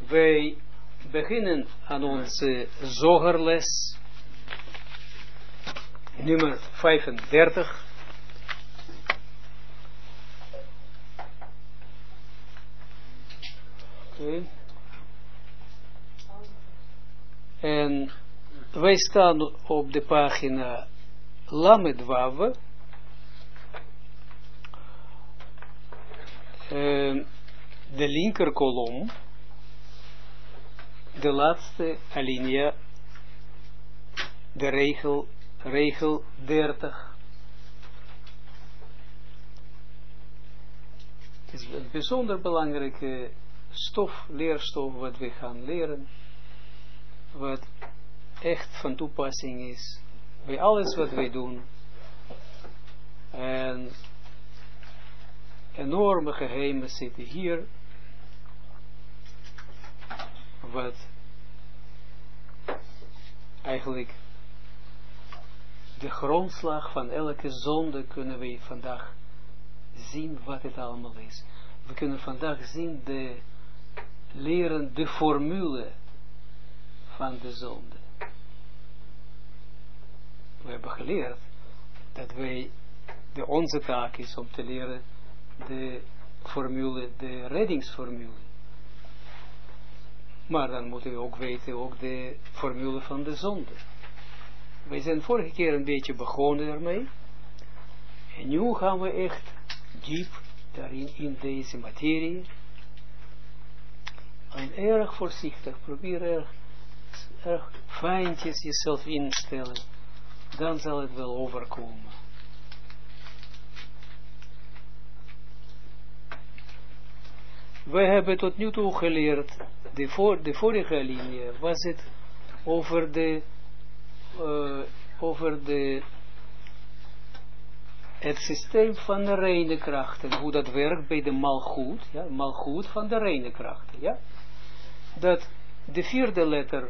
Wij beginnen aan onze zogerles nummer 35. Okay. En wij staan op de pagina Lamed Waw. De linker kolom, de laatste alinea, de regel 30. Het is een bijzonder belangrijke leerstof wat we gaan leren, wat echt van toepassing is bij alles wat wij doen. En enorme geheimen zitten hier, wat eigenlijk de grondslag van elke zonde kunnen we vandaag zien wat het allemaal is. We kunnen vandaag zien leren de formule van de zonde. We hebben geleerd dat onze taak is om te leren de formule, de reddingsformule. Maar dan moeten we ook weten, de formule van de zonde. Wij zijn vorige keer een beetje begonnen ermee. En nu gaan we echt diep daarin, in deze materie. En erg voorzichtig, probeer erg fijntjes jezelf instellen. Dan zal het wel overkomen. We hebben tot nu toe geleerd, de vorige linie was het over het systeem van de reine krachten, hoe dat werkt bij de malgoed, ja, malgoed van de reine krachten, ja. Dat de vierde letter,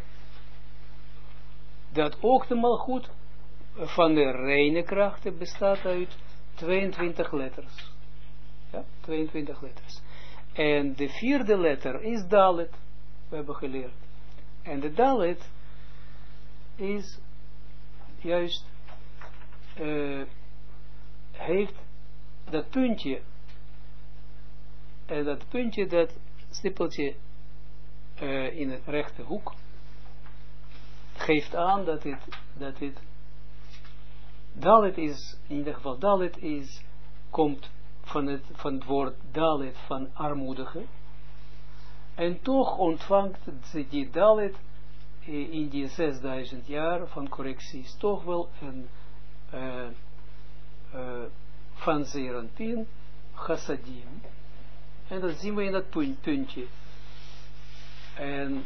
dat ook de malgoed van de reine krachten bestaat uit 22 letters, ja, 22 letters. En de vierde letter is Dalet, we hebben geleerd. En de Dalet is juist, heeft dat puntje, en dat puntje, dat stippeltje in het rechte hoek, geeft aan dat het Dalet is, in ieder geval Dalet is, komt van het woord Dalet van armoedige. En toch ontvangt die Dalet in die 6000 jaar van correcties toch wel een van Zeranpin chassadim. En dat zien we in dat puntje. En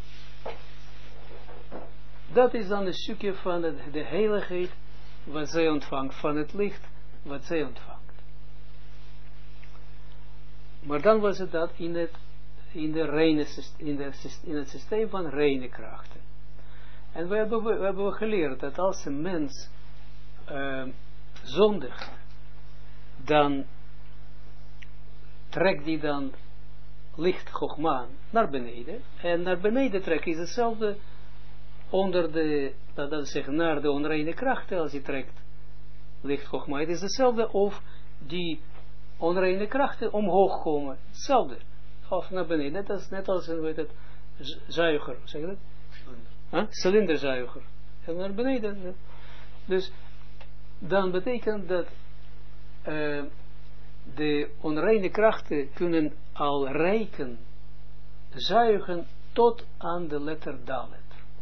dat is dan een stukje van de heiligheid wat zij ontvangt, van het licht wat zij ontvangt. Maar dan was het dat in het systeem van reine krachten. En we hebben geleerd dat als een mens zondigt, dan trekt die dan licht Chogma naar beneden. En naar beneden trekken is hetzelfde onder naar de onreine krachten, als je trekt licht Chogma. Het is hetzelfde of die onreine krachten omhoog komen. Hetzelfde. Of naar beneden. Net als een zuiger. Zeg je dat? Cilinderzuiger. En naar beneden. Dus dan betekent dat de onreine krachten kunnen al reiken, zuigen tot aan de letter Dalet.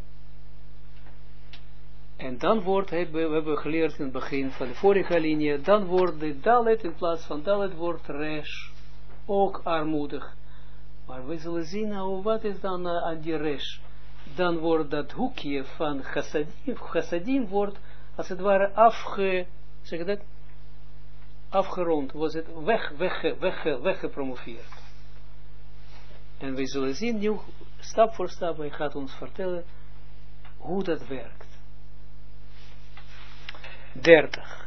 En dan wordt, we hebben geleerd in het begin van de vorige linie, dan wordt de Dalet, in plaats van Dalet wordt Resh, ook armoedig. Maar we zullen zien nou, wat is dan aan die Resh? Dan wordt dat hoekje van Chassadim wordt, als het ware afgerond, was het weggepromoveerd. En we zullen zien nu, stap voor stap, hij gaat ons vertellen hoe dat werkt. 30.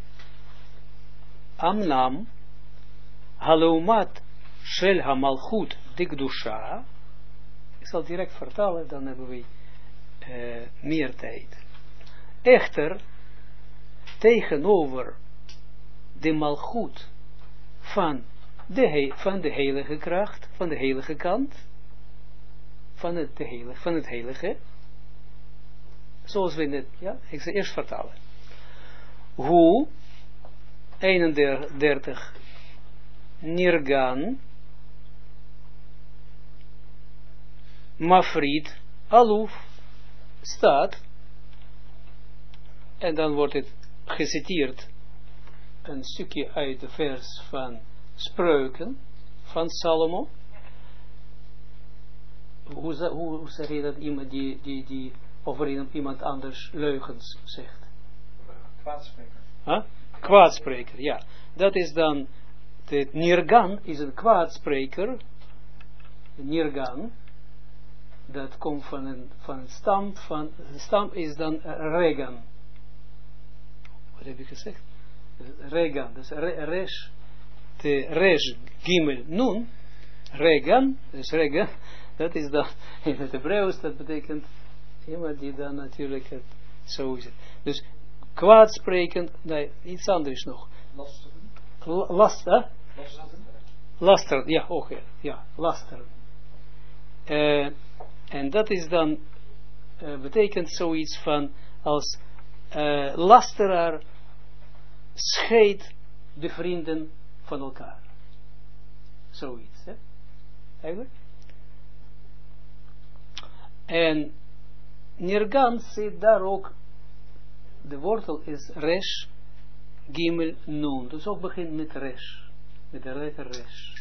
Amnam Haleumat Shel Hamalchut Dikdusha zal direct vertalen, dan hebben we meer tijd. Echter, tegenover de malgoed van de heilige kracht, van de heilige kant, van het heilige, zoals we net, ik zal eerst vertalen. Hoe 31 Nirgan Mafrit Aluf staat, en dan wordt het geciteerd een stukje uit de vers van Spreuken van Salomo. Hoe zeg je dat iemand die over iemand anders leugens zegt? Kwaadspreker. Huh? Kwaadspreker, ja. Dat is dan, de Nirgan is een kwaadspreker. Nirgan, dat komt van een stam, de stam is dan Regan. Wat heb ik gezegd? Regan, dus Resh, de Resh Gimel Nun, Regan, dus Regan, dat is dan, in het Hebreeuws, dat betekent, iemand die dan natuurlijk, zo is het. Dus, kwaadspreken, nee, iets anders nog. Lasteren, ja, ook, ja, lasteren. En dat is dan, betekent zoiets van, als lasteraar scheidt de vrienden van elkaar. Zoiets, hè? Eigenlijk. En Nirgan zit daar ook, de wortel is Resh, Gimel, Nun. Dus ook begint met Resh, met de letter Resh.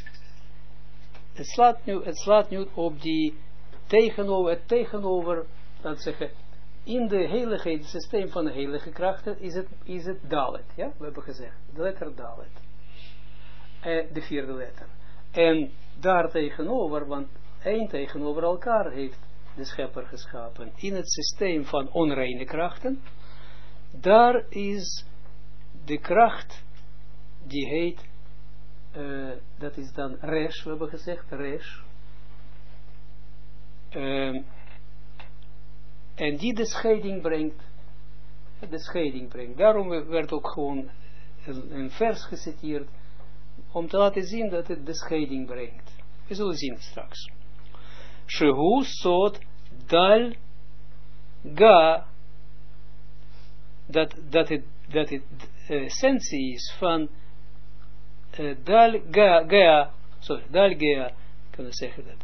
Het slaat nu op die tegenover, dat zeggen, in de heiligheid, het systeem van de heilige krachten, is het Dalet, ja, we hebben gezegd, de letter Dalet, de vierde letter. En daar tegenover, want één tegenover elkaar heeft de schepper geschapen, in het systeem van onreine krachten, daar is de kracht, die heet, dat is dan Resh, we hebben gezegd, Resh, en die de scheiding brengt. Daarom werd ook gewoon een vers geciteerd, om te laten zien dat het de scheiding brengt. We zullen zien het straks. Shehu sot dal ga, dat het essentie is van dal ga, kunnen zeggen dat.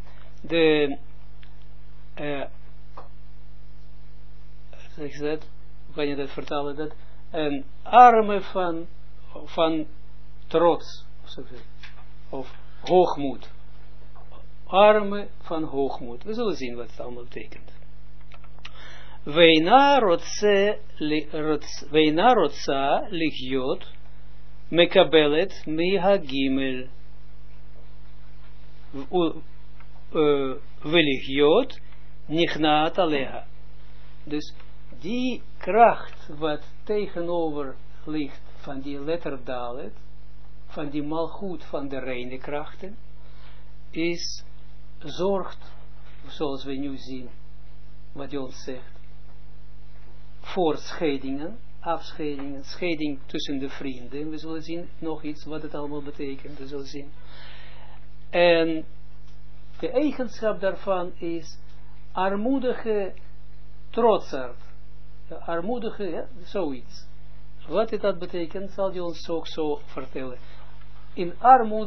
Zeg je dat? Hoe kan je dat vertalen? Dat een arme van trots, of hoogmoed. Arme van hoogmoed. We zullen zien wat het allemaal betekent. Veina rotsa ligyot mekabelet miha gimel veligyot nichnat aleha. Dus die kracht wat tegenover ligt van die letter Dalet, van die malgoed van de reine krachten, zorgt, zoals we nu zien, wat je ons zegt, voor scheidingen, afscheidingen, scheiding tussen de vrienden. We zullen zien nog iets wat het allemaal betekent, we zullen zien. En de eigenschap daarvan is armoedige trotsaard. Armoedige, ja, zoiets. Wat dat betekent, zal je ons ook zo vertellen. In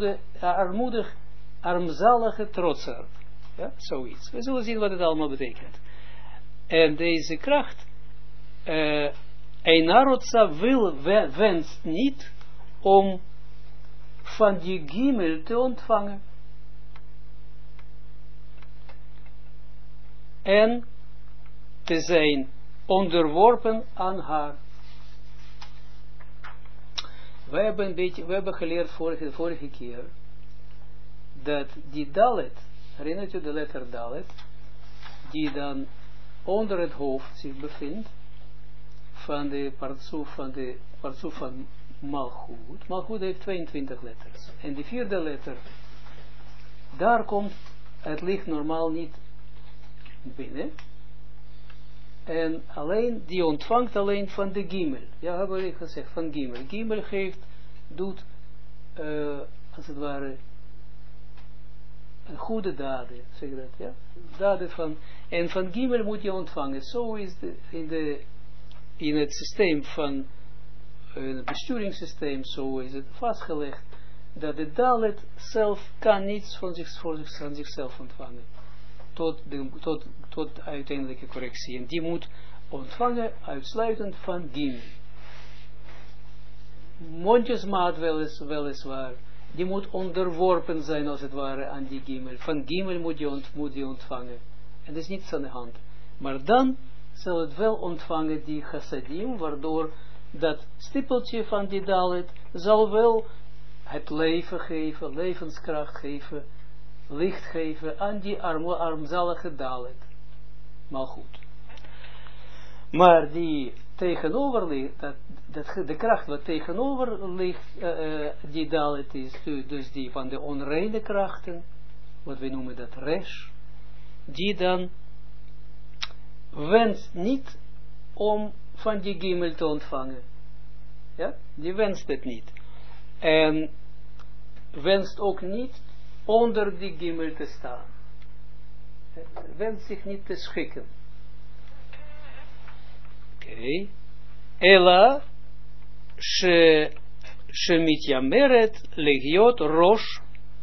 armzalige trotsaard. Ja, zoiets. We zullen zien wat het allemaal betekent. En deze kracht, Einarotsa wenst niet om van die gimel te ontvangen. En te zijn onderworpen aan haar. We hebben geleerd vorige keer, dat die Dalet, herinnert u de letter Dalet, die dan onder het hoofd zich bevindt, van de partsoef van Malchut. Malchut heeft 22 letters. En die vierde letter, daar komt het licht normaal niet binnen. En alleen, die ontvangt alleen van de Gimel. Ja, heb ik gezegd, van Gimel. Gimel doet, als het ware, een goede daden, zeg dat, ja? Daden van, en van Gimel moet je ontvangen. Zo is in het systeem van, het besturingssysteem, zo is het vastgelegd, dat de Dalet zelf kan niets van zichzelf ontvangen. Tot uiteindelijke correctie. En die moet ontvangen uitsluitend van Gimel. Mondjesmaat weliswaar, die moet onderworpen zijn als het ware aan die Gimel. Van Gimel moet je ontvangen. En dat is niets aan de hand. Maar dan zal het wel ontvangen die chassadim, waardoor dat stippeltje van die Dalet zal wel het leven geven, levenskracht geven, licht geven aan die armzalige Dalet. Maar goed. Maar die tegenover ligt, de kracht wat tegenover ligt, die Dalet is, dus die van de onreine krachten, wat we noemen dat resh, die dan wenst niet om van die Gimel te ontvangen. Ja, die wenst het niet. En wenst ook niet onder die Gimel te staan. Wenst zich niet te schikken. Oké. Ela shemitjameret legiot rosh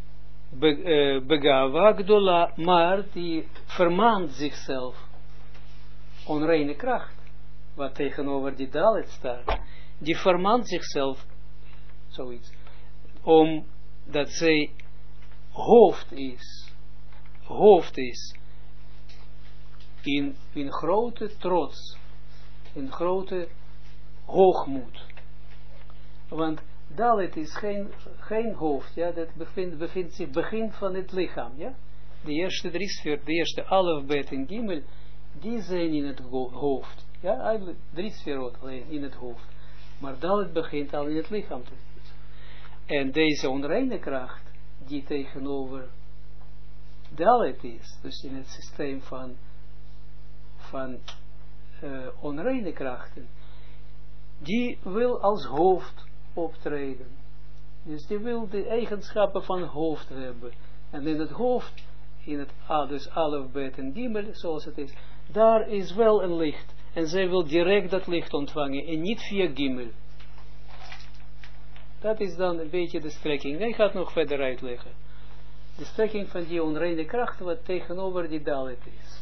begava gdola, maar die vermaant zichzelf, onreine kracht, wat tegenover die Dalet staat, die vermaant zichzelf, zoiets, omdat zij hoofd is in grote trots, in grote hoogmoed. Want Dalet is geen hoofd, ja, dat bevindt zich begin van het lichaam, ja. De eerste drie sfeer, de eerste alef, bet en gimel, die zijn in het hoofd, ja, eigenlijk 3 sferot alleen in het hoofd. Maar Dalet begint al in het lichaam te zitten. En deze onreine kracht, die tegenover Dalet is, dus in het systeem van onreine krachten, die wil als hoofd optreden. Dus die wil de eigenschappen van hoofd hebben. En in het hoofd, in het dus alef, bet en gimel, zoals het is, daar is wel een licht. En zij wil direct dat licht ontvangen en niet via gimel. Dat is dan een beetje de strekking. Ik ga het nog verder uitleggen. De strekking van die onreine kracht wat tegenover die Dalet is.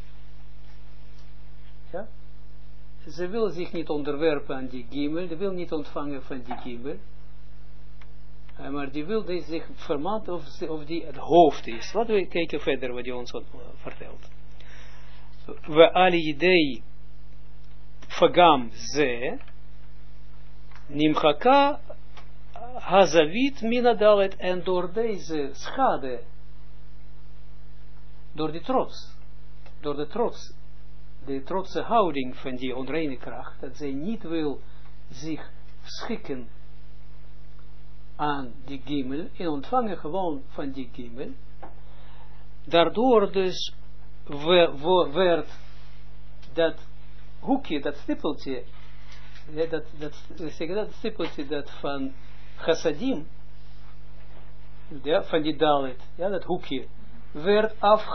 Ja? Ze wil zich niet onderwerpen aan die gimel, die wil niet ontvangen van die gimel, maar die wil zich vermaant of die het hoofd is. Laten we kijken verder wat hij ons vertelt. We alle idee fagam ze nimchaka hazavit mina Dalet, en door deze schade, door de trotse houding van die onreine kracht, dat zij niet wil zich schikken aan die gimel, en ontvangen gewoon van die gimel, daardoor dus werd dat hoekje, dat stippeltje, dat stippeltje dat van chassadim, ja, van die Dalet, ja, dat hoekje, werd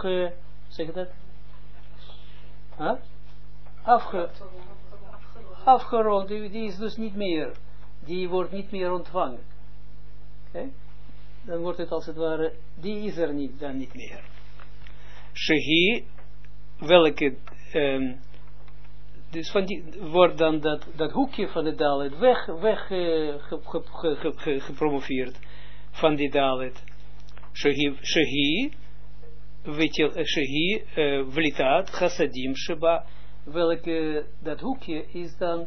afgerond, die is dus niet meer, die wordt niet meer ontvangen. Okay? Dan wordt het als het ware, die is er dan niet meer. Shehi, welke, dus van die, wordt dan dat hoekje van de Dalet gepromoveerd van die Dalet. Shehi, vlitat chassadim sheba, welke dat hoekje is dan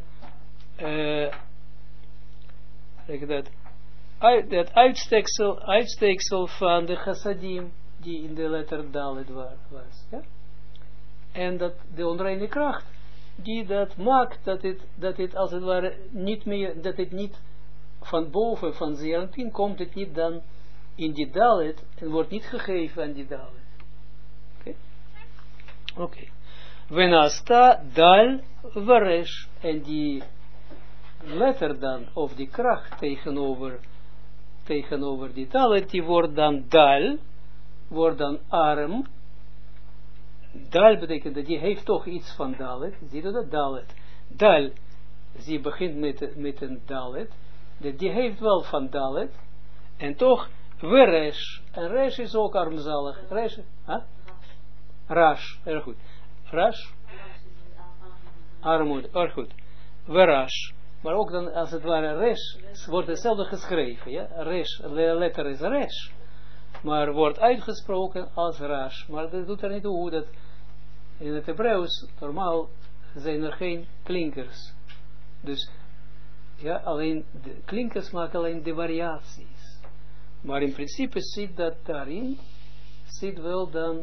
dat uitsteeksel van de chassadim die in de letter Dalet was, ja? En dat de onreine kracht die dat maakt dat het als het ware niet meer, dat het niet van boven van Zeranpin komt, het niet dan in die Dalet en wordt niet gegeven aan die Dalet. Okay? Oké. Venasta dal varesh. En die letter dan, of die kracht tegenover die dalet, die wordt dan dal, wordt dan arm. Dal betekent dat die heeft toch iets van dalet. Zie je dat? Dalet. Dal, die begint met een dalet. Die heeft wel van dalet. En toch, weresh. En resh is ook armzalig. Resh, huh? Rash, erg goed. Rash? Armoed, erg goed. Werash. Maar ook dan, als het ware, resh, wordt hetzelfde geschreven, ja. Resh, de letter is resh. Maar wordt uitgesproken als rash. Maar dat doet er niet toe hoe dat, in het Hebreeuws, normaal, zijn er geen klinkers. Dus, ja, alleen, de klinkers maken alleen de variaties. Maar in principe zit dat daarin, zit wel dan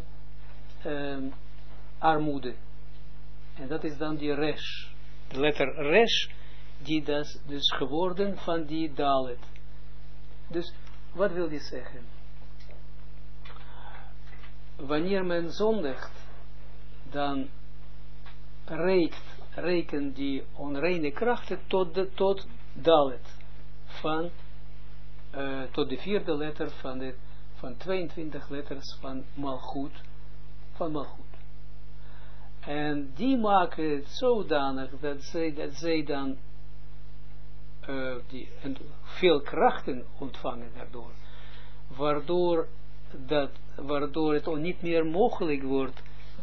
armoede. En dat is dan die resh. De letter resh, die dat dus geworden van die dalet. Dus, wat wil die zeggen? Wanneer men zondigt, dan rekent die onreine krachten tot dalet. Tot de vierde letter van 22 letters van Malchut. En die maken het zodanig dat zij dan veel krachten ontvangen daardoor. Waardoor het ook niet meer mogelijk wordt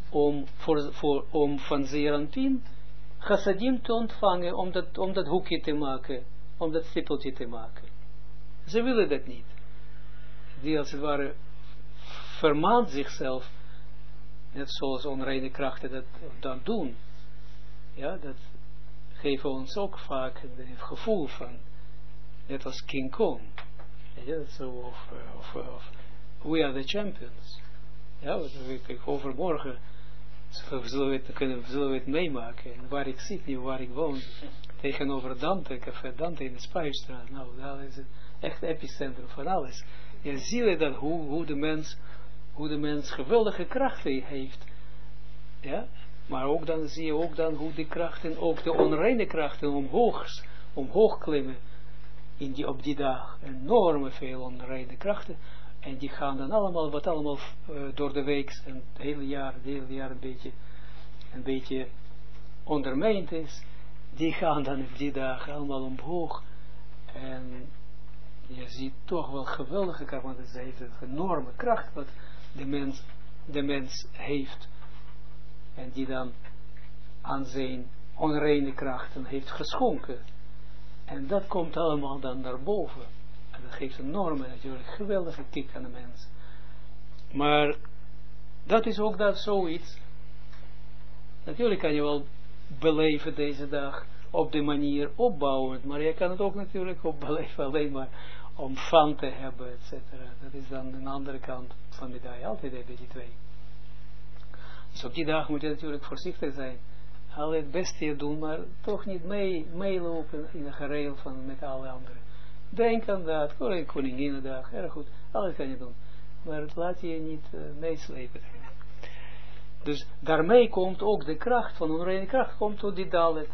om van Zeranpin chassadim te ontvangen, om dat hoekje te maken, om dat stippeltje te maken. Ze willen dat niet. Die als het ware vermaant zichzelf, net zoals onreine krachten dat dan doen. Ja, dat geven ons ook vaak het gevoel van, net als King Kong. Ja, zo of we are the champions. Ja, overmorgen zullen we het meemaken. En waar ik zit nu, waar ik woon, tegenover Dante, Café Dante in de Spuistraat. Nou, dat is het echt epicentrum van alles. Je ziet dat hoe de mens geweldige krachten heeft. Ja, maar ook dan zie je ook dan hoe die krachten, ook de onreine krachten omhoog klimmen op die dag. Enorme veel onreine krachten. En die gaan dan allemaal door de week en het hele jaar een beetje ondermijnd is. Die gaan dan op die dag allemaal omhoog. En je ziet toch wel geweldige kracht, want het heeft een enorme kracht wat de mens heeft. En die dan aan zijn onreine krachten heeft geschonken. En dat komt allemaal dan naar boven. En dat geeft een enorme, natuurlijk, geweldige kick aan de mens. Maar dat is ook dat zoiets. Natuurlijk kan je wel beleven deze dag op de manier opbouwen. Maar je kan het ook natuurlijk op beleven alleen maar om fun te hebben, etc. Dat is dan een andere kant van de medaille. Altijd heb je die twee. Dus op die dag moet je natuurlijk voorzichtig zijn. Al het beste doen, maar toch niet meelopen in een gereel met alle anderen. Denk aan dat, Koninginnedag, erg goed, alles kan je doen. Maar laat je niet meeslepen. Dus daarmee komt ook de kracht van onreine kracht, komt tot die dalet.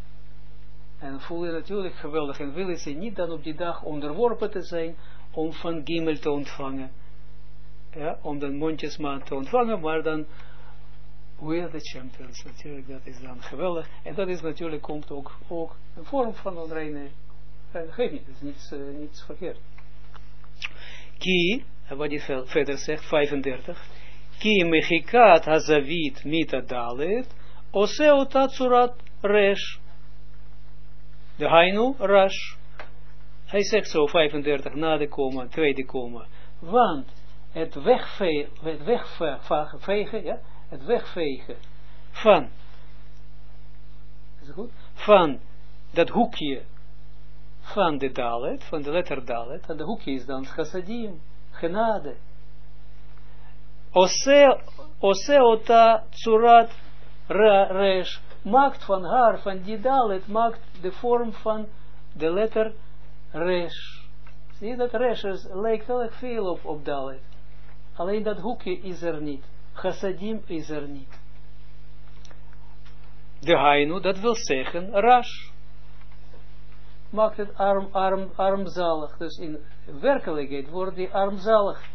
En voel je natuurlijk geweldig. En willen ze niet dan op die dag onderworpen te zijn, om van Gimel te ontvangen. Ja, om dan mondjesmaat te ontvangen, maar dan we are the champions. Natuurlijk, dat is dan geweldig. En dat is natuurlijk, komt ook een vorm van onreine. Geef niet, dat is niets verkeerd. Ki, wat hij verder zegt, 35. Ki mechikat hazavit mita dalet, oseo tatsurat resh. De hainu rash. Hij zegt zo, 35, na de komma, tweede komma. Want het wegvegen, ja, het wegvegen van, is het goed? Van dat hoekje van de dalet, van de letter dalet, en de hoekje is dan chassadim, genade. Oseota tsurat resh, maakt van haar, van die dalet, maakt de vorm van de letter resh. Zie je dat resh lijkt wel erg veel op dalet. Alleen dat hoekje is er niet. Chassadim is er niet. De Hainu, dat wil zeggen, Rash. Maakt het armzalig. Dus in werkelijkheid wordt die armzalig.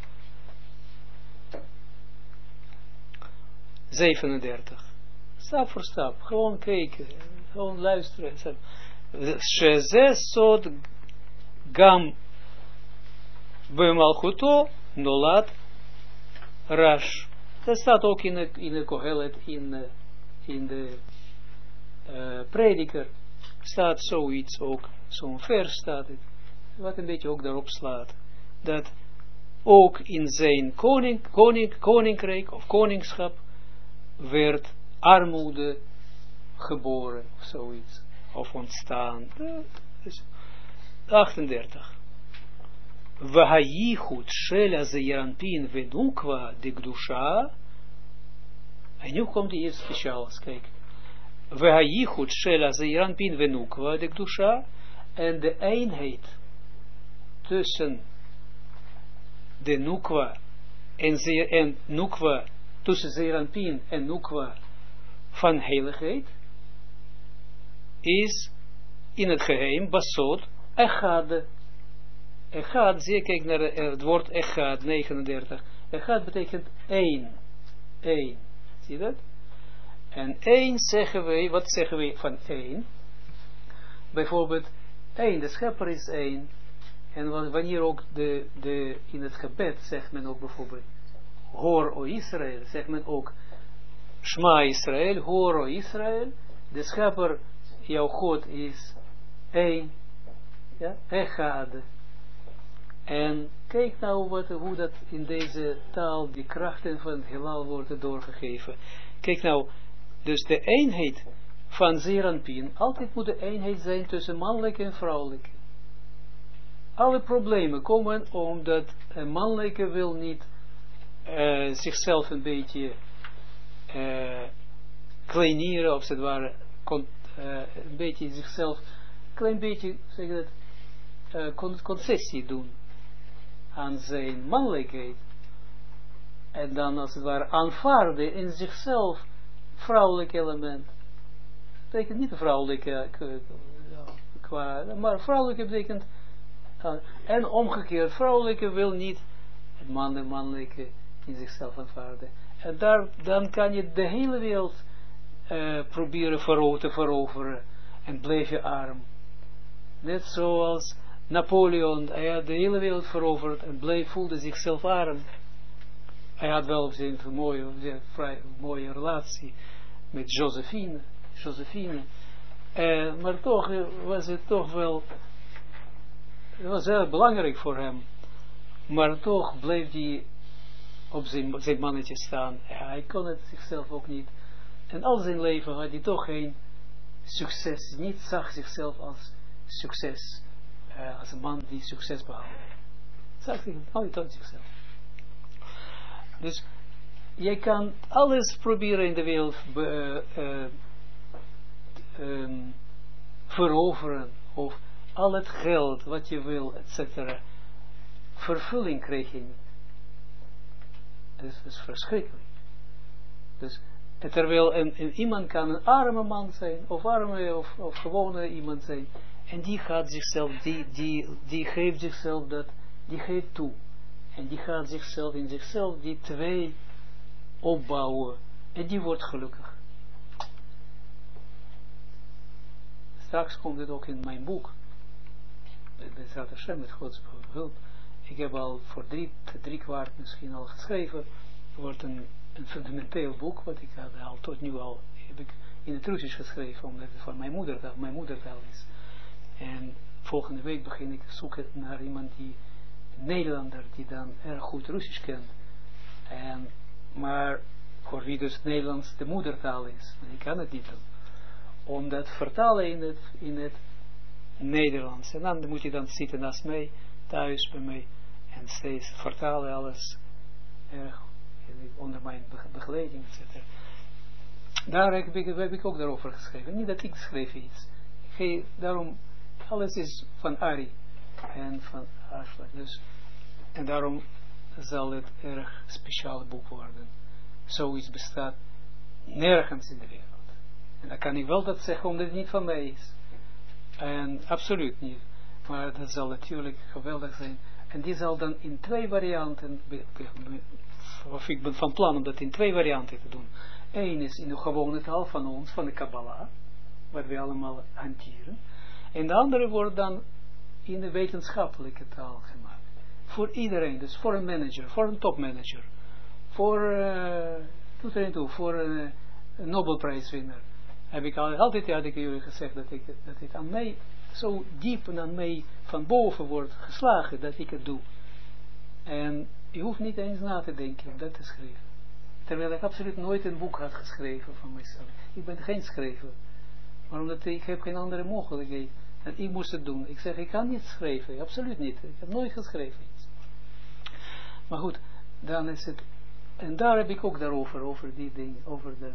37. Stap voor stap. Gewoon kijken. Gewoon luisteren. Sheze sod gam b'malchuto nolat Rash. Dat staat ook in de Kohelet, in de prediker. Staat zoiets ook. Zo'n vers staat het. Wat een beetje ook daarop slaat. Dat ook in zijn koninkrijk of koningschap werd armoede geboren. Of zoiets. Of ontstaan. Dus 38. Vahayichut shel hazeranpin venukwa de gdusha. En nu komt die eerste speciaals. Kijk. Vahayichut shel hazeranpin venukwa de gdusha. En de eenheid tussen de nukwa en nukwa, tussen zeranpin en nukwa van heiligheid, is in het geheim basod echad. Echad, zie je, kijk naar het woord echad, 39. Echad betekent één. Één. Zie je dat? En één zeggen wij, wat zeggen wij van één? Bijvoorbeeld, één, de schepper is één. En wanneer ook in het gebed zegt men ook bijvoorbeeld, hoor o Israël, zegt men ook, Shma Israël, hoor o Israël, de schepper, jouw God is één. Ja, echad. En kijk nou hoe dat in deze taal, die krachten van het heelal worden doorgegeven. Kijk nou, dus de eenheid van Zeranpin, altijd moet de eenheid zijn tussen mannelijk en vrouwelijk. Alle problemen komen omdat een mannelijke wil niet zichzelf een beetje kleineren, of het ware, een beetje zichzelf, klein beetje, zeg dat, concessie doen aan zijn mannelijkheid. En dan als het ware aanvaarden in zichzelf vrouwelijk element. Dat betekent niet vrouwelijke, maar vrouwelijke betekent, en omgekeerd, vrouwelijke wil niet het mannelijke in zichzelf aanvaarden. En dan kan je de hele wereld proberen te veroveren en blijf je arm. Net zoals Napoleon, hij had de hele wereld veroverd en voelde zichzelf arm. Hij had wel een mooie relatie met Josephine. Maar toch was het toch wel, het was heel belangrijk voor hem. Maar toch bleef hij op zijn mannetje staan. Hij kon het zichzelf ook niet. En al zijn leven had hij toch geen succes. Niet zag zichzelf als succes. Als een man die succes behaalde. Zag hij nooit uit zichzelf. Dus jij kan alles proberen in de wereld veroveren. Of al het geld wat je wil, etc. Vervulling krijg je niet. Dat is verschrikkelijk. Dus terwijl iemand kan een arme man zijn, of arme of gewone iemand zijn, en die gaat zichzelf, die geeft zichzelf dat, die geeft toe. En die gaat zichzelf in zichzelf die twee opbouwen. En die wordt gelukkig. Straks komt het ook in mijn boek. Bezrat Hashem, met Gods hulp. Ik heb al voor drie kwart misschien al geschreven. Het wordt een fundamenteel boek, wat ik al tot nu al heb ik in het Russisch geschreven, omdat het van mijn moedertaal is. En volgende week begin ik zoeken naar iemand die, een Nederlander, die dan erg goed Russisch kent. Maar voor wie dus Nederlands de moedertaal is. Ik kan het niet doen. Om dat vertalen in het Nederlands. En dan moet je dan zitten naast mij, thuis bij mij. En steeds vertalen alles erg onder mijn begeleiding, etc. Daar heb ik ook daarover geschreven. Niet dat ik schreef iets. Daarom, alles is van Ari en van Ashla. Dus, en daarom zal het erg speciaal boek worden. Zoiets bestaat nergens in de wereld. En dan kan ik wel dat zeggen, omdat het niet van mij is. En absoluut niet. Maar dat zal natuurlijk geweldig zijn. En die zal dan in 2 varianten, of ik ben van plan om dat in 2 varianten te doen. Eén is in de gewone taal van ons, van de Kabbalah, wat we allemaal hanteren. En de andere wordt dan in de wetenschappelijke taal gemaakt. Voor iedereen, dus voor een manager, voor een topmanager, voor, doet er niet toe, voor een Nobelprijswinnaar. Heb ik altijd had ik jullie gezegd dat het aan mij zo diep en aan mij van boven wordt geslagen dat ik het doe. En je hoeft niet eens na te denken om dat te schrijven. Terwijl ik absoluut nooit een boek had geschreven van mezelf. Ik ben geen schrijver. Maar omdat ik heb geen andere mogelijkheid. En ik moest het doen. Ik zeg, ik kan niet schrijven. Absoluut niet. Ik heb nooit geschreven iets. Maar goed, dan is het... En daar heb ik ook daarover, over die ding, over dat...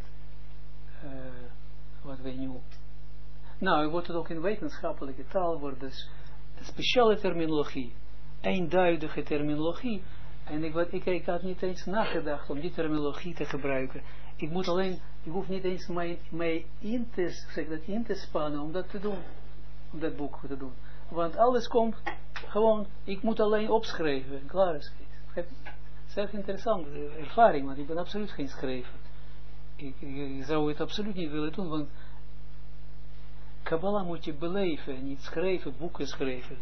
wat wij nu... Nou, wordt het ook in wetenschappelijke taal, wordt dus een speciale terminologie. Eenduidige terminologie. En ik had niet eens nagedacht om die terminologie te gebruiken. Ik hoef niet eens mij in te spannen om dat te doen. Om dat boek te doen. Want alles komt gewoon, ik moet alleen opschrijven. En klaar is het. Zelf interessante ervaring, want ik ben absoluut geen schrijver. Ik zou het absoluut niet willen doen, want Kabbalah moet je beleven, niet schrijven, boeken schrijven.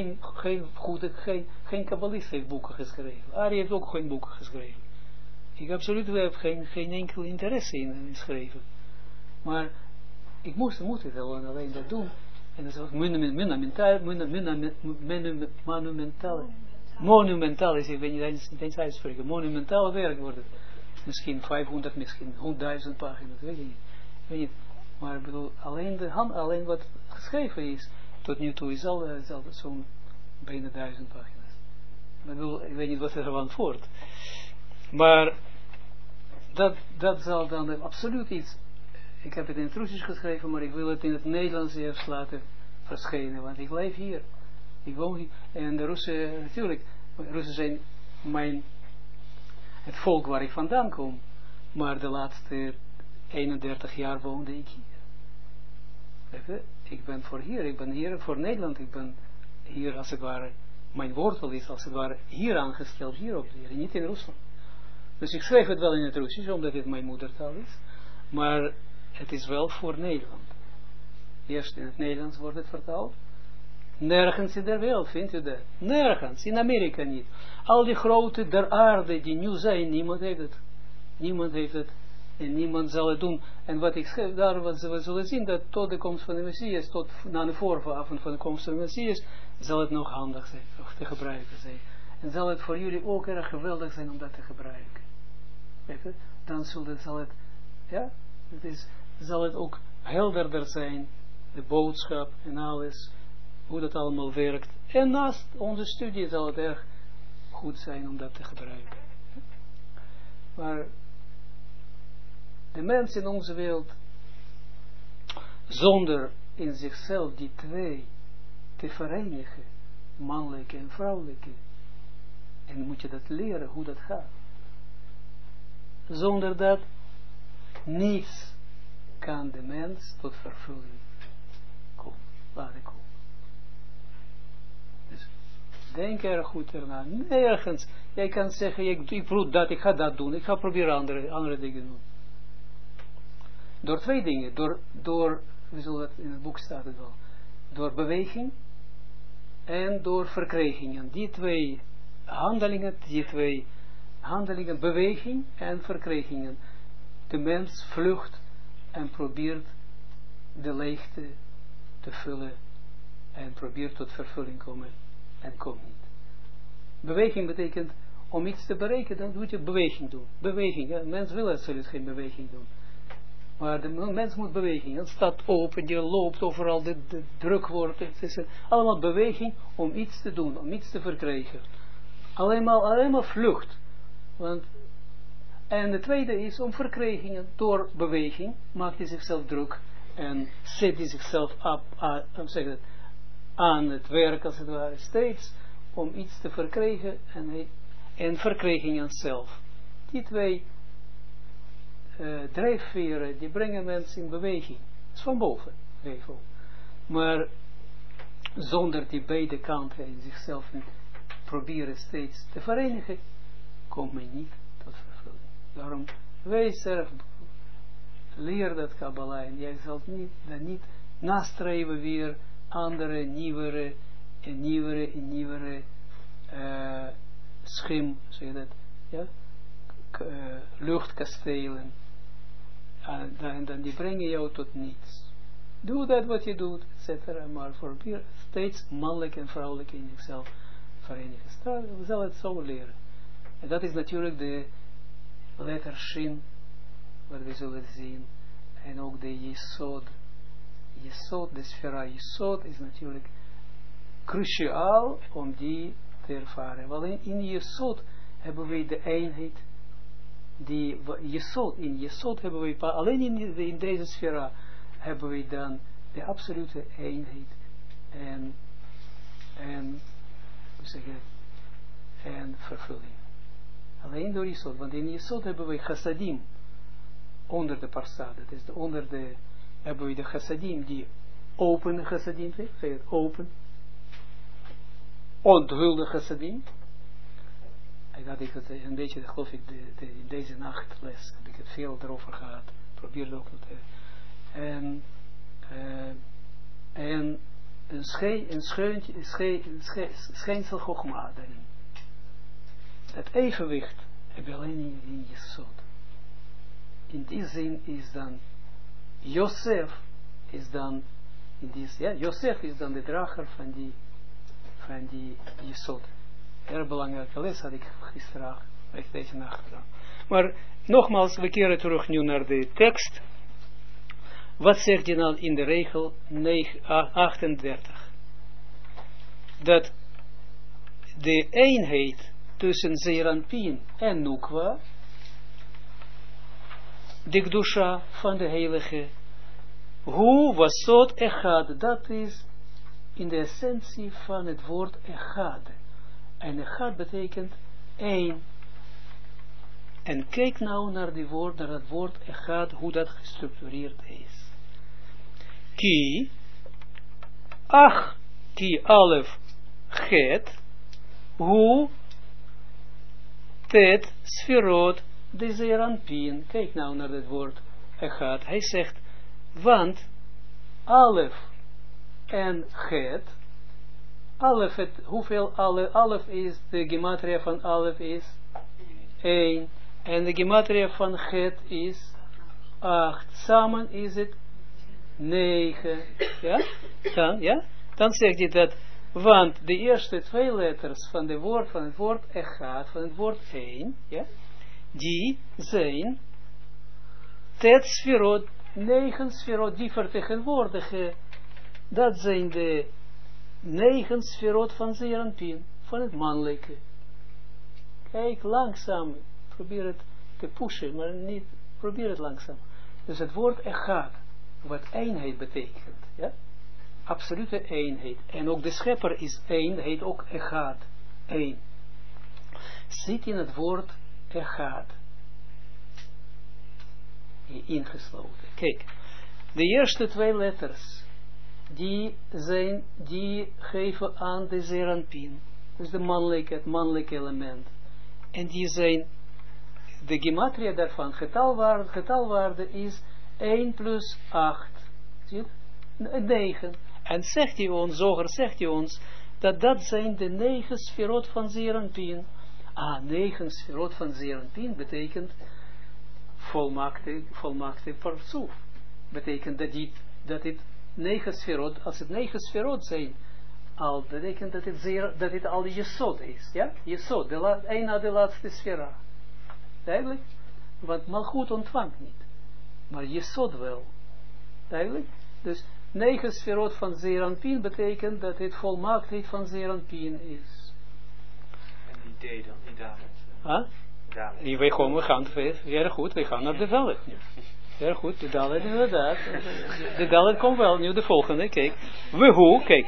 Geen kabbalist heeft boeken geschreven. Ari heeft ook geen boeken geschreven. Ik absoluut heb geen enkel interesse in schrijven. Maar ik moet het alleen dat doen. En dat is wat monumentaal is, ik weet niet eens uitspreken. Monumentaal werk wordt het. Misschien 500, misschien 100.000 pagina's, weet niet. Maar ik bedoel, alleen wat geschreven is, tot nu toe is al zo'n bijna 1000 pagina's. Ik weet niet wat er van voort. Maar dat zal dan absoluut iets. Ik heb het in het Russisch geschreven, maar ik wil het in het Nederlands eerst laten verschijnen, want ik leef hier. Ik woon hier. En de Russen, natuurlijk, Russen zijn het volk waar ik vandaan kom. Maar de laatste 31 jaar woonde ik hier. Ik ben hier voor Nederland. Ik ben hier als het ware, mijn wortel is als het ware hier aangesteld, hier op de niet in Rusland. Dus ik schrijf het wel in het Russisch, omdat het mijn moedertaal is. Maar het is wel voor Nederland. Eerst in het Nederlands wordt het vertaald. Nergens in de wereld vindt u dat. Nergens. In Amerika niet. Al die grote der aarde die nu zijn, niemand heeft het. Niemand heeft het. En niemand zal het doen. En wat ik schrijf, daar we zullen zien dat tot de komst van de Messias, tot na de vooravond van de komst van de Messias, zal het nog handig zijn, of te gebruiken zijn. En zal het voor jullie ook erg geweldig zijn om dat te gebruiken. Dan zal het ook helderder zijn, de boodschap en alles, hoe dat allemaal werkt. En naast onze studie zal het erg goed zijn om dat te gebruiken. Maar de mens in onze wereld, zonder in zichzelf die 2 te verenigen, mannelijke en vrouwelijke, en moet je dat leren hoe dat gaat. Zonder dat niets kan de mens tot vervulling laten komen. Dus denk er goed erna. Nergens. Jij kan zeggen, ik proef dat, ik ga dat doen. Ik ga proberen andere dingen doen. Door 2 dingen. Door, we zullen het in het boek staat het wel. Door beweging en door verkrijgingen. Die 2 handelingen, beweging en verkrijgingen. De mens vlucht en probeert de leegte te vullen en probeert tot vervulling komen en komt niet. Beweging betekent, om iets te bereiken, dan moet je beweging doen. Beweging, ja, mens wil absoluut geen beweging doen. Maar de mens moet beweging. Het staat open, je loopt overal, de druk wordt. Het is allemaal beweging om iets te doen, om iets te verkrijgen. Alleen maar vlucht. En de tweede is om verkrijgingen. Door beweging maakt hij zichzelf druk en zet hij zichzelf aan het werk als het ware. Steeds om iets te verkrijgen en verkrijgingen zelf. Die 2 drijfveren, die brengen mensen in beweging. Dat is van boven, gevel. Maar zonder die beide kanten in zichzelf proberen steeds te verenigen, komt men niet tot vervulling. Daarom, wees er, leer dat Kabbalah en jij zult niet nastreven weer andere, nieuwere schim, zeg je dat, ja, luchtkastelen, en dan die brengen jou tot niets. Doe dat wat je doet, etc. Maar probeer steeds mannelijk en vrouwelijk in jezelf verenigen. We zullen het zo leren. En dat is natuurlijk de letter Shin, wat we zullen zien. En ook de Yesod. Yesod, de sfera Yesod is natuurlijk cruciaal om die te ervaren. Want in Yesod hebben we de eenheid. Die Yesod, in Yesod hebben we, alleen in deze sfera hebben we dan de absolute eenheid en hoe zeg je, en vervulling. Alleen door Yesod, want in Yesod hebben we chassadim onder de parsa, dat is hebben we de chassadim, die open chassadim, zeg het, open, onthulde chassadim. Ik had het een beetje, geloof ik, in deze nachtles heb ik het veel erover gehad, probeer ook nog te en een schijnsel chogma daarin. Het evenwicht heb je alleen in Yesod. In die zin is dan Josef is dan Josef is dan de drager van die Yesod. Heel belangrijke les had ik gisteren, deze nacht gedaan. Maar nogmaals, we keren terug nu naar de tekst. Wat zegt hij dan in de regel 38? Dat de eenheid tussen Zeranpien en Nukwa, de Gdusha van de Heilige, hoe was Sod Echad, dat is in de essentie van het woord Echad. En Echad betekent één. En kijk nou naar het woord Echad, hoe dat gestructureerd is. Ki, ki alef het, hoe tet sferot de zeranpien. Kijk nou naar het woord Echad. Hij zegt, want alef en het, alef, hoeveel alef is, de gematria van alef is 1. En de gematria van het is 8. Samen is het 9. Ja? Dan zegt hij dat, want de eerste 2 letters van het woord Echad, van het woord 1, ja, die zijn tet sferot, 9 sferot, die vertegenwoordigen, dat zijn de 9 sferot van Zeranpien, van het mannelijke. Kijk, langzaam, probeer het te pushen, maar niet, probeer het langzaam. Dus het woord Echad, wat eenheid betekent, ja, absolute eenheid. En ook de schepper is één, heet ook Echad, 1. Zit in het woord Echad ingesloten. Kijk, de eerste 2 letters, die geven aan de Zeranpien, dus het mannelijke element. En die zijn, de gematria daarvan, getalwaarde is 1 plus 8. Zie je? 9. En zegt hij ons, Zoger zegt hij ons, dat zijn de 9 sferot van Zeranpien. 9 sferot van Zeranpien betekent volmaakte partsoef. Betekent dat dit 9 sferot, als het 9 sferot zijn, al betekent dat het al Yesod is. Ja? Yesod, een na de laatste sfera. Duidelijk? Want Malchut ontvangt niet. Maar Yesod wel. Duidelijk? Dus 9 sferot van Zeranpien betekent dat het volmaaktheid van Zeranpien is. En die D dan, die Dalet? We gaan heel goed, we gaan naar de Dalet nu. Heel goed, de Dalet inderdaad. De Dalet komt wel, nu de volgende, kijk. We hoe, kijk.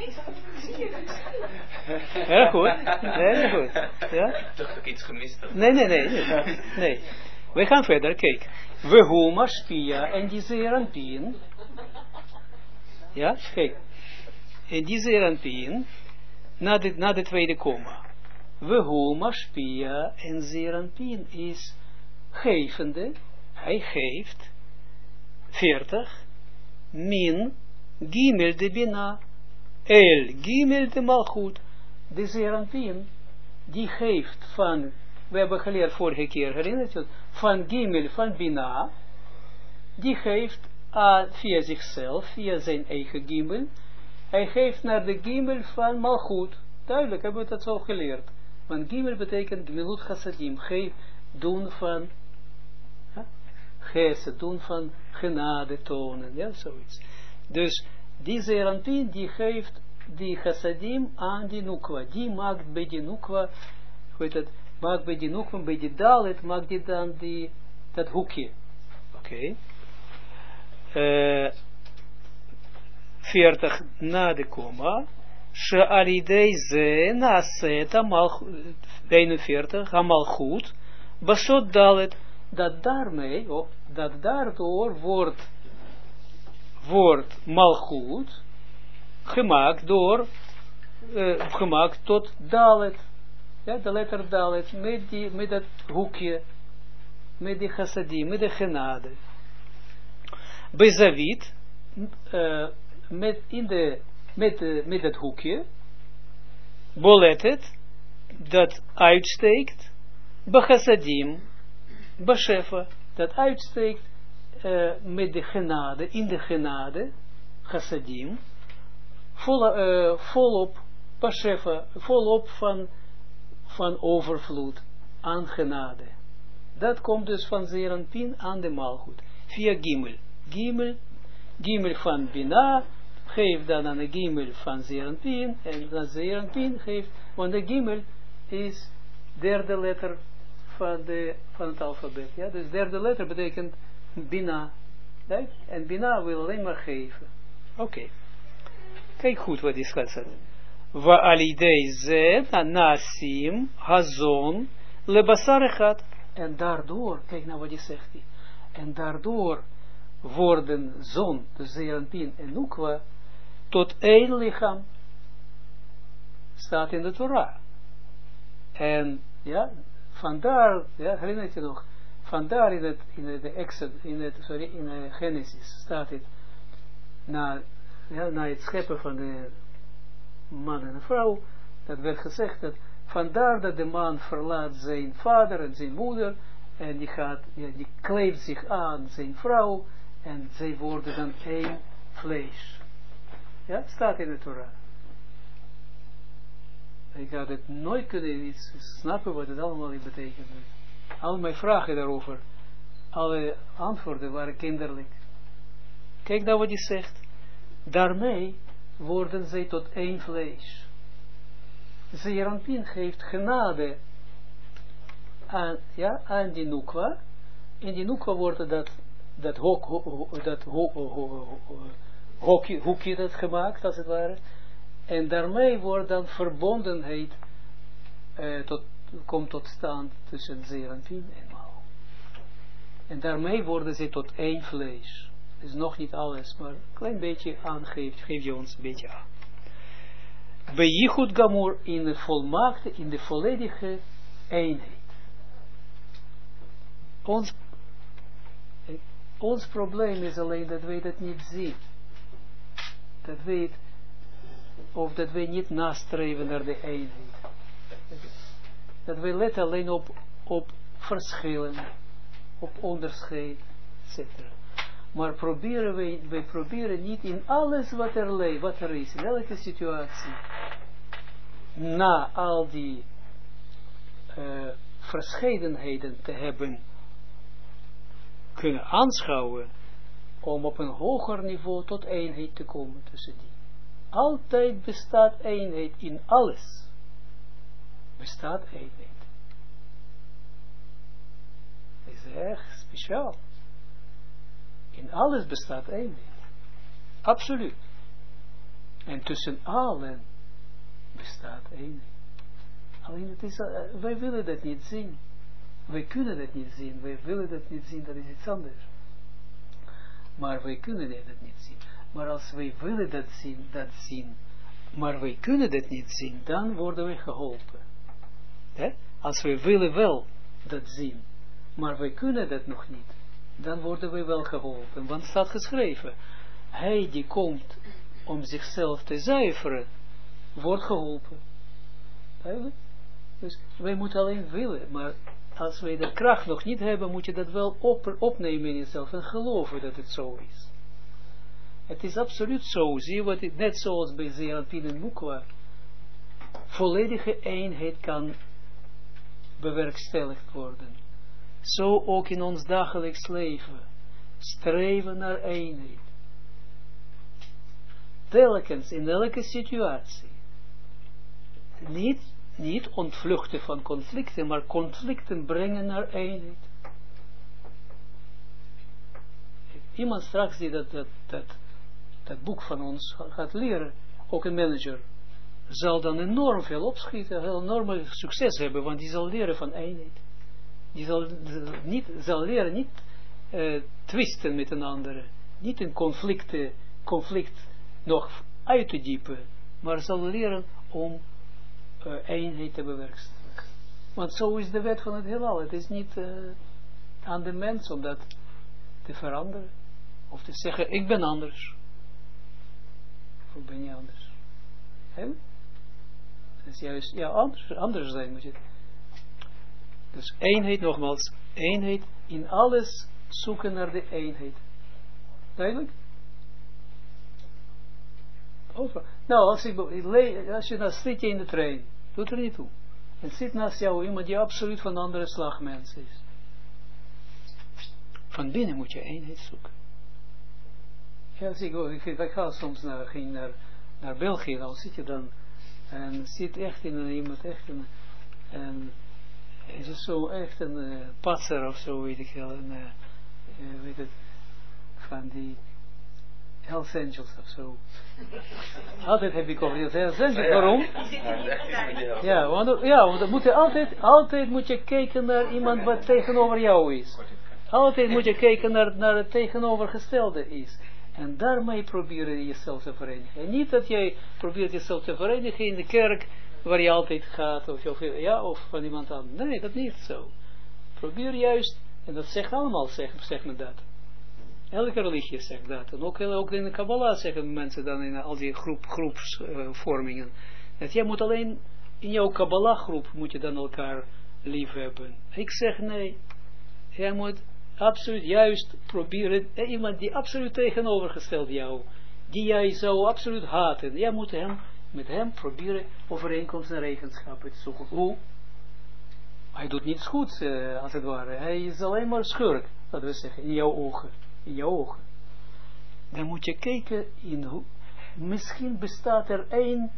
Heel goed, heel goed. Ja? Toch ook iets gemist? Nee. We gaan verder, kijk. Wehu mashpia en die zeeranpien. Ja, kijk. En die zeeranpien, na de tweede komma. Wehu mashpia en zeeranpien is gevende, hij geeft, 40, min, gimel de bina, el, gimel de malchut, de zeeranpien, die geeft van, we hebben geleerd vorige keer, herinnert je, van gimel, van bina, die geeft via zichzelf, via zijn eigen gimel, hij geeft naar de gimel van malchut, duidelijk, hebben we dat zo geleerd, want gimel betekent gmilut chassadim, geef, doen van, gesed, doen van genade tonen, ja, zoiets. Dus, die zeeranpien, die geeft die chassadim aan die nukwa, die maakt bij die nukwa, weet het, maakt bij die nukwa, bij die dalet, maakt die dan dat hoekje. Oké. 40 na de komma, she'alidei ze naaset amal, 41, amal goed, basot dalet, dat daarmee, dat daardoor wordt malchut gemaakt gemaakt tot dalet, ja, de letter dalet, met dat hoekje, met die chassadim, met de genade. Bezavit, met dat hoekje, boletet, dat uitsteekt, bechassadim, beshefa, dat uitsteekt, met de genade, in de genade, chassadim, volop, beshefa, volop van overvloed, aan genade. Dat komt dus van zeeranpien aan de malchut, via gimel. Gimel van Bina, geeft dan aan de gimel van zeeranpien, en dan zeeranpien geeft, want de gimel is derde letter van het alfabet, ja, dus derde letter betekent Bina, ja? En Bina wil alleen maar geven. Oké. Kijk goed wat die schat. Wa alidei ze nasim hazon lebasar echad. En daardoor, kijk nou wat die zegt hij, en daardoor worden zon, de zeeranpien en nukwa, tot één lichaam, staat in de Torah. En ja, vandaar, ja, herinner je nog, vandaar in Genesis staat het, na het scheppen van de man en de vrouw, dat werd gezegd dat vandaar dat de man verlaat zijn vader en zijn moeder, en die kleeft zich aan zijn vrouw, en zij worden dan één vlees. Ja, staat in de Torah. Ik had het nooit kunnen snappen wat het allemaal betekent. Al mijn vragen daarover, alle antwoorden waren kinderlijk. Kijk nou wat hij zegt. Daarmee worden zij tot één vlees. Zeeranpien geeft genade aan die nukwa. In die nukwa wordt dat hoekje dat gemaakt, als het ware. En daarmee wordt dan verbondenheid komt tot stand tussen zeeranpien en mal. En daarmee worden ze tot één vlees. Dus nog niet alles, maar een klein beetje aangeeft, geef je ons een beetje aan. Bij Yichud Gamur in de volmaakte, in de volledige eenheid. Ons probleem is alleen dat wij dat niet zien. Dat wij niet nastreven naar de eenheid. Dat wij letten alleen op verschillen, op onderscheid, etc. Maar wij proberen niet in alles wat er is, in elke situatie, na al die verscheidenheden te hebben kunnen aanschouwen, om op een hoger niveau tot eenheid te komen tussen die. Altijd bestaat eenheid in alles. Bestaat eenheid. Dat is echt speciaal. In alles bestaat eenheid. Absoluut. En tussen allen bestaat eenheid. Alleen het is, wij willen dat niet zien. wij kunnen het niet zien, wij willen het niet zien, dat is iets anders. Maar wij kunnen het niet zien. Maar als wij willen dat zien, maar wij kunnen het niet zien, dan worden wij geholpen. Als wij willen wel dat zien, maar wij kunnen dat nog niet, dan worden wij wel geholpen. Want het staat geschreven, hij die komt om zichzelf te zuiveren, wordt geholpen. Duidelijk? Dus wij moeten alleen willen, maar als wij de kracht nog niet hebben, moet je dat wel opnemen in jezelf en geloven dat het zo is. Het is absoluut zo, zie wat het, net zoals bij Zeranpin en Mukwa, volledige eenheid kan bewerkstelligd worden. Zo ook in ons dagelijks leven, streven naar eenheid. Telkens, in elke situatie. Niet ontvluchten van conflicten, maar conflicten brengen naar eenheid. Iemand straks die dat boek van ons gaat leren, ook een manager, zal dan enorm veel opschieten, heel enorm succes hebben, want die zal leren van eenheid. Die zal leren niet twisten met een andere, niet een conflict nog uit te diepen, maar zal leren om eenheid te bewerkstelligen. Want zo is de wet van het heelal. Het is niet aan de mens om dat te veranderen. Of te zeggen, ik ben anders. Of ben je anders? Het is juist, ja, anders zijn moet je. Dus eenheid, nogmaals, eenheid, in alles zoeken naar de eenheid. Duidelijk? Nou, als je nou zit je in de trein, doet er niet toe. En zit naast jou iemand die absoluut van een andere slag mens is. Van binnen moet je eenheid zoeken. Ja, ik ga soms naar België, dan zit je dan, en zit echt in iemand, echt in, en het is zo echt een passer of zo, weet ik wel, weet het, van die Hells Angels of zo. Altijd heb ik over die Hells Angels, waarom? Ja, want dan moet je altijd moet je kijken naar iemand wat tegenover jou is. Altijd moet je kijken naar het tegenovergestelde is. En daarmee probeer je jezelf te verenigen. En niet dat jij probeert jezelf te verenigen in de kerk, waar je altijd gaat, of van iemand anders. Nee, dat niet zo. Probeer juist, en dat zegt allemaal, zegt men dat. Elke religie zegt dat. En ook in de Kabbalah zeggen mensen dan in al die groepsvormingen. Dat jij moet alleen in jouw Kabbalah groep moet je dan elkaar lief hebben. Ik zeg nee. Jij moet absoluut juist proberen, iemand die absoluut tegenovergesteld jou, die jij zou absoluut haten. Jij moet met hem proberen overeenkomst en eigenschappen te zoeken. Hoe? Hij doet niets goeds, als het ware. Hij is alleen maar schurk, laten we zeggen, in jouw ogen. In jouw ogen. Dan moet je kijken in hoe, misschien bestaat er één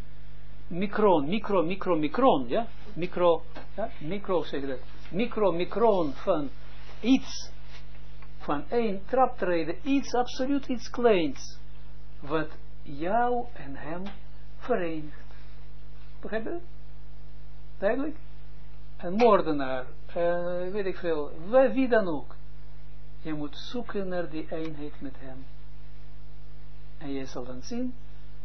micron, ja? Micro zeg dat. Micron van iets, van één traptreden, absoluut iets kleins, wat jou en hem verenigt. Begrijp je? Duidelijk? Een moordenaar, weet ik veel, wie dan ook. Je moet zoeken naar die eenheid met hem. En je zal dan zien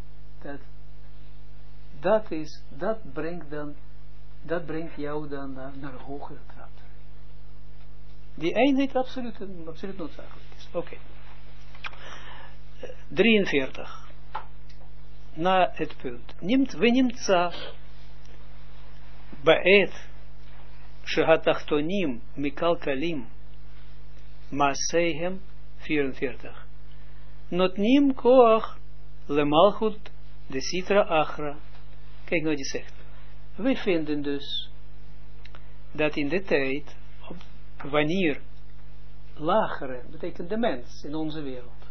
dat brengt jou dan naar hogere trap. Die eenheid absoluut noodzakelijk is. Oké. 43. Na het punt. ונמצא בעת שהתחתונים מקלקלים מעשיהם 44. נותנים כוח למלכות דסיטרא אחרא. Kijk wat hij zegt. Wij vinden dus dat in de tijd, wanneer lagere, betekent de mens in onze wereld,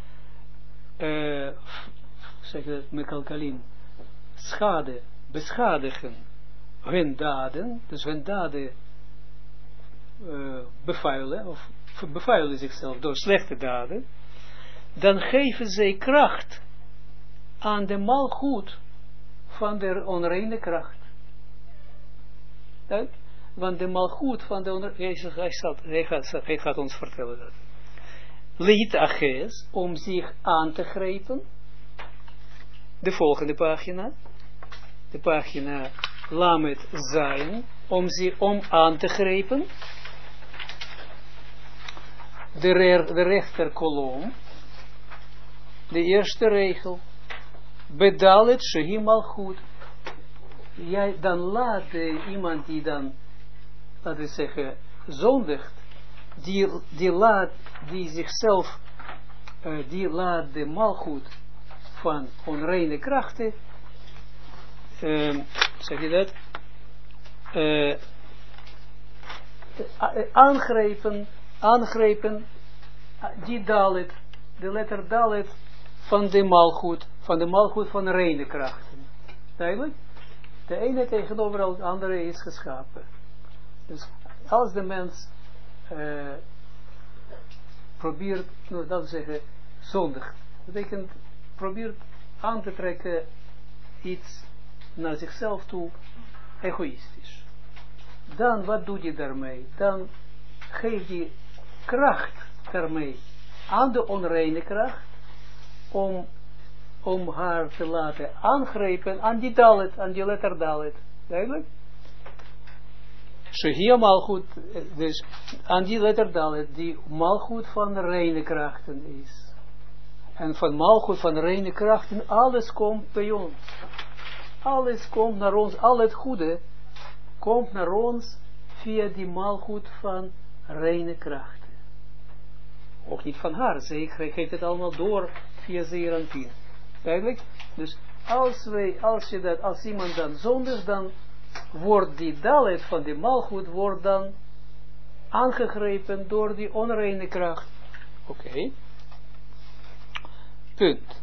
zeg dat mekalkalim, beschadigen hun daden, dus hun daden bevuilen, of bevuilen zichzelf door slechte daden, dan geven zij kracht aan de malgoed van de onreine kracht. want de malgoed van de hij gaat ons vertellen dat. Leit aches, om zich aan te grijpen. De volgende pagina. De pagina Lamet Zayin, om aan te grijpen. De rechter kolom. De eerste regel. Bedalet shehi malchut. Jij dan laat iemand die dan, laten we zeggen, zondigt, die zichzelf, die laat de malchut van onreine krachten, zeg je dat, aangrepen, die dalet, de letter dalet van de malchut van reine krachten. Duidelijk? De ene tegenover het andere is geschapen. Dus als de mens probeert, dat we zeggen, zondigt. Dat betekent, probeert aan te trekken iets naar zichzelf toe, egoïstisch. Dan, wat doet hij daarmee? Dan geeft hij kracht daarmee aan de onreine kracht, om haar te laten aangrijpen aan die dalet, aan die letter dalet. Duidelijk? Shehia malchut, dus aan die letter dalet, die malchut van reine krachten is. En van malchut van reine krachten, alles komt bij ons. Alles komt naar ons, al het goede komt naar ons via die malchut van reine krachten. Ook niet van haar, zij geeft het allemaal door via Zeeranpien. Duidelijk? Dus als iemand dan zondigt, dan wordt die dalet van die malchut wordt dan aangegrepen door die onreine kracht. Oké. Punt.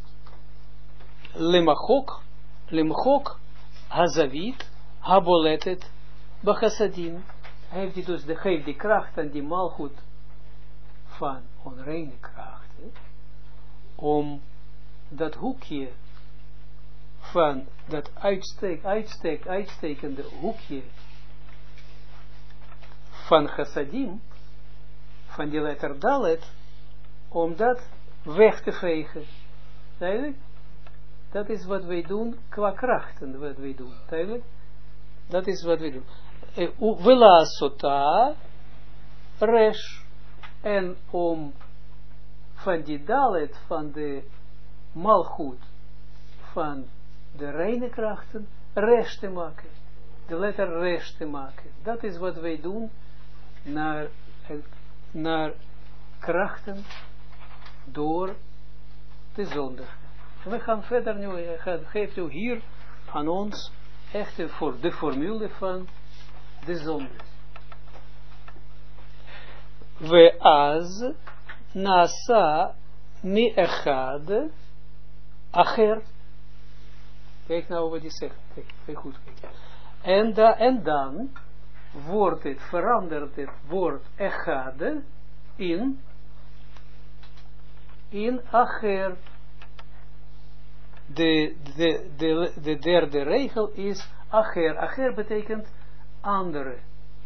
Lemchok hazavit haboletet bachassadin. Geeft die kracht aan die malchut van onreine kracht, om dat hoekje van dat uitstekende hoekje van chassadim, van die letter dalet, om dat weg te vegen. Duidelijk? Dat is wat wij doen qua krachten, wat wij doen. Duidelijk? Dat is wat wij doen. Vela sota resh, en om van die dalet, van de malchut, van de reine krachten, resh te maken. De letter resh te maken. Dat is wat wij doen naar krachten door de zondigen. We gaan verder nu, geeft u hier aan ons echt voor de formule van de zonde. We az nasa mi echad acher. Kijk nou wat hij zegt. Kijk goed. En dan wordt het, verandert het woord echad in acher. De derde regel is acher. Acher betekent andere.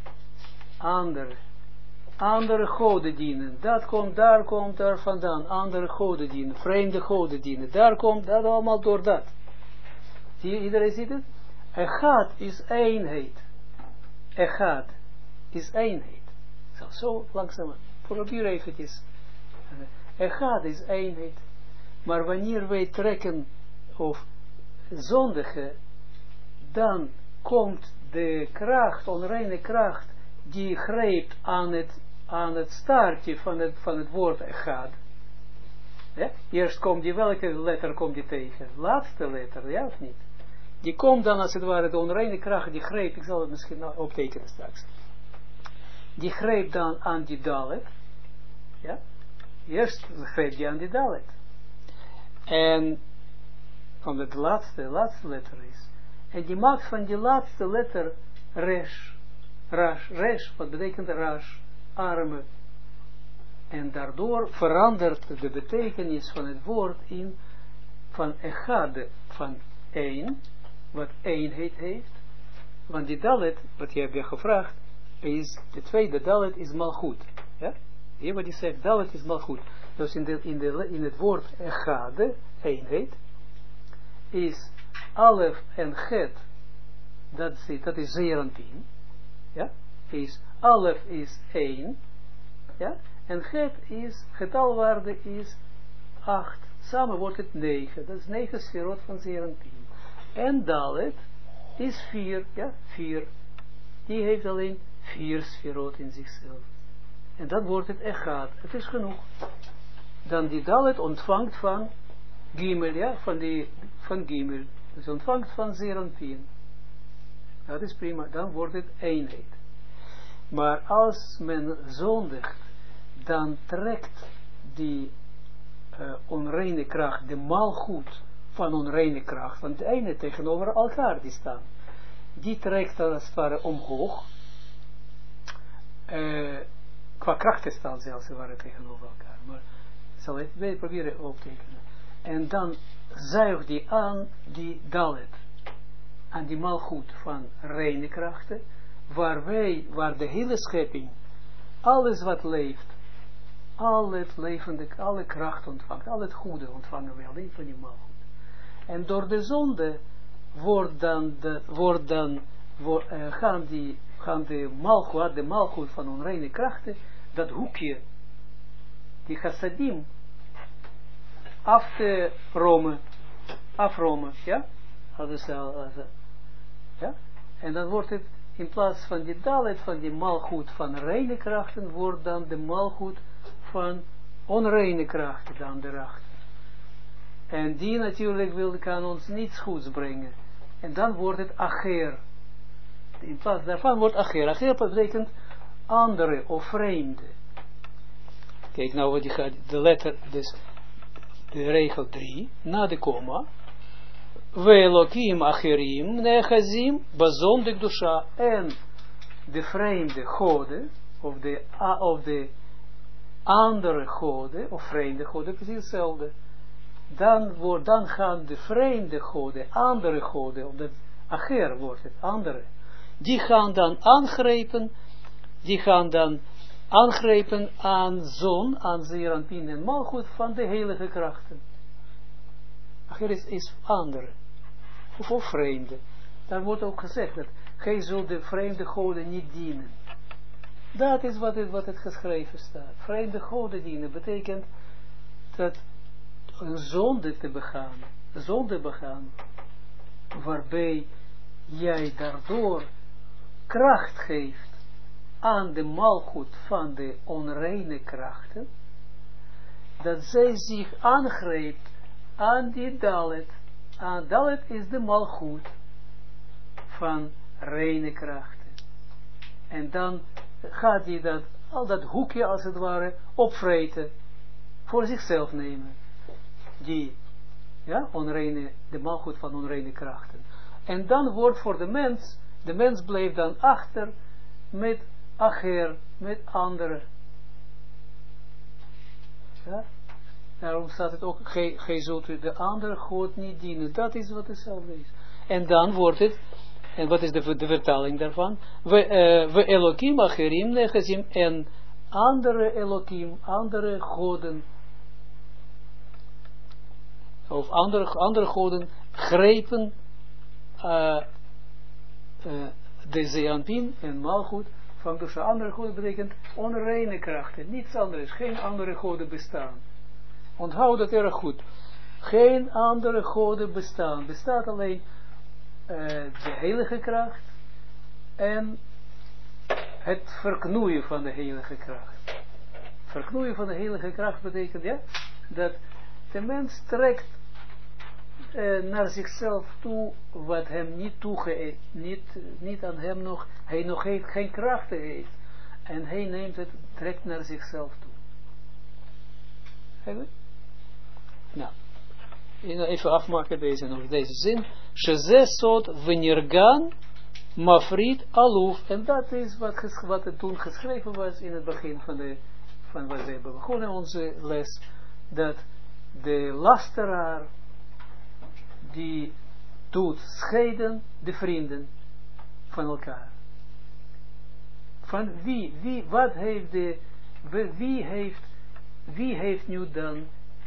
Andere goden dienen. Daar komt daar vandaan. Andere goden dienen. Vreemde goden dienen. Daar komt dat allemaal door dat. Iedereen ziet het? Echad is eenheid. Echad is eenheid. Zo langzaam. Probeer eventjes. Echad is eenheid. Maar wanneer wij trekken of zondigen, dan komt de kracht, onreine kracht, die grijpt aan het staartje van het woord echad. Ja? Eerst komt die, welke letter komt die tegen? Laatste letter, ja of niet? Die komt dan als het ware, de onreine kracht, die grijpt, ik zal het misschien optekenen straks. Die grijpt dan aan die dalet. Ja? Eerst grijpt die aan die dalet. En omdat het de laatste letter is. En die maakt van die laatste letter resh. Resh, wat betekent rash? Arme. En daardoor verandert de betekenis van het woord in van echade, van één, wat eenheid heeft, want die dalet, wat je hebt gevraagd, is, de tweede dalet is malchut. Ja? Hier wat die zegt, dalet is malchut. Dus in het woord echade, eenheid, is alef en het, dat is zeeranpien. Ja? Is, alef is 1, ja? En het is, getalwaarde is 8. Samen wordt het 9. Dat is 9 sferot van zeeranpien. En dalet is 4, ja, 4. Die heeft alleen 4 sferot in zichzelf. En dan wordt het echad. Het is genoeg. Dan die dalet ontvangt van gimel, ja, van gimel. Dus ontvangt van zeeranpien. Dat is prima. Dan wordt het eenheid. Maar als men zondigt, dan trekt die onreine kracht, de malgoed van onreine kracht, van het ene tegenover elkaar die staan. Die trekt dan als het ware omhoog, qua krachten staan zelfs, ze waren tegenover elkaar. Maar ik zal het weer proberen optekenen. En dan zuigt die aan die dalet, aan die malgoed van reine krachten, waar de hele schepping, alles wat leeft, al het levende, alle kracht ontvangt, al het goede ontvangen we alleen van die malgoed. En door de zonde gaan de malgoed van onreine krachten, dat hoekje, die chassadim, afromen, ja? Ja? En dan wordt het, in plaats van die dalet, van die malgoed van reine krachten, wordt dan de malgoed van onreine krachten dan erachter. En die natuurlijk kan ons niets goeds brengen. En dan wordt het acher. In plaats daarvan wordt acher. Acher betekent andere of vreemde. Kijk nou wat je gaat, de letter, dus de regel 3, na de komma. Ve'elokim acherim nechazim bazondik dusha. En de vreemde goden, of de andere goden, of vreemde goden, precies hetzelfde. Dan gaan de vreemde goden, andere goden, omdat acher wordt het, andere, die gaan dan aangrijpen aan zon, aan zeeranpien en malgoed van de heilige krachten. Acher is andere, of vreemde. Daar wordt ook gezegd dat gij zult de vreemde goden niet dienen. Dat is wat het geschreven staat. Vreemde goden dienen betekent dat een zonde begaan, waarbij jij daardoor kracht geeft aan de malgoed van de onreine krachten, dat zij zich aangrijpt aan die dalet. Dalet is de malgoed van reine krachten. En dan gaat hij al dat hoekje als het ware opvreten, voor zichzelf nemen. Die, ja, onreine, de malgoed van onreine krachten. En dan wordt voor de mens blijft dan achter met acher, met andere. Ja? Daarom staat het ook, gij zult de andere God niet dienen. Dat is wat hetzelfde is. En dan wordt het, en wat is de vertaling daarvan? We Elohim acherim nechazim, en andere Elohim, andere goden, of andere goden grepen de zeeranpien en malgoed van de andere goden betekent onreine krachten, niets anders, geen andere goden bestaan. Onthoud dat erg goed. Geen andere goden bestaan. Bestaat alleen de heilige kracht en het verknoeien van de heilige kracht. Verknoeien van de heilige kracht betekent, ja, dat de mens trekt naar zichzelf toe wat hem niet aan hem nog, hij nog geen krachten heeft. En hij trekt naar zichzelf toe. Nou, even afmaken deze zin. Shezesot venirgan mafrit aluf. En dat is wat er toen geschreven was in het begin van wat we hebben begonnen, onze les. Dat de lasteraar die doet scheiden de vrienden van elkaar. Van wie, wat heeft wie heeft nu dan,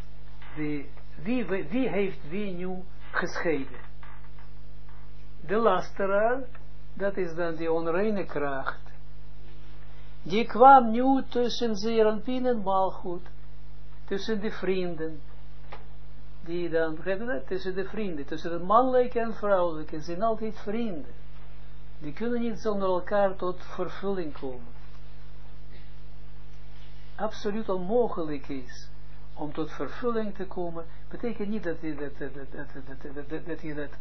wie heeft wie nu gescheiden? De lasteraar, dat is dan die onreine kracht. Die kwam nu tussen Zeranpien en Malchut, tussen de vrienden. Die dan, tussen de vrienden, tussen het mannelijke en vrouwelijke, zijn altijd vrienden. Die kunnen niet zonder elkaar tot vervulling komen. Absoluut onmogelijk is om tot vervulling te komen, betekent niet dat je dat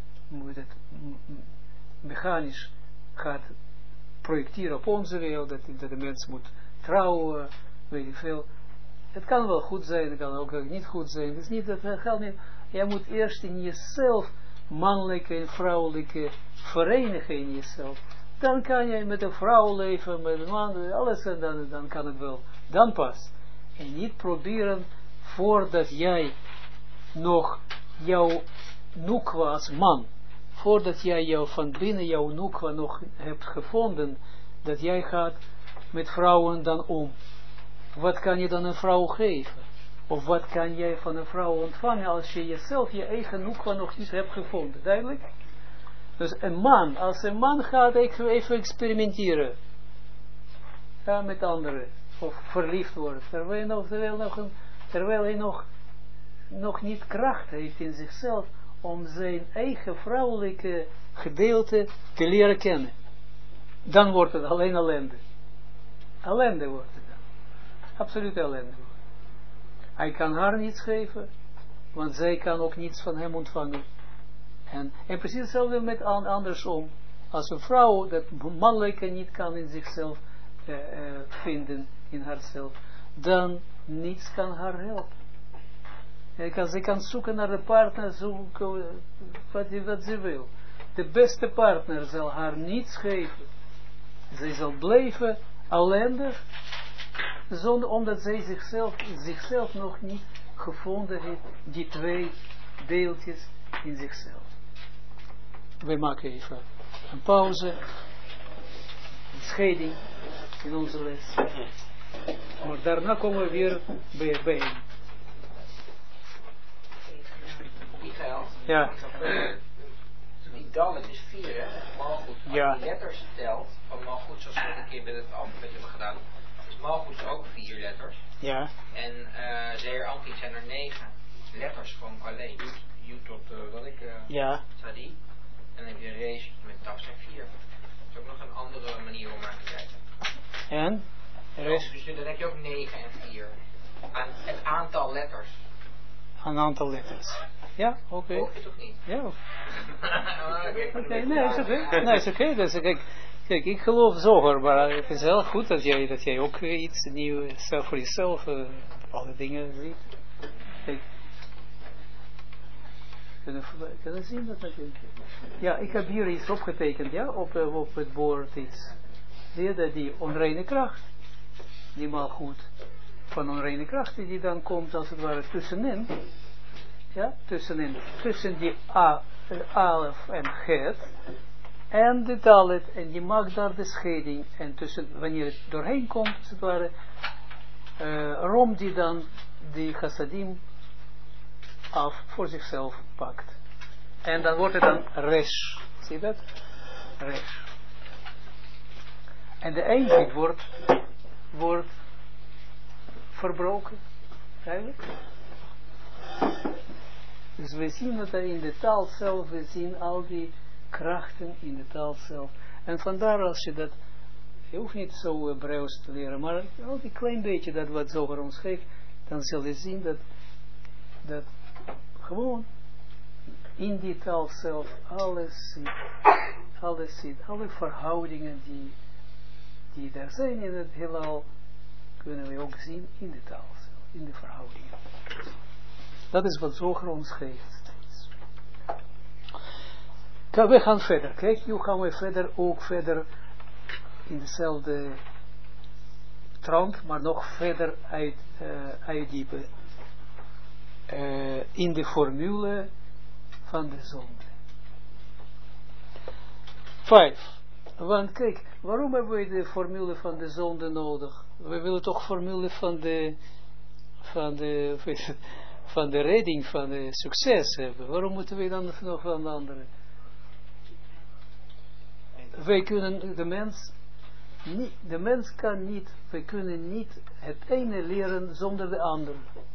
mechanisch gaat projecteren op onze wereld, dat de mens moet trouwen, weet ik veel. Het kan wel goed zijn, het kan ook niet goed zijn. Het is niet dat het geldt niet. Jij moet eerst in jezelf mannelijke en vrouwelijke verenigen in jezelf. Dan kan je met een vrouw leven, met een man, alles, en dan kan het wel. Dan pas. En niet proberen, voordat jij nog jouw nukwa als man, voordat jij jou van binnen jouw nukwa nog hebt gevonden, dat jij gaat met vrouwen dan om. Wat kan je dan een vrouw geven? Of wat kan jij van een vrouw ontvangen als je jezelf, je eigen nukwa nog niet hebt gevonden? Duidelijk? Dus een man, als een man gaat even experimenteren. Ja, met anderen. Of verliefd worden. Terwijl hij nog niet kracht heeft in zichzelf om zijn eigen vrouwelijke gedeelte te leren kennen. Dan wordt het alleen ellende. Ellende wordt het dan. Absoluut ellende. Hij kan haar niets geven, want zij kan ook niets van hem ontvangen. En precies hetzelfde met andersom. Als een vrouw dat mannelijke niet kan in zichzelf vinden, in haarzelf, dan niets kan haar helpen. Ze kan zoeken naar de partner, zoeken wat ze wil. De beste partner zal haar niets geven. Zij zal blijven ellendig, omdat zij zichzelf nog niet gevonden heeft, die twee deeltjes in zichzelf. We maken even een pauze, een scheiding in onze les. Maar daarna komen we weer bijeen. Michael? Ja. Die Dalet is 4, hè? Malgoed. Als Ja. die letters telt, van Malgoed, zoals we een keer met het alfabet hebben gedaan, is Malgoed ook 4 letters. Ja. En Zeer Anpin zijn er 9 letters, gewoon alleen. U tot Ja. Sadi. En dan heb je een race met Taf zijn 4. Dat is ook nog een andere manier om naar te kijken. En? Dus dan heb je ook 9 en 4. Het aantal letters. Een aantal letters. Ja, oké. Hoef je toch niet? Ja. Oké, nee, is oké. Nee, is oké. Dus, kijk, ik geloof Zoger, maar het is wel goed dat jij ook iets nieuws voor jezelf, alle dingen ziet. Kijk. Kunnen zien dat natuurlijk? Ja, ik heb hier iets opgetekend, ja, op het bord iets. Zie je dat die onreine kracht, die Malchut van onreine kracht, die dan komt als het ware tussenin, ja, tussen die Alef en Het, en de Dalet, en die maakt daar de scheiding, en wanneer het doorheen komt, als het ware, Rom die dan die chassadim af voor zichzelf pakt. En dan wordt het dan resh. Zie je dat? Resh. En de eindelijk wordt verbroken. Eigenlijk. Dus we zien dat er in de taal zelf, we zien al die krachten in de taal zelf. En vandaar als je dat, je hoeft niet zo Hebreeuws te leren, maar al die klein beetje dat wat Zoger ons geeft, dan zul je zien dat gewoon in die taal zelf alles ziet, alle verhoudingen die er zijn in het heelal, kunnen we ook zien in de taal zelf, in de verhoudingen. Dat is wat Zoger ons geeft. We gaan verder. Kijk, nu gaan we ook verder in dezelfde trant, maar nog verder uitdiepen. In de formule van de zonde. 5. Want kijk, waarom hebben we de formule van de zonde nodig? We willen toch formule van de redding, van de succes hebben. Waarom moeten we dan nog van de andere? Wij kunnen de mens kan niet, wij kunnen niet het ene leren zonder de ander.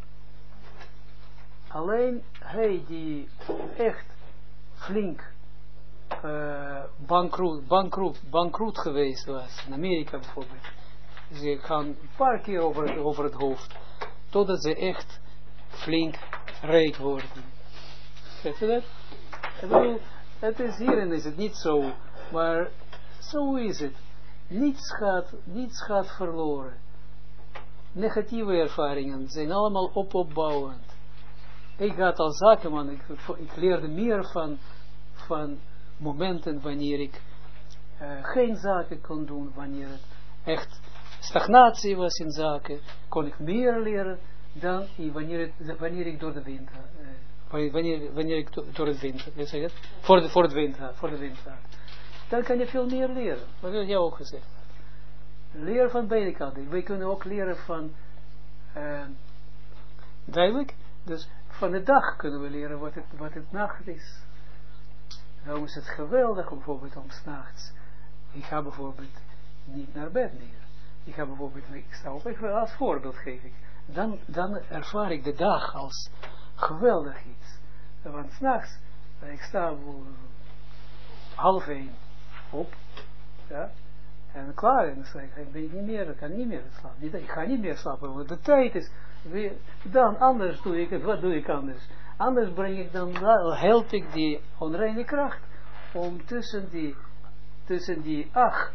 Alleen hij die echt flink bankroet geweest was, in Amerika bijvoorbeeld. Ze gaan een paar keer over het hoofd, totdat ze echt flink rijk worden. Weet je dat? Ik bedoel, het is hierin is het niet zo, maar zo is het. Niets gaat verloren. Negatieve ervaringen zijn allemaal opbouwend. Ik had als zakenman, ik leerde meer van momenten wanneer ik geen zaken kon doen, wanneer het echt stagnatie was in zaken, kon ik meer leren dan wanneer ik door de wind wanneer ik door het wind, weet je het? Voor de wind ga. Dan kan je veel meer leren. Wat heb jij ook gezegd? Leer van beide kanten. Wij kunnen ook leren van duidelijk, dus van de dag kunnen we leren wat het nacht is. Daarom is het geweldig bijvoorbeeld om 's nachts. Ik ga bijvoorbeeld niet naar bed meer. Ik ga bijvoorbeeld, ik sta op, even als voorbeeld geef ik. Dan ervaar ik de dag als geweldig iets. Want 's nachts, ik sta 12:30 op, ja, en klaar, en dan ben ik niet meer, ik kan niet meer slapen. Ik ga niet meer slapen, want de tijd is, dan anders doe ik het, wat doe ik anders? Anders breng ik dan, help ik die onreine kracht, om tussen die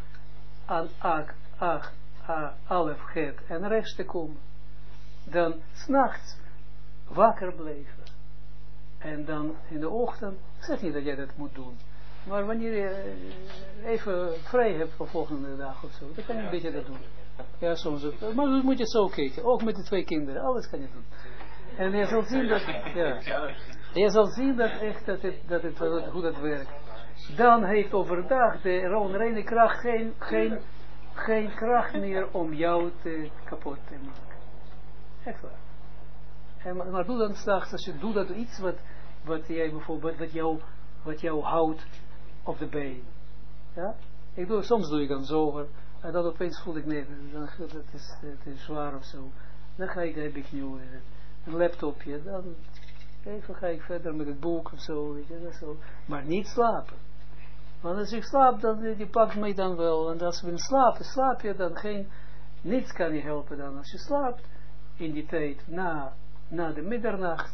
alef, het en rechts te komen. Dan 's nachts wakker blijven. En dan in de ochtend, ik zeg niet dat jij dat moet doen, maar wanneer je even vrij hebt voor volgende dag of zo, dan kan je een beetje dat doen. Ja, soms ook. Maar dan moet je zo kijken, ook met de 2 kinderen, alles kan je doen. En je zal zien dat, je zal zien dat echt, hoe dat werkt. Dan heeft overdag de onreine kracht geen kracht meer om jou kapot te maken. Echt waar. Maar doe dan straks, als je doet dat iets wat jij bijvoorbeeld, wat jou houdt op de been. Ja? Soms doe ik dan zo, en dan opeens voel ik, nee, het is zwaar of zo. Dan heb ik nu een laptopje, dan even ga ik verder met het boek of zo, weet je, zo. Maar niet slapen. Want als ik slaap, dan die pakt mij dan wel. En als we slaap je dan niets kan je helpen dan. Als je slaapt in die tijd na de middernacht,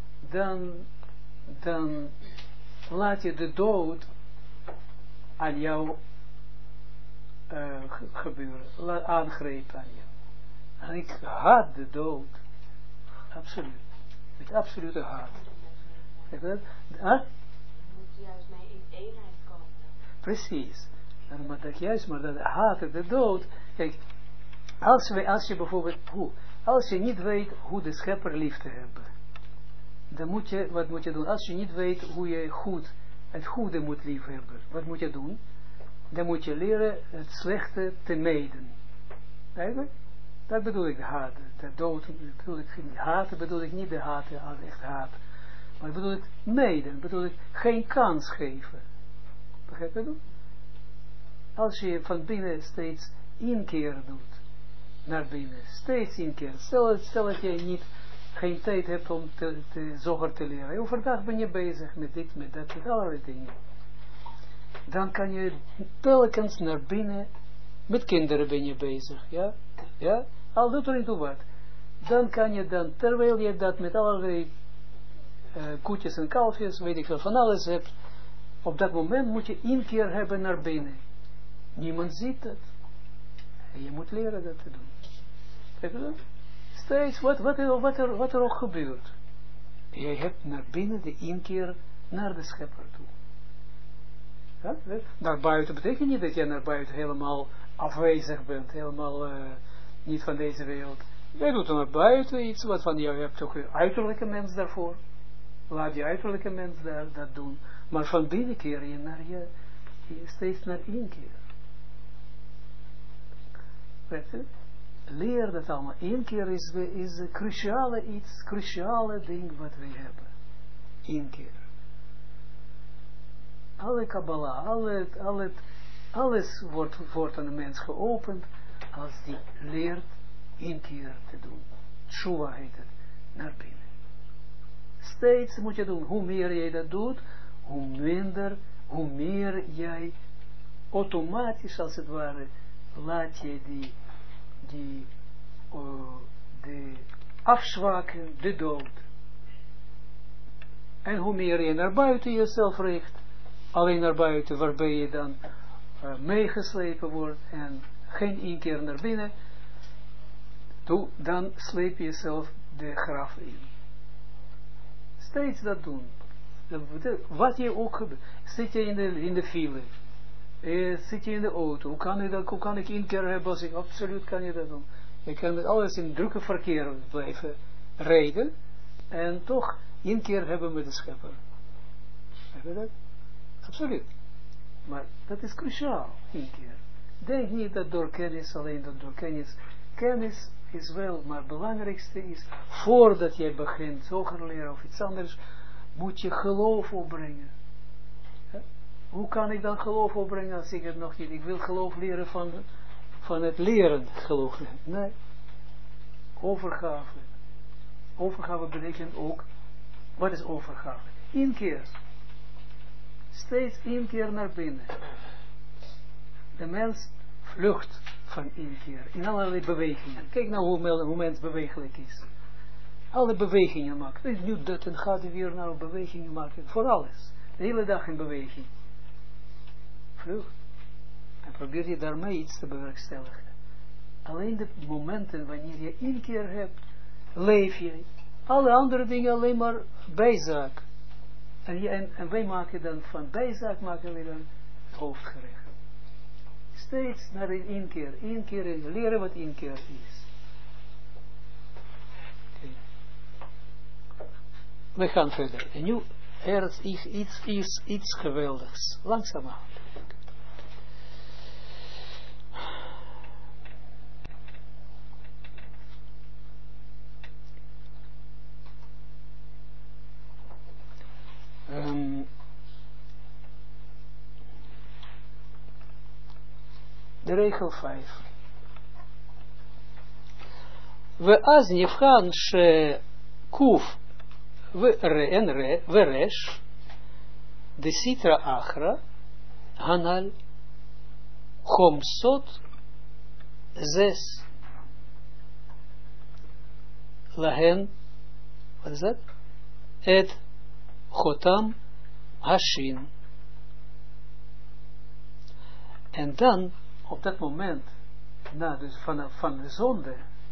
dan laat je de dood aan jou gebeuren, aangrepen aan jou. En ik haat de dood. Absoluut. Met absolute haat. Kijk dat? Huh? Je moet juist mee in eenheid komen. Precies. Maar dat haat de dood. Kijk, als je bijvoorbeeld, als je niet weet hoe de schepper lief te hebben, dan wat moet je doen? Als je niet weet hoe je het goede moet lief hebben, wat moet je doen? Dan moet je leren het slechte te mijden. Eigenlijk? Dat bedoel ik haat. De dood bedoel ik niet. Haat bedoel ik niet de haat, echt haat. Maar bedoel ik mijden. Bedoel ik geen kans geven. Begrijp je dat? Als je van binnen steeds inkeer doet. Naar binnen. Steeds inkeer. Stel dat je geen tijd hebt om zoger te leren. Overdag ben je bezig met dit, met dat, met allerlei dingen. Dan kan je telkens naar binnen. Met kinderen ben je bezig. Ja? Ja? Al doet er niet toe wat. Dan kan je dan, terwijl je dat met allerlei koetjes en kalfjes, weet ik veel, van alles hebt, op dat moment moet je inkeer hebben naar binnen. Niemand ziet het. En je moet leren dat te doen. Kijk je dat? Steeds, wat er ook gebeurt. Je hebt naar binnen de inkeer naar de schepper toe. Ja? Naar buiten betekent niet dat je naar buiten helemaal afwezig bent, helemaal niet van deze wereld. Jij doet naar buiten iets wat van jou, je hebt ook een uiterlijke mens daarvoor. Laat die uiterlijke mens dat doen. Maar van binnen keer je steeds naar inkeer. Leer dat allemaal. Inkeer is de cruciale ding wat we hebben. Inkeer. Alle Kabbalah, alles wordt aan de mens geopend als die leert inkeer te doen. Tshuva heet het, naar binnen. Steeds moet je doen, hoe meer jij dat doet, hoe meer jij automatisch als het ware laat je de afzwaken, de dood. En hoe meer je naar buiten jezelf richt, alleen naar buiten waarbij je dan meegeslepen wordt en geen inkeer naar binnen, dan sleep je jezelf de graf in. Steeds dat doen. Wat je ook gebeurt. Zit je in de file, zit je in de auto, hoe kan ik inkeer hebben als ik absoluut kan je dat doen. Je kan met alles in drukke verkeer blijven rijden en toch inkeer hebben met de schepper. Heb je dat? Absoluut. Maar dat is cruciaal, inkeer. Denk niet dat door kennis, alleen dat door kennis is wel, maar het belangrijkste is, voordat jij begint zoger leren of iets anders, moet je geloof opbrengen. Ja? Hoe kan ik dan geloof opbrengen als ik het nog niet, ik wil geloof leren van het leren geloof. Nee. Overgave. Overgave betekent ook, wat is overgave? Inkeer. Steeds inkeer naar binnen. De mens vlucht van inkeer in allerlei bewegingen. Kijk nou hoe mens bewegelijk is. Alle bewegingen maakt. Nu dat en gaat hij weer naar bewegingen maken. Voor alles. De hele dag in beweging. Vlucht. En probeer je daarmee iets te bewerkstelligen. Alleen de momenten wanneer je inkeer hebt, leef je. Alle andere dingen alleen maar bijzaak. En wij maken dan van bijzaak maken we dan hoofdgerecht. Steeds naar een inkeer en leren wat inkeer is. Okay. We gaan verder. En nu er is iets geweldigs. Langzaamaan. De regel 5. ואז נבחן שקוף ורש דסיטרא אחרא הנ"ל חומסות זס להן, wat is dat? את חותם השין. En dan op dat moment, dus van de zonde,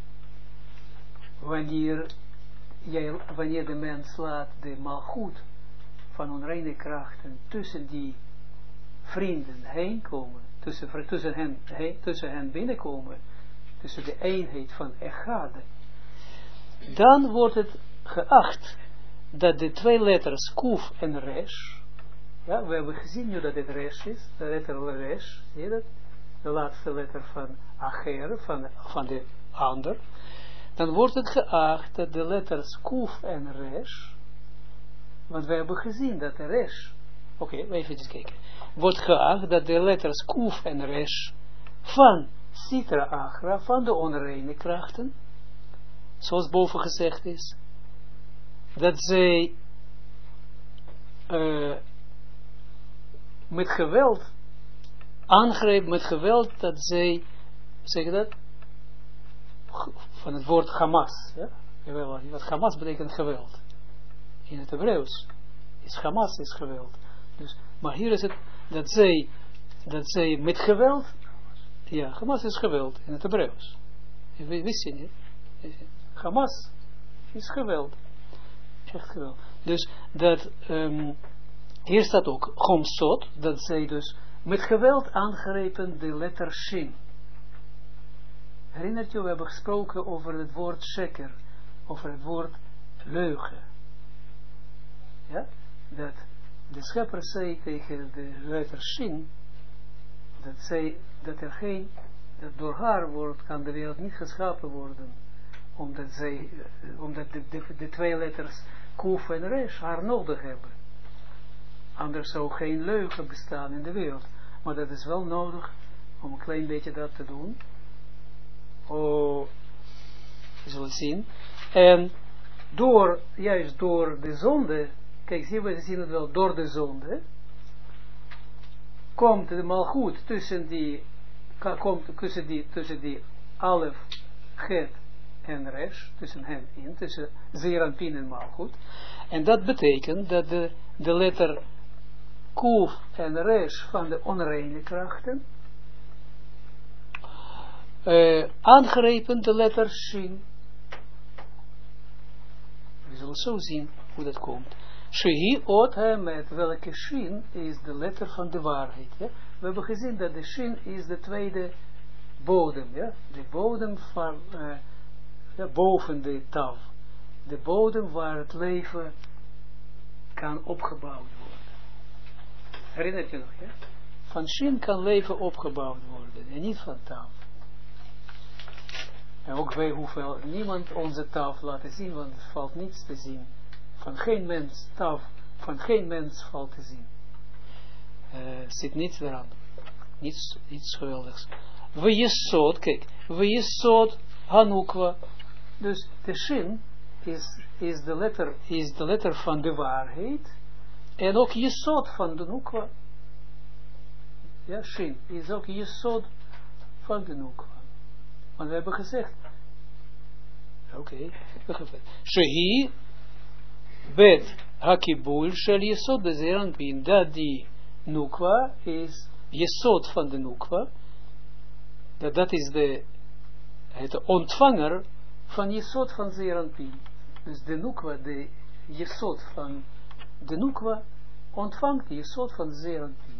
wanneer de mens laat de malgoed van onreine krachten tussen die vrienden heen komen, tussen hen binnenkomen, tussen de eenheid van Echade, dan wordt het geacht dat de twee letters Kuf en Resh, ja, we hebben gezien nu dat het Resh is, de letter Resh, zie je dat? De laatste letter van Acher, van de ander, dan wordt het geacht dat de letters Kuf en Resh, want we hebben gezien dat de Resh, oké, even kijken, wordt geacht dat de letters Kuf en Resh van Sitra Achra, van de onreine krachten, zoals boven gezegd is, dat zij met geweld aangreep, met geweld, dat zij, zeg je dat? Van het woord Hamas. Ja? Wat Hamas betekent geweld. In het Hebreeuws is Hamas is geweld. Dus, maar hier is het dat zij met geweld, ja, Hamas is geweld in het Hebreeuws. Wist je niet? Hamas is geweld. Echt geweld. Dus dat, hier staat ook Chomsot, dat zij dus met geweld aangrepen de letter Shin. Herinnert je, we hebben gesproken over het woord sheker, over het woord leugen. Ja? Dat de schepper zei tegen de letter Shin, dat door haar kan de wereld niet geschapen worden, omdat de twee letters Kuf en Resh haar nodig hebben. Anders zou geen leugen bestaan in de wereld. Maar dat is wel nodig om een klein beetje dat te doen. Oh, we zullen zien. En juist door de zonde, kijk, we zien het wel, door de zonde, komt de malgoed tussen die alef, het en resh, tussen hen in, tussen zeer en pin en malgoed. En dat betekent dat de letter kuf en resh van de onreine krachten aangrepen de letter shin. We zullen zo zien hoe dat komt. Shehi ot met welke shin is de letter van de waarheid. Ja? We hebben gezien dat de shin is de tweede bodem. Ja? De bodem van boven de tav. De bodem waar het leven kan opgebouwd worden. Herinner je nog? Ja? Van shin kan leven opgebouwd worden en niet van tav. En ook wij hoeven niemand onze tav laten zien, want het valt niets te zien. Van geen mens tav, van geen mens valt te zien. Zit niets eraan. Niets geweldigs. We jesod, kijk, we jesod Hanukwa. Dus de shin is de letter van de waarheid. En ook jesod van de nukwa. Ja, shin is ook jesod van de nukwa. Want we hebben gezegd, oké, Shehi bet hakibul shel yesod bezeranpin, dat die nukwa is yesod van de nukwa, dat is het ontvanger van yesod van zeranpin. Dus de nukwa, de yesod van de nukwa, ontvangt de yesod van zeranpin.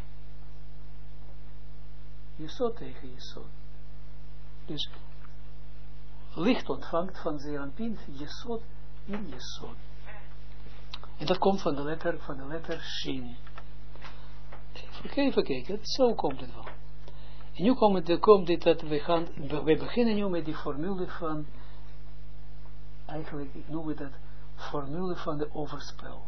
Yesod tegen yesod. Dus licht ontvangt van zeranpin, jesod in jesod. En dat komt van de letter shin. Even kijken, zo komt het wel. En nu komt dit dat we beginnen nu met die formule van, eigenlijk ik noem het dat formule van de overspel.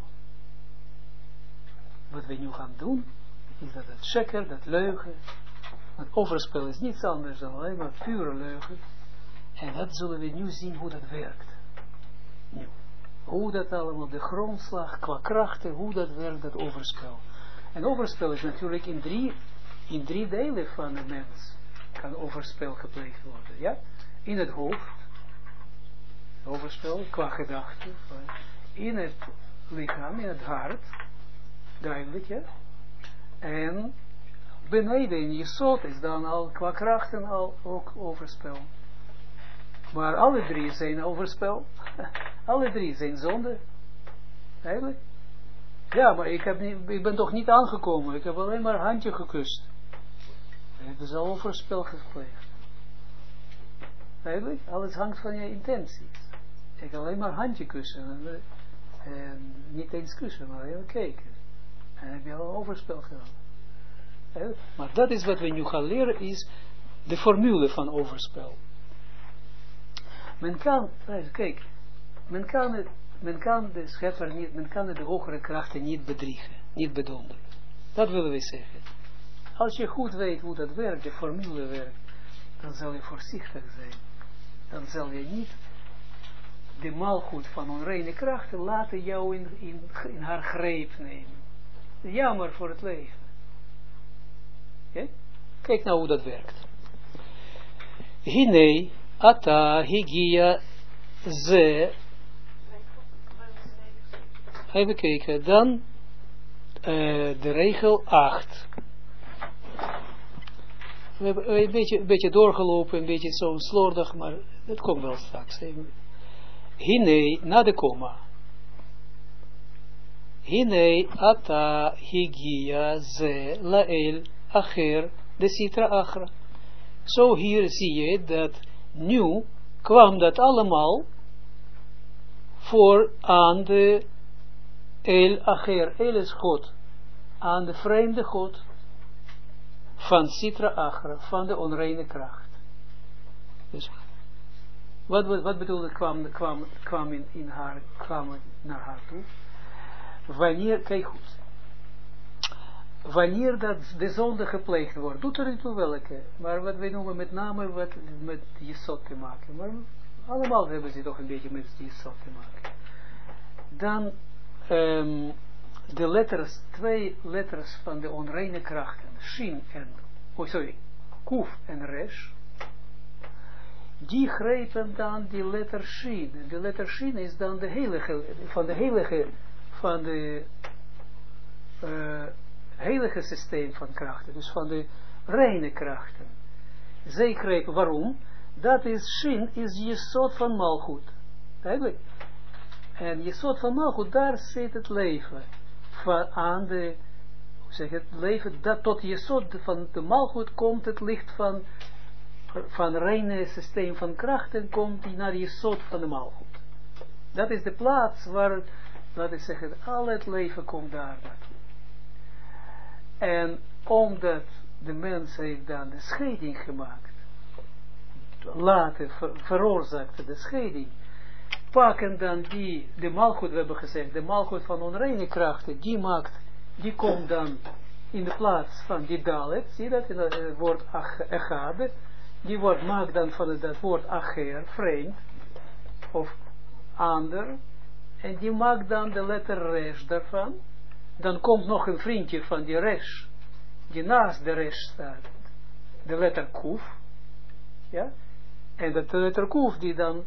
Wat we nu gaan doen, is dat het checker, dat leugen. Want overspel is niets anders dan alleen maar pure leugen. En dat zullen we nu zien hoe dat werkt. Nu. Hoe dat allemaal, de grondslag, qua krachten, hoe dat werkt, dat overspel. En overspel is natuurlijk in drie delen van de mens kan overspel gepleegd worden. Ja? In het hoofd, overspel, qua gedachten. In het lichaam, in het hart, duidelijk, ja. En beneden in je soort is dan al qua krachten al ook overspel. Maar alle drie zijn overspel. Alle drie zijn zonde. Eigenlijk. Ja, maar ik ben toch niet aangekomen. Ik heb alleen maar een handje gekust. En het is al overspel gepleegd. Eigenlijk. Alles hangt van je intenties. Ik heb alleen maar een handje kussen. En niet eens kussen, maar even kijken. En heb je al overspel gedaan. Maar dat is wat we nu gaan leren, is de formule van overspel. Men kan, kijk, men kan de schepper niet, men kan de hogere krachten niet bedriegen, niet bedonderen. Dat willen we zeggen. Als je goed weet hoe dat werkt, de formule werkt, dan zal je voorzichtig zijn. Dan zal je niet de maalgoed van onreine krachten laten jou in haar greep nemen. Jammer voor het leven. Okay? Kijk nou hoe dat werkt. Hine ata higia ze. Even kijken. Dan de regel 8. We hebben een beetje doorgelopen, een beetje zo slordig, maar dat komt wel straks. Hine na de komma. Hine ata higia ze lael acher de sitra achra. Zo hier zie je dat nu kwam dat allemaal voor aan de El acher, El is God, aan de vreemde God, van Sitra Achra, van de onreine kracht. Dus, wat bedoelde, kwam naar haar toe? Wanneer, kijk goed, wanneer dat de zonde gepleegd wordt, doet er niet toe welke, maar wat wij noemen met name wat met Jesod te maken, maar allemaal hebben ze toch een beetje met Jesod te maken. Dan de letters, 2 letters van de onreine krachten, Shin en, Kuf en Resh, die grepen dan die letter Shin. En de letter Shin is dan de heilige systeem van krachten, dus van de reine krachten. Zij grepen, waarom? Dat is Shin, is Jesod van Malchut. Eigenlijk. En Jesod van Malchut, daar zit het leven. Aan de, het leven, dat tot Jesod van de Malchut komt het licht van reine systeem van krachten, komt die naar Jesod van de Malchut. Dat is de plaats waar, laat ik zeggen, al het leven komt daar naartoe. En omdat de mens heeft dan de scheiding gemaakt, later veroorzaakte de scheiding, pakken dan de Malchut, we hebben gezegd, de Malchut van onreine krachten, die komt dan in de plaats van die Dalet, zie je dat, in het woord Echade, die maakt dan van dat woord Acher, vreemd, of ander, en die maakt dan de letter Resh daarvan. Dan komt nog een vriendje van die Resh, die naast de Resh staat, de letter Kuf, ja, en de letter Kuf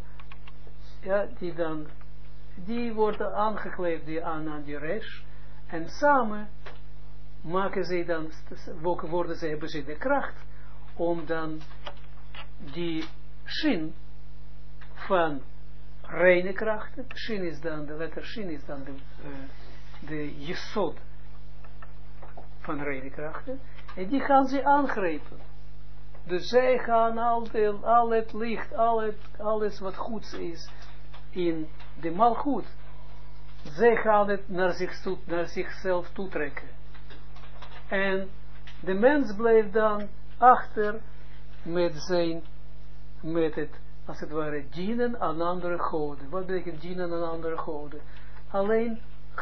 die wordt aangekleefd aan die Resh, en samen maken ze dan, hebben ze de kracht, om dan die Shin van reine krachten, Shin is dan, de letter Shin is dan de Jesod van reine krachten, en die gaan ze aangrijpen. Dus zij gaan al het licht, alles wat goed is in de Malchut, zij gaan het naar zichzelf toetrekken. En de mens blijft dan achter met het, als het ware, dienen aan andere goden. Wat betekent dienen aan andere goden? Alleen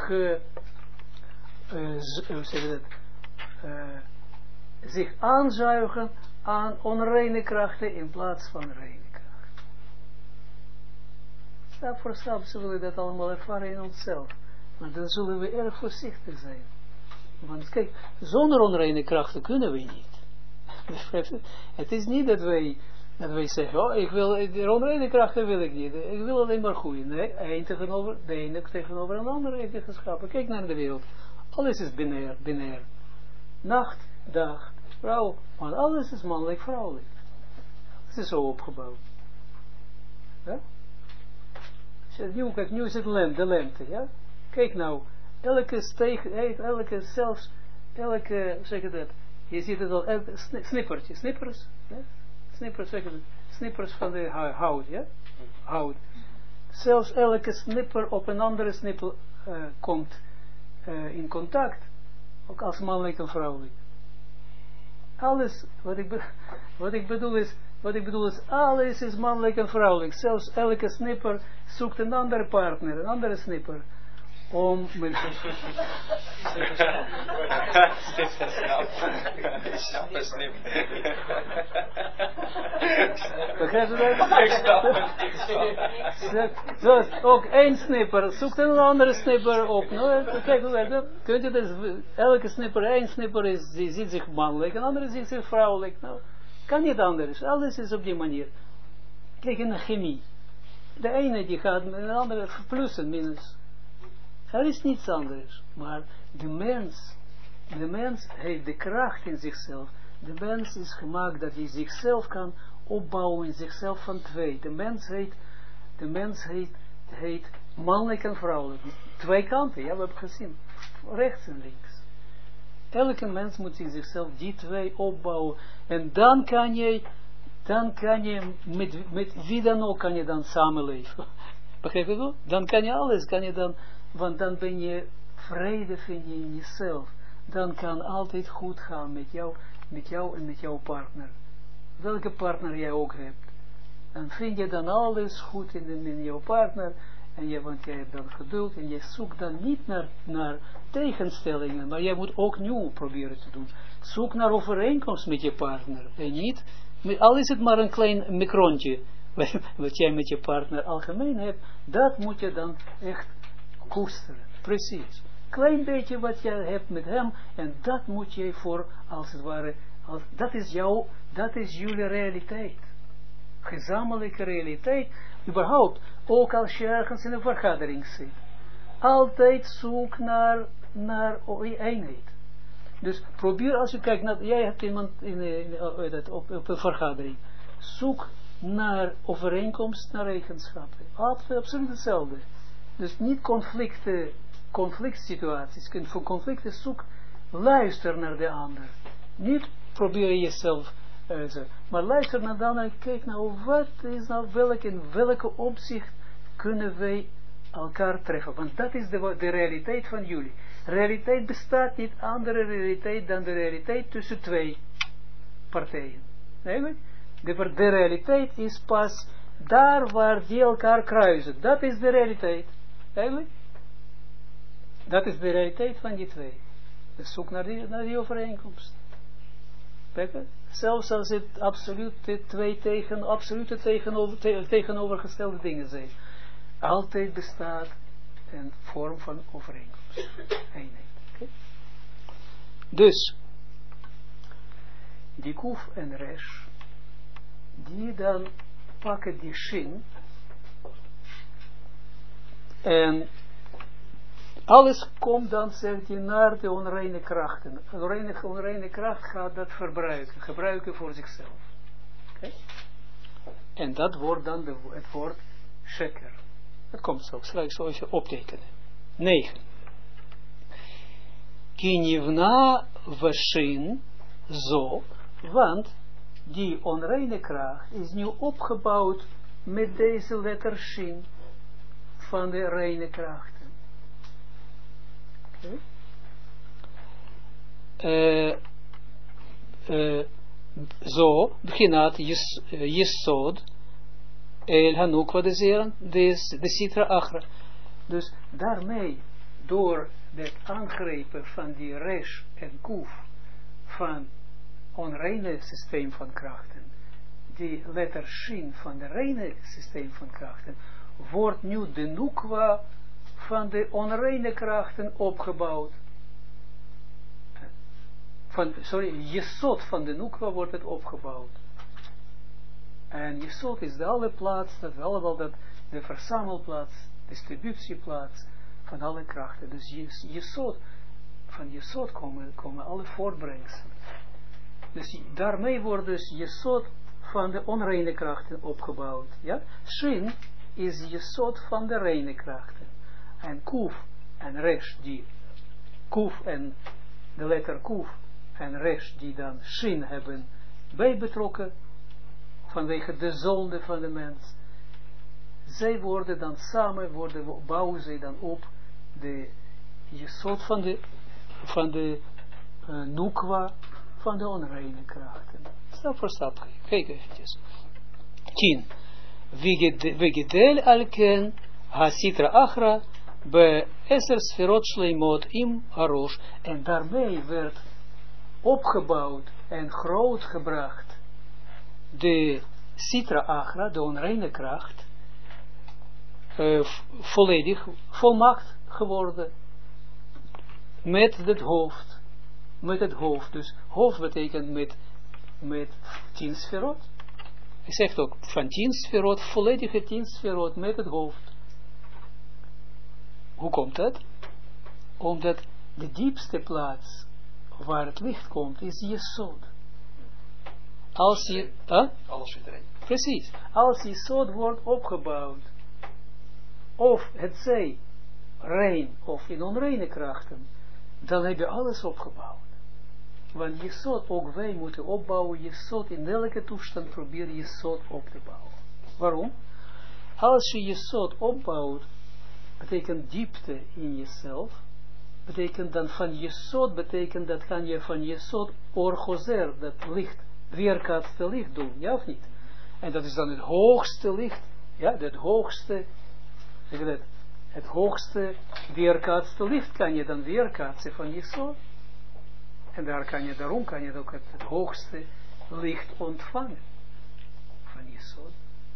zich aanzuigen aan onreine krachten in plaats van reine krachten. Stap voor stap zullen we dat allemaal ervaren in onszelf. Maar dan zullen we erg voorzichtig zijn. Want kijk, zonder onreine krachten kunnen we niet. Het is niet dat wij zeggen, de onreine krachten wil ik niet. Ik wil alleen maar goede. Nee, de ene tegenover een ander heeft hij geschapen. Kijk naar de wereld. Alles is binair. Nacht, dag, vrouw. Want alles is mannelijk, vrouwelijk. Het is zo opgebouwd. Ja? Nu is het de lente. Ja? Kijk nou. Elke steeg, zeg je dat, je ziet het al, snippers, ja? Snippers van de hout, ja, hout. Zelfs elke snipper op een andere snipper komt in contact, ook als mannelijk en vrouwelijk. Alles, wat ik bedoel is, alles is mannelijk en vrouwelijk. Zelfs elke snipper zoekt een andere partner, een andere snipper. Om met begrijp je dat? Zoals ook één snipper zoekt een andere snipper op. Kijk hoe dat kunt je dus, elke snipper, één snipper is, die ziet zich mannelijk, en andere ziet zich vrouwelijk. Nou, kan niet anders. Alles is op die manier. Kijk in de chemie. De ene die gaat met de andere plus en minus. Er is niets anders, maar de mens heeft de kracht in zichzelf. De mens is gemaakt dat hij zichzelf kan opbouwen in zichzelf van twee. De mens heet mannelijk en vrouwelijk. Twee kanten, ja, we hebben gezien. Rechts en links. Elke mens moet in zichzelf die twee opbouwen. En dan kan je met wie dan ook kan je dan samenleven. Begrijp je wel? Dan kan je alles, want dan ben je vrede, vind je in jezelf. Dan kan altijd goed gaan met jou. met jou en met jouw partner. Welke partner jij ook hebt. Dan vind je dan alles goed in jouw partner. En want jij hebt dan geduld. En je zoekt dan niet naar tegenstellingen. Maar jij moet ook nieuw proberen te doen. Zoek naar overeenkomst met je partner. En niet, al is het maar een klein microontje. Wat jij met je partner algemeen hebt. Dat moet je dan echt koesteren. Precies. Klein beetje wat jij hebt met hem. En dat moet je voor, als het ware, dat is jullie realiteit. Gezamenlijke realiteit. Überhaupt, ook als je ergens in een vergadering zit. Altijd zoek naar eenheid. Dus probeer, als je kijkt naar, jij hebt iemand op een vergadering. Zoek naar overeenkomst, naar eigenschappen. Absoluut hetzelfde. Dus niet conflict situaties. Voor conflicten zoek, luister naar de ander. Niet probeer jezelf, maar luister naar de ander en kijk nou, wat is nou, in welke opzicht kunnen wij elkaar treffen. Want dat is de realiteit van jullie. Realiteit bestaat niet andere realiteit dan de realiteit tussen twee partijen. Eigenlijk? De realiteit is pas daar waar die elkaar kruisen. Dat is de realiteit. Eigenlijk? Dat is de realiteit van die twee. Dus zoek naar die overeenkomst. Zelfs als het absolute tegenovergestelde dingen zijn. Altijd bestaat een vorm van overeenkomst. Eenheid. Okay? Dus, die kuf en resh, die dan pakken die shin, en alles komt dan, zegt hij, naar de onreine krachten. De onreine kracht gaat dat gebruiken voor zichzelf. Okay? En dat wordt dan het woord sheker. Dat komt zo, zoals je optekenen. 9. Kinivna vashin zo, want die onreine kracht is nu opgebouwd met deze letter shin van de reine krachten. Zo, beginat Yesod, El Hanukwa de Zeren, de Sitra Achra. Dus daarmee, door het aangrepen van die Resh en Kuf van onreine systeem van krachten, die letter Shin van de reine systeem van krachten, wordt nu de Nukwa van de onreine krachten opgebouwd. Jesod van de Nukwa wordt het opgebouwd. En Jesod is de alle plaats, de verzamelplaats, distributieplaats van alle krachten. Dus van Jesod komen alle voortbrengselen. Dus daarmee wordt dus Jesod van de onreine krachten opgebouwd. Ja? Shin is Jesod van de reine krachten. En Kuf en Resh, die Kuf en de letter Kuf en Resh, die dan Shin hebben bijbetrokken, vanwege de zonde van de mens. Zij worden dan samen, bouwen zij dan op de Jesod van de Nukwa, van de onreine krachten. Stap voor stap, kijk eventjes. 10. Vigedel alken ha-sitra achra be eser sferot shleimot im harosh. En daarmee werd opgebouwd en groot gebracht de sitra achra, de onreine kracht, volledig, volmaakt geworden met het hoofd. Met het hoofd. Dus hoofd betekent met 10 sferot. Hij zegt ook van 10 sferot, volledige 10 sferot met het hoofd. Hoe komt dat? Omdat de diepste plaats waar het licht komt is Jesod. Als je, alles zit erin. Precies. Als Jesod wordt opgebouwd, of het zij rein of in onreine krachten, dan heb je alles opgebouwd. Want Jesod, ook wij moeten opbouwen, Jesod in elke toestand probeer Jesod op te bouwen. Waarom? Als je Jesod opbouwt, betekent diepte in jezelf, betekent dan van Jesod, betekent dat kan je van Jesod orgozer, dat licht, weerkaatste licht doen, ja of niet? En dat is dan het hoogste licht, ja, het hoogste, zeg je dat, het hoogste weerkaatste licht kan je dan weerkaatsen van Jesod. En daarom kan je ook het hoogste licht ontvangen van Jesod.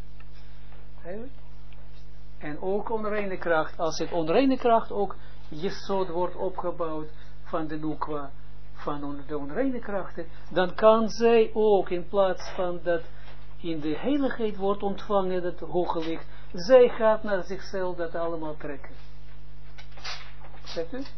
En ook onreine kracht, als het onreine kracht ook Jesod wordt opgebouwd van de Nukwa, van de onreine krachten, dan kan zij ook in plaats van dat in de heiligheid wordt ontvangen, dat hoge licht, zij gaat naar zichzelf dat allemaal trekken. Zegt u?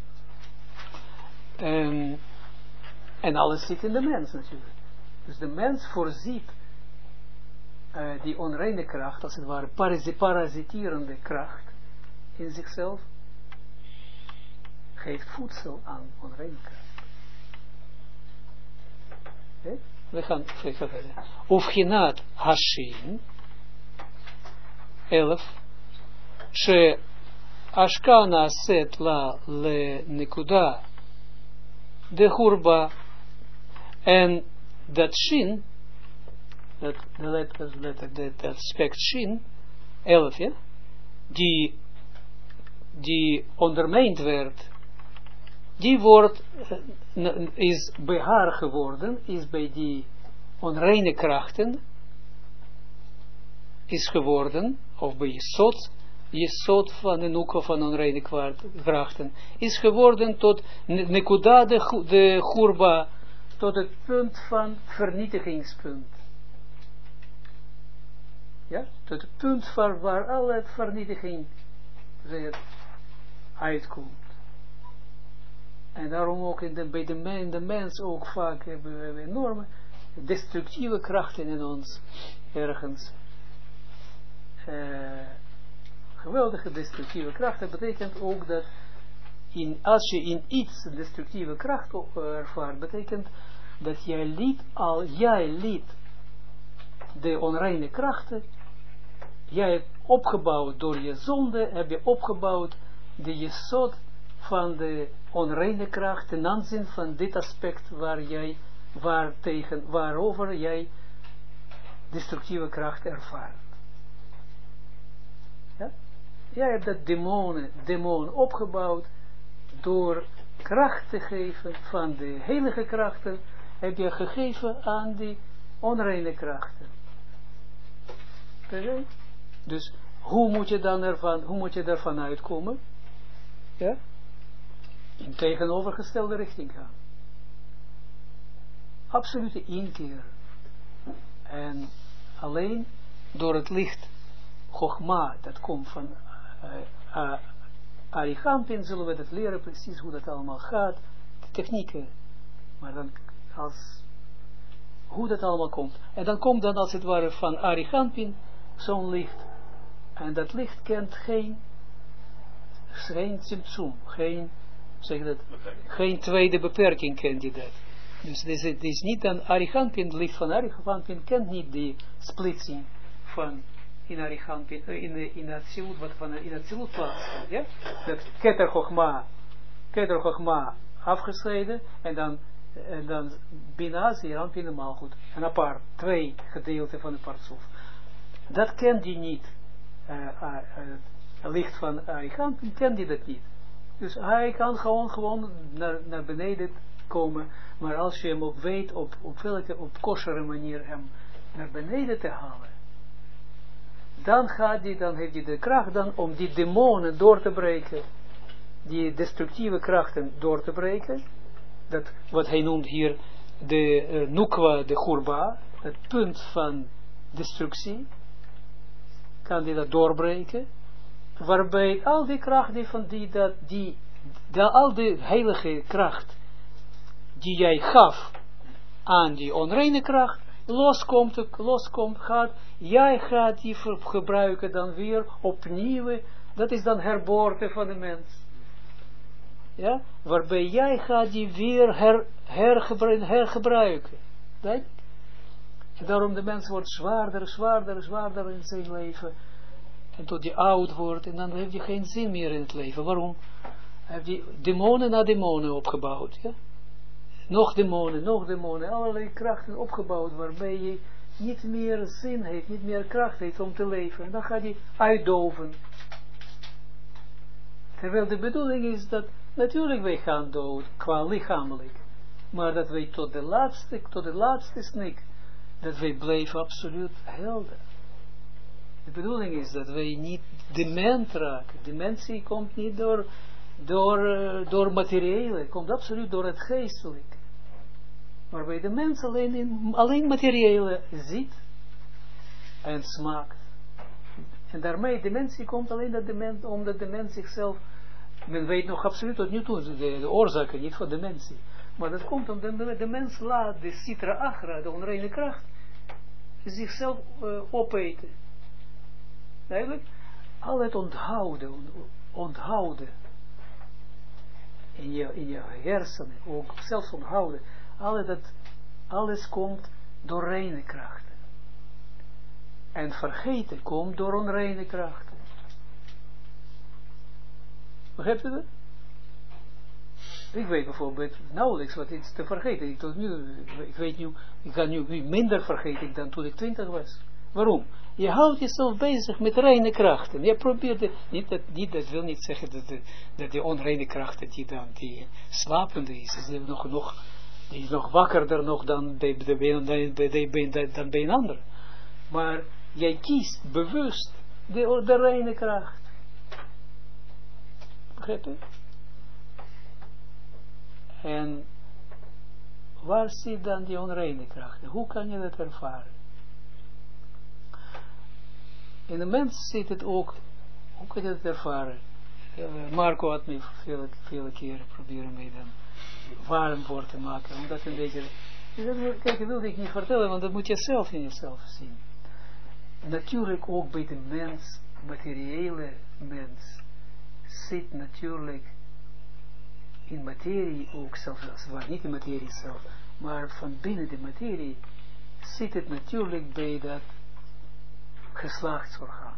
En alles zit in de mens natuurlijk. Dus de mens voorziet die onreine kracht, als het ware parasiterende kracht in zichzelf, geeft voedsel aan onreine kracht. Okay? We gaan verder. Ufchinat Hashin 11 She Ashkana set la le nekuda de hurba en dat shin, dat aspect shin 11, ja, die ondermijnd werd, die wordt, is bij haar geworden, is bij die onreine krachten, is geworden, of bij Jesod van de Nukwa van onreine krachten, is geworden tot Nekuda de Hurba, tot het punt van vernietigingspunt. Ja, tot het punt van waar alle vernietiging uitkomt. En daarom ook bij de mens ook vaak hebben we enorme destructieve krachten in ons ergens. Geweldige destructieve krachten betekent ook dat als je in iets destructieve kracht ervaart, betekent dat jij liet de onreine krachten, jij hebt opgebouwd door je zonde, heb je opgebouwd de jesod van de onreine kracht ten aanzien van dit aspect waarover jij destructieve kracht ervaart. Ja? Jij hebt dat demon opgebouwd door kracht te geven van de heilige krachten, heb je gegeven aan die onreine krachten. Dus hoe moet je daarvan uitkomen? Ja? In tegenovergestelde richting gaan. Absolute inkeer. En alleen door het licht Chogma, dat komt van Arichampin, zullen we dat leren precies hoe dat allemaal gaat. De technieken. Maar dan hoe dat allemaal komt. En dan komt dan als het ware van Arichampin zo'n licht. En dat licht kent geen symptoom, geen tweede beperking kent die dat. Dus het is niet dan Arichampin, het licht van Arichampin kent niet die splitsing van in Arichampin, in het zilut, wat van in het zilut plaatsvindt, ja? Dat Keter Chochma afgescheiden en dan Bina, Zeeranpin en Malchut, een apart, twee gedeelten van het partsoef. Dat kent die niet. Het licht van Arichampin kent die dat niet. Dus hij kan gewoon naar beneden komen, maar als je hem weet op kosheren manier hem naar beneden te halen, dan heeft hij de kracht dan om die demonen door te breken, die destructieve krachten door te breken, dat wat hij noemt hier de Nukwa, de Hurba, het punt van destructie, kan hij dat doorbreken, waarbij al die kracht al die heilige kracht die jij gaf aan die onreine kracht, jij gaat die gebruiken dan weer opnieuw, dat is dan herboorte van de mens. Ja, waarbij jij gaat die weer hergebruiken. Right? En daarom de mens wordt zwaarder in zijn leven. En tot hij oud wordt en dan heeft hij geen zin meer in het leven. Waarom? heeft hij demonen na demonen opgebouwd, ja. Nog demonen, allerlei krachten opgebouwd, waarbij je niet meer zin heeft, niet meer kracht heeft om te leven. En dan gaat hij uitdoven. Terwijl de bedoeling is dat, natuurlijk wij gaan dood, qua lichamelijk, maar dat wij tot de laatste snik, dat wij blijven absoluut helder. De bedoeling is dat wij niet dement raken. Dementie komt niet door materiële, komt absoluut door het geestelijke. Waarbij de mens alleen materiële ziet en smaakt. En daarmee dementie komt alleen omdat de mens zichzelf, men weet nog absoluut tot nu toe de oorzaken niet van dementie. Maar dat komt omdat de mens laat de sitra achra, de onreine kracht, zichzelf opeten. Duidelijk? Al het onthouden. In je hersenen, ook zelfs onthouden. Alles komt door reine krachten. En vergeten komt door onreine krachten. Begrijpt u dat? Ik weet bijvoorbeeld nauwelijks wat iets te vergeten. Ik ga nu minder vergeten dan toen ik 20 was. Waarom? Je houdt jezelf bezig met reine krachten. Je probeert, dat wil niet zeggen dat de onreine krachten die slapende is die is nog wakkerder nog dan bij een ander. Maar jij kiest bewust de reine kracht. Begrijp je? En waar zit dan die onreine krachten? Hoe kan je dat ervaren? In de mens zit het ook, hoe kan je dat ervaren? Marco had me vele keren proberen mij dan warm voor te maken, om dat een beetje, kijk, dat wilde ik niet vertellen, want dat moet je zelf in jezelf zien. Natuurlijk ook bij de mens, materiële mens, zit natuurlijk in materie ook zelf, als het ware niet in materie zelf, maar van binnen de materie zit het natuurlijk bij dat geslachtsorgaan.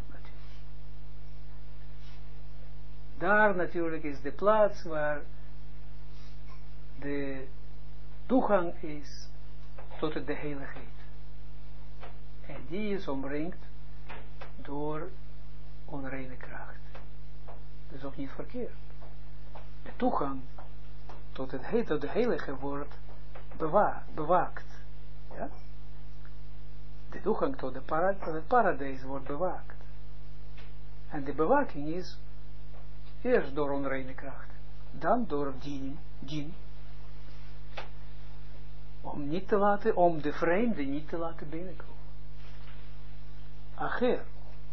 Daar natuurlijk is de plaats waar de toegang is tot de heiligheid. En die is omringd door onreine kracht. Dat is ook niet verkeerd. De toegang tot de heilige wordt bewaakt. Ja? De toegang tot het paradijs wordt bewaakt. En de bewaking is eerst door onreine kracht, dan door djinn, om de vreemde niet te laten binnenkomen. Acher,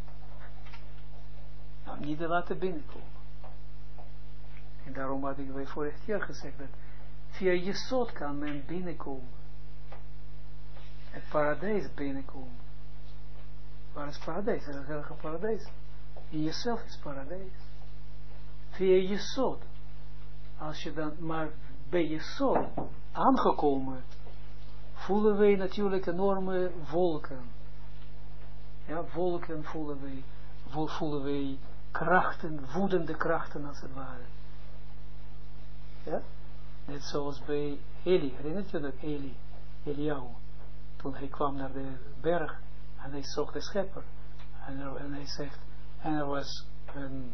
om niet te laten binnenkomen. En daarom had ik bij vorig jaar gezegd dat via Jesod kan men binnenkomen. Het paradijs binnenkomen. Waar is paradijs? Het heilige paradijs. In jezelf is paradijs. Via Jesod. Als je dan maar bij Jesod aangekomen, voelen wij natuurlijk enorme wolken. Ja, wolken voelen wij krachten, woedende krachten als het ware. Ja? Net zoals bij Eli. Herinnert je dat Eliyahu? Toen hij kwam naar de berg en hij zocht de schepper. En hij zegt, en er was een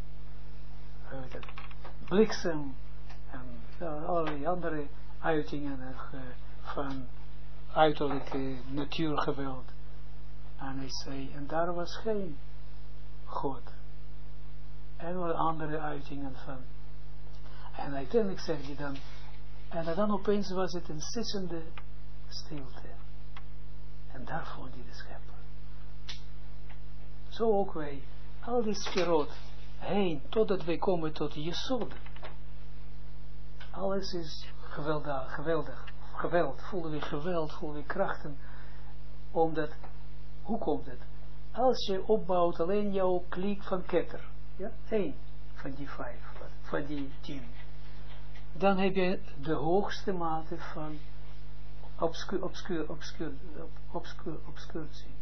bliksem en allerlei andere uitingen van uiterlijke natuurgeweld. En hij zei, en daar was geen God. En er andere uitingen van. En uiteindelijk zegt hij dan, en dan opeens was het een sissende stilte. En daar vond hij de schepper. Zo ook wij, al die sferot heen, totdat wij komen tot Jesod. Alles is geweldig. Geweld, voelen we krachten. Omdat, hoe komt het? Als je opbouwt alleen jouw kliek van Keter, ja, 1 van die 5, van die 10, dan heb je de hoogste mate van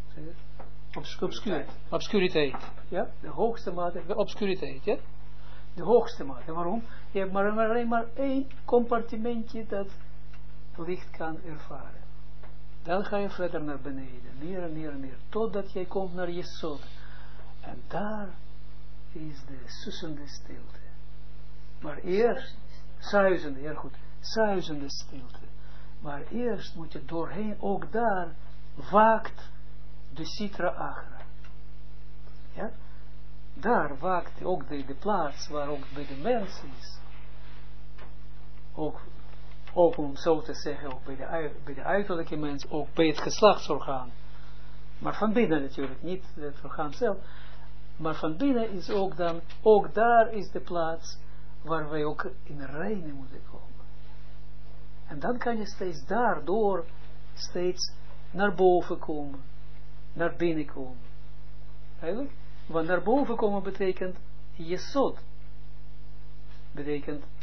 obscuriteit, ja, de hoogste mate van obscuriteit, ja. De hoogste mate. Waarom? Je hebt maar alleen maar één compartimentje dat licht kan ervaren. Dan ga je verder naar beneden. Meer en meer en meer. Totdat jij komt naar Jesod. En daar is de sussende stilte. Maar eerst, suizende, heel goed. Suizende stilte. Maar eerst moet je doorheen, ook daar waakt de Sitra Achra. Ja? Daar waakt ook de plaats waar ook bij de mens is. Ook om zo te zeggen, ook bij de uiterlijke mens, ook bij het geslachtsorgaan. Maar van binnen natuurlijk, niet het orgaan zelf. Maar van binnen is ook dan, ook daar is de plaats waar wij ook in reine moeten komen. En dan kan je steeds daardoor steeds naar boven komen. Naar binnen komen. Eigenlijk? Want naar boven komen betekent Jesod. Betekent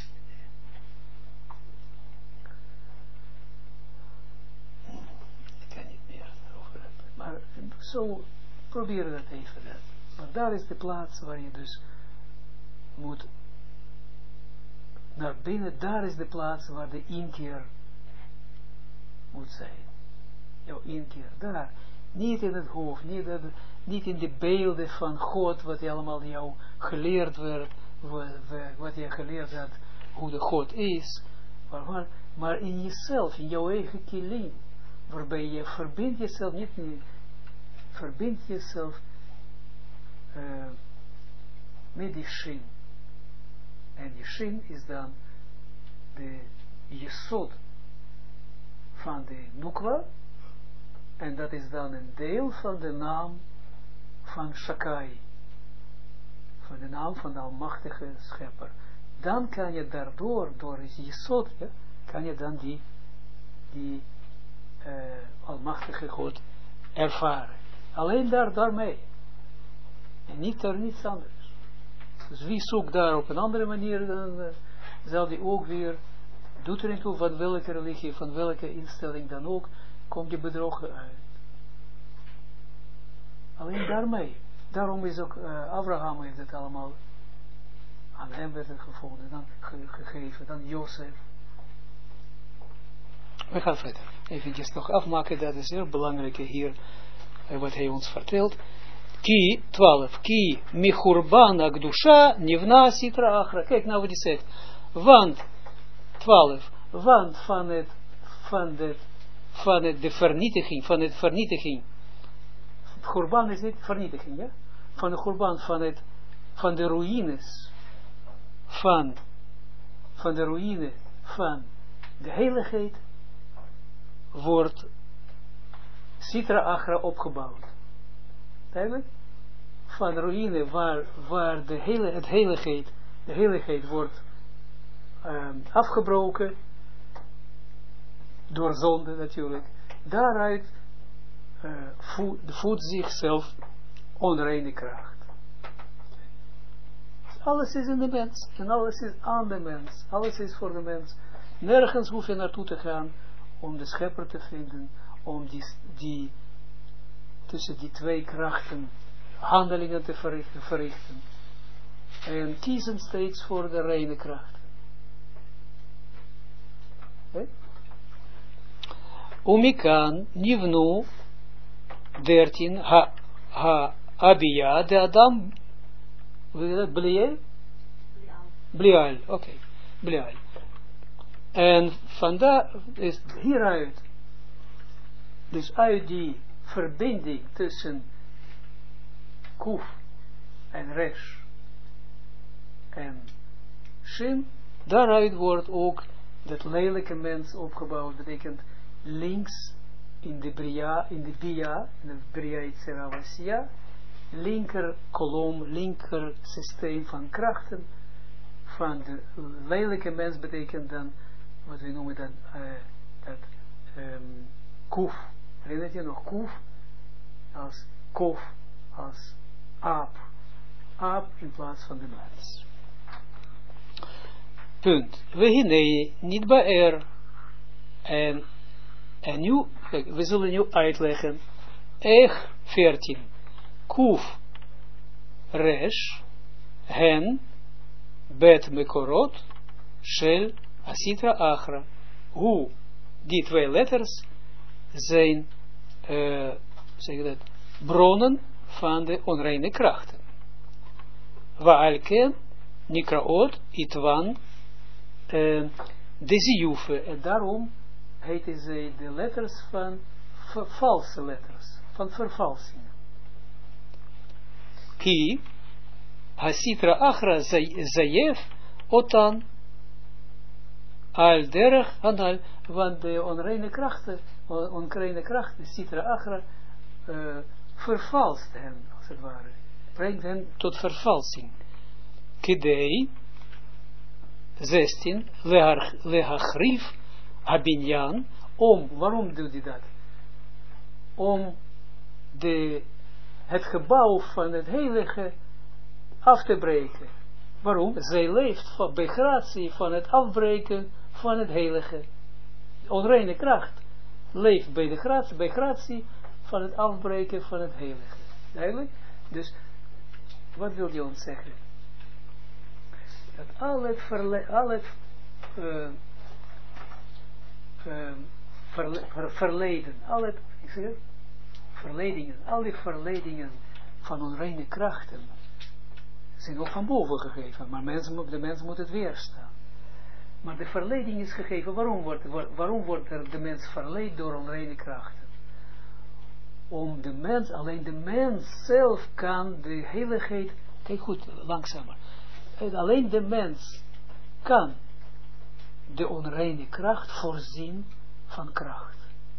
ik kan niet meer over hebben. Maar zo probeer dat even. Maar daar is de plaats waar je dus moet naar binnen. Daar is de plaats waar de inkeer moet zijn. Jouw inkeer. Daar. Niet in het hoofd. Niet in de beelden van God. Wat je allemaal jou geleerd werd. Wat je geleerd had. Hoe de God is. Maar in jezelf. In jouw eigen kilim. Waarbij je verbindt jezelf niet meer. Verbindt jezelf met die shin. En die shin is dan de jesod van de nukwa. En dat is dan een deel van de naam van Shakai. Van de naam van de almachtige schepper. Dan kan je daardoor, door jesod, kan je dan die almachtige God ervaren. Alleen daarmee. En niet daar niets anders. Dus wie zoekt daar op een andere manier, dan zal die ook weer, doet er niet toe van welke religie, van welke instelling dan ook, komt je bedrogen uit. Alleen daarmee. Daarom is ook Abraham heeft het allemaal, aan hem werd het gevonden, dan gegeven, dan Jozef. We gaan verder. Even nog afmaken, dat is heel belangrijk hier, wat hij ons vertelt. Ki 12. Ki michurban akdusha nivna sitra achra. Kijk nou wat hij zegt. Want 12. Want van de vernietiging, van het vernietiging. Churban is niet vernietiging, ja? Van de churban, van de ruïnes, van de ruïne van de heiligheid wordt Sitra Achra opgebouwd. Duidelijk? Van de ruïne waar de heiligheid wordt afgebroken door zonde natuurlijk. Daaruit voedt zichzelf onreine kracht. Alles is in de mens en alles is aan de mens. Alles is voor de mens. Nergens hoef je naartoe te gaan om de schepper te vinden, om die tussen die twee krachten handelingen te verrichten. En kiezen steeds voor de reine kracht. Umikan nivnu 13 Abiyah de Adam Blial, oké. Blial. En vandaar is hieruit, dus uit die verbinding tussen Kuf en Resh en Shin, daaruit wordt ook dat lelijke mens opgebouwd, betekent links in de Bria, in de Bria Itzeravasya, linker kolom, linker systeem van krachten van de lelijke mens betekent dan, wat we noemen dan, Kuf. Herinner je nog Kuf? Als Kof, als aap. Aap in plaats van de mens. Punt. We hinei niet bij en nu, kijk, we zullen nu uitleggen. 14. Kuf, Resh, Hen, bet mekorot shel asitra achra. Hoe die twee letters zijn, zeg je dat, bronnen van de onreine krachten. Wa'alken nikraot itwan de ziyufe. En daarom heten zij de letters van valse letters, van vervalsingen. Ki hasitra achra zayef otan al derech anal, want de onreine krachten, sitra achra, vervalst hen, als het ware, brengt hen tot vervalsing. Kidei 16 lehachrif habinyan, waarom doet hij dat? Om het gebouw van het heilige af te breken. Waarom? Zij leeft bij gratie van het afbreken van het heilige. Onreine kracht leeft bij gratie van het afbreken van het heilige. Duidelijk? Dus, wat wil je ons zeggen? Dat al het verleden, al die verledingen van onreine krachten zijn ook van boven gegeven, maar de mens moet het weerstaan. Maar de verleiding is gegeven, waarom wordt de mens verleid door onreine krachten? Alleen de mens zelf kan de heiligheid, kijk goed, langzamer, alleen de mens kan de onreine kracht voorzien van kracht.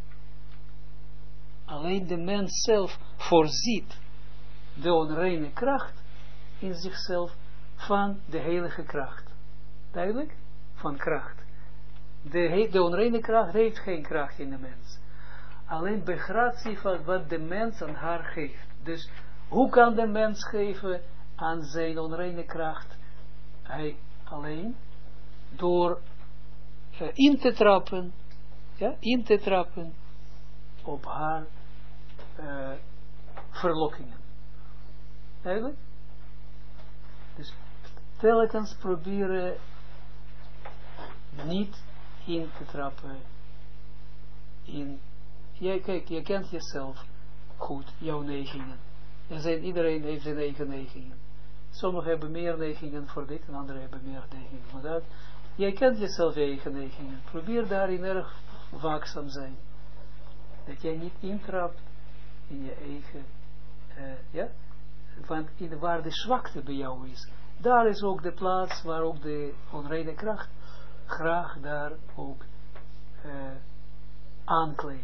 Alleen de mens zelf voorziet de onreine kracht in zichzelf van de heilige kracht. Duidelijk? Van kracht. De onreine kracht heeft geen kracht in de mens. Alleen bij gratie van wat de mens aan haar geeft. Dus hoe kan de mens geven aan zijn onreine kracht? Hij alleen door in te trappen op haar verlokkingen. Eigenlijk? Dus telkens proberen niet in te trappen in. Kijk, je kent jezelf goed, jouw neigingen. Iedereen heeft zijn eigen neigingen. Sommigen hebben meer neigingen voor dit en anderen hebben meer neigingen voor dat. Jij kent jezelf je eigen neigingen. Probeer daarin erg waakzaam zijn. Dat jij niet intrapt in je eigen, want waar de zwakte bij jou is, daar is ook de plaats waar ook de onreine kracht graag daar ook aankleeft.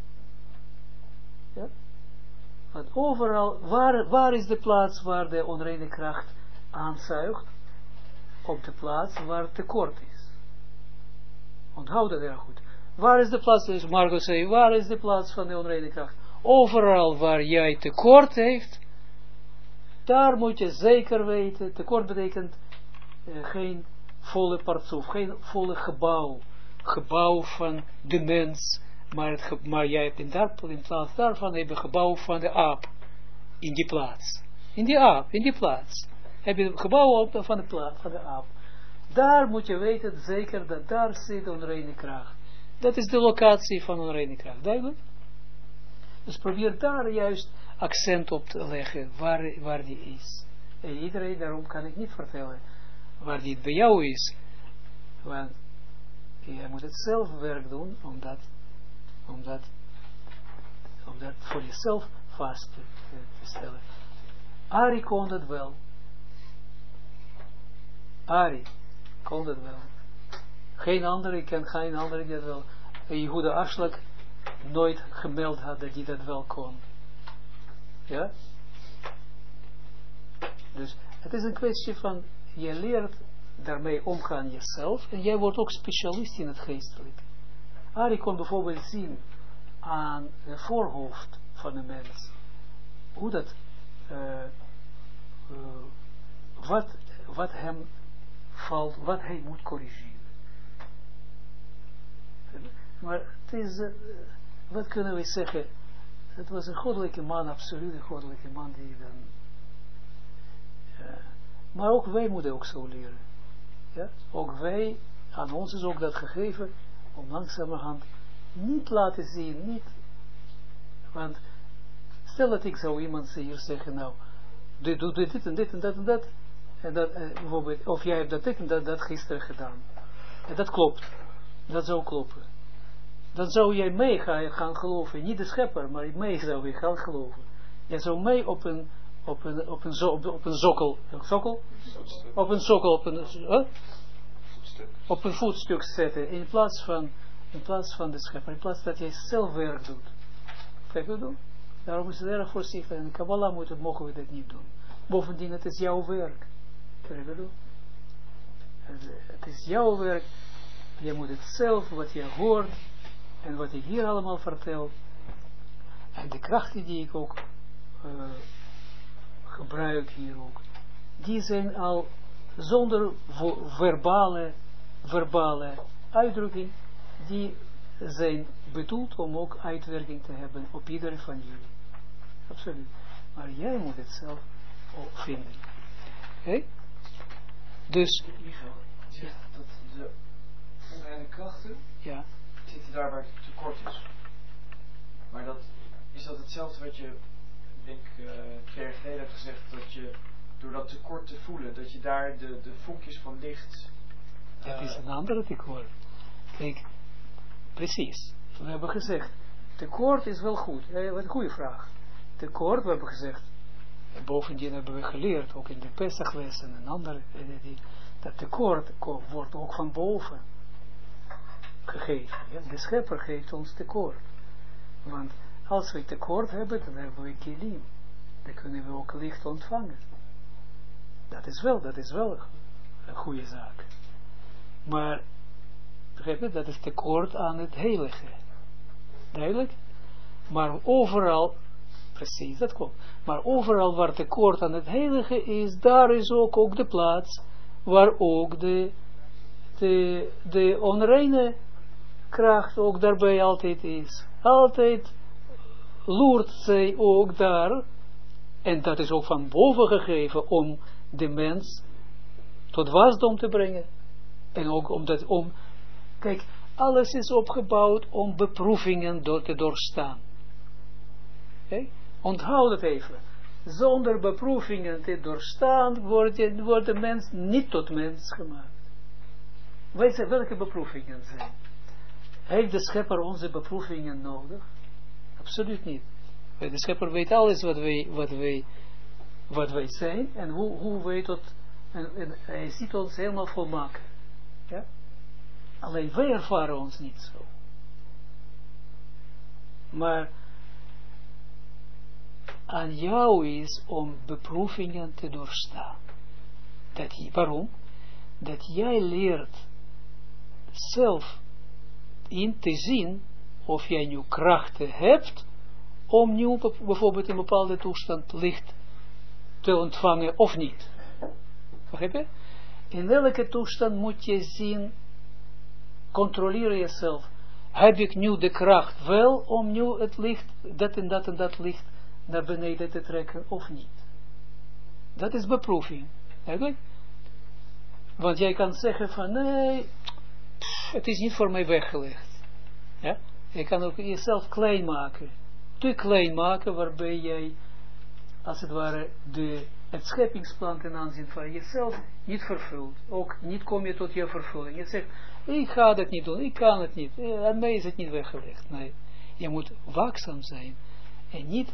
Ja? Want overal, waar is de plaats waar de onreine kracht aanzuigt? Op de plaats waar tekort is. Onthoud dat heel goed. Waar is de plaats, dus Margot zei, waar is de plaats van de onreine kracht? Overal waar jij tekort heeft, daar moet je zeker weten, tekort betekent geen volle partsoef, geen volle gebouw van de mens, maar jij hebt in plaats daarvan een gebouw van de aap, in die plaats. In die plaats. Heb je een gebouw van de aap. Daar moet je weten zeker dat daar zit onreine kracht. Dat is de locatie van onreine kracht. Duidelijk? Dus probeer daar juist accent op te leggen waar die is. En iedereen, daarom kan ik niet vertellen waar die bij jou is. Want je moet het zelf werk doen om dat voor jezelf vast te stellen. Ari kon dat wel. Ari kon dat wel. Geen andere, ik ken geen andere die dat wel. En Jehuda Aslak nooit gemeld had dat hij dat wel kon. Ja? Dus het is een kwestie van, je leert daarmee omgaan jezelf en jij wordt ook specialist in het geestelijk. Ari kon bijvoorbeeld zien aan het voorhoofd van een mens, hoe dat, wat hem valt, wat hij moet corrigeren. Maar het is, wat kunnen we zeggen, het was een goddelijke man, absoluut een goddelijke man, die dan Maar ook wij moeten ook zo leren. Ja? Ook wij, aan ons is ook dat gegeven, om langzamerhand niet laten zien, niet, want stel dat ik zou iemand hier zeggen, nou, doe dit en dit en dat en dat, en dat bijvoorbeeld, of jij hebt dat dit en dat gisteren gedaan, en dat klopt, dat zou kloppen, dan zou jij mee gaan geloven, niet de schepper, maar mee zou je gaan geloven. Jij zou mee op een voetstuk zetten, in plaats van de schepper, in plaats dat jij zelf werk doet. Kijk wat doen? Daarom is het erg voorzichtig. En in Kabbalah mogen we dat niet doen. Bovendien, het is jouw werk. Kijk wat doen? Het is jouw werk. Je moet het zelf, wat je hoort, en wat ik hier allemaal vertel, en de krachten die ik ook gebruik hier ook, die zijn al zonder verbale uitdrukking, die zijn bedoeld om ook uitwerking te hebben op iedereen van jullie. Absoluut. Maar jij moet het zelf ook vinden. Oké? Dus Michael, je zegt dat de onreine krachten zitten daar waar het tekort is. Maar is dat hetzelfde wat je, denk ik, 2 jaar geleden hebt gezegd, dat je door dat tekort te voelen, dat je daar de vonkjes van licht... dat is een andere tekort. Kijk, precies. We hebben gezegd, tekort is wel goed. Wat een goede vraag. Tekort, we hebben gezegd, en bovendien hebben we geleerd, ook in de Pesachlessen en andere, dat tekort wordt ook van boven gegeven. Ja? De schepper geeft ons tekort. Want als we tekort hebben, dan hebben we kilim. Dan kunnen we ook licht ontvangen. Dat is wel een goede zaak. Maar, begrijp je, dat is tekort aan het heilige. Duidelijk? Maar overal, precies, dat klopt. Maar overal waar tekort aan het heilige is, daar is ook de plaats waar ook de onreine kracht ook daarbij altijd is. Altijd loert zij ook daar, en dat is ook van boven gegeven, om de mens tot wasdom te brengen. En ook kijk, alles is opgebouwd om beproevingen te doorstaan. Okay? Onthoud het even. Zonder beproevingen te doorstaan, wordt de mens niet tot mens gemaakt. Weet je welke beproevingen zijn? Heeft de schepper onze beproevingen nodig? Absoluut niet. De schepper weet alles wat wij zijn en hoe wij tot, en hij ziet ons helemaal volmaken. Ja? Alleen wij ervaren ons niet zo. Maar aan jou is om beproevingen te doorstaan. Waarom? Dat jij leert zelf in te zien of jij nu krachten hebt om nu bijvoorbeeld een bepaalde toestand licht te ontvangen of niet. Begrijp je? In welke toestand moet je zien, controleer jezelf. Heb ik nu de kracht wel om nu het licht, dat en dat en dat licht naar beneden te trekken of niet? Dat is beproeving. Eigenlijk? Want jij kan zeggen van nee, het is niet voor mij weggelegd. Ja? Je kan ook jezelf klein maken. Te klein maken waarbij jij als het ware het scheppingsplan ten aanzien van jezelf niet vervult. Ook niet kom je tot je vervulling. Je zegt, ik ga dat niet doen, ik kan het niet. Aan mij is het niet weggelegd. Nee, je moet waakzaam zijn. En niet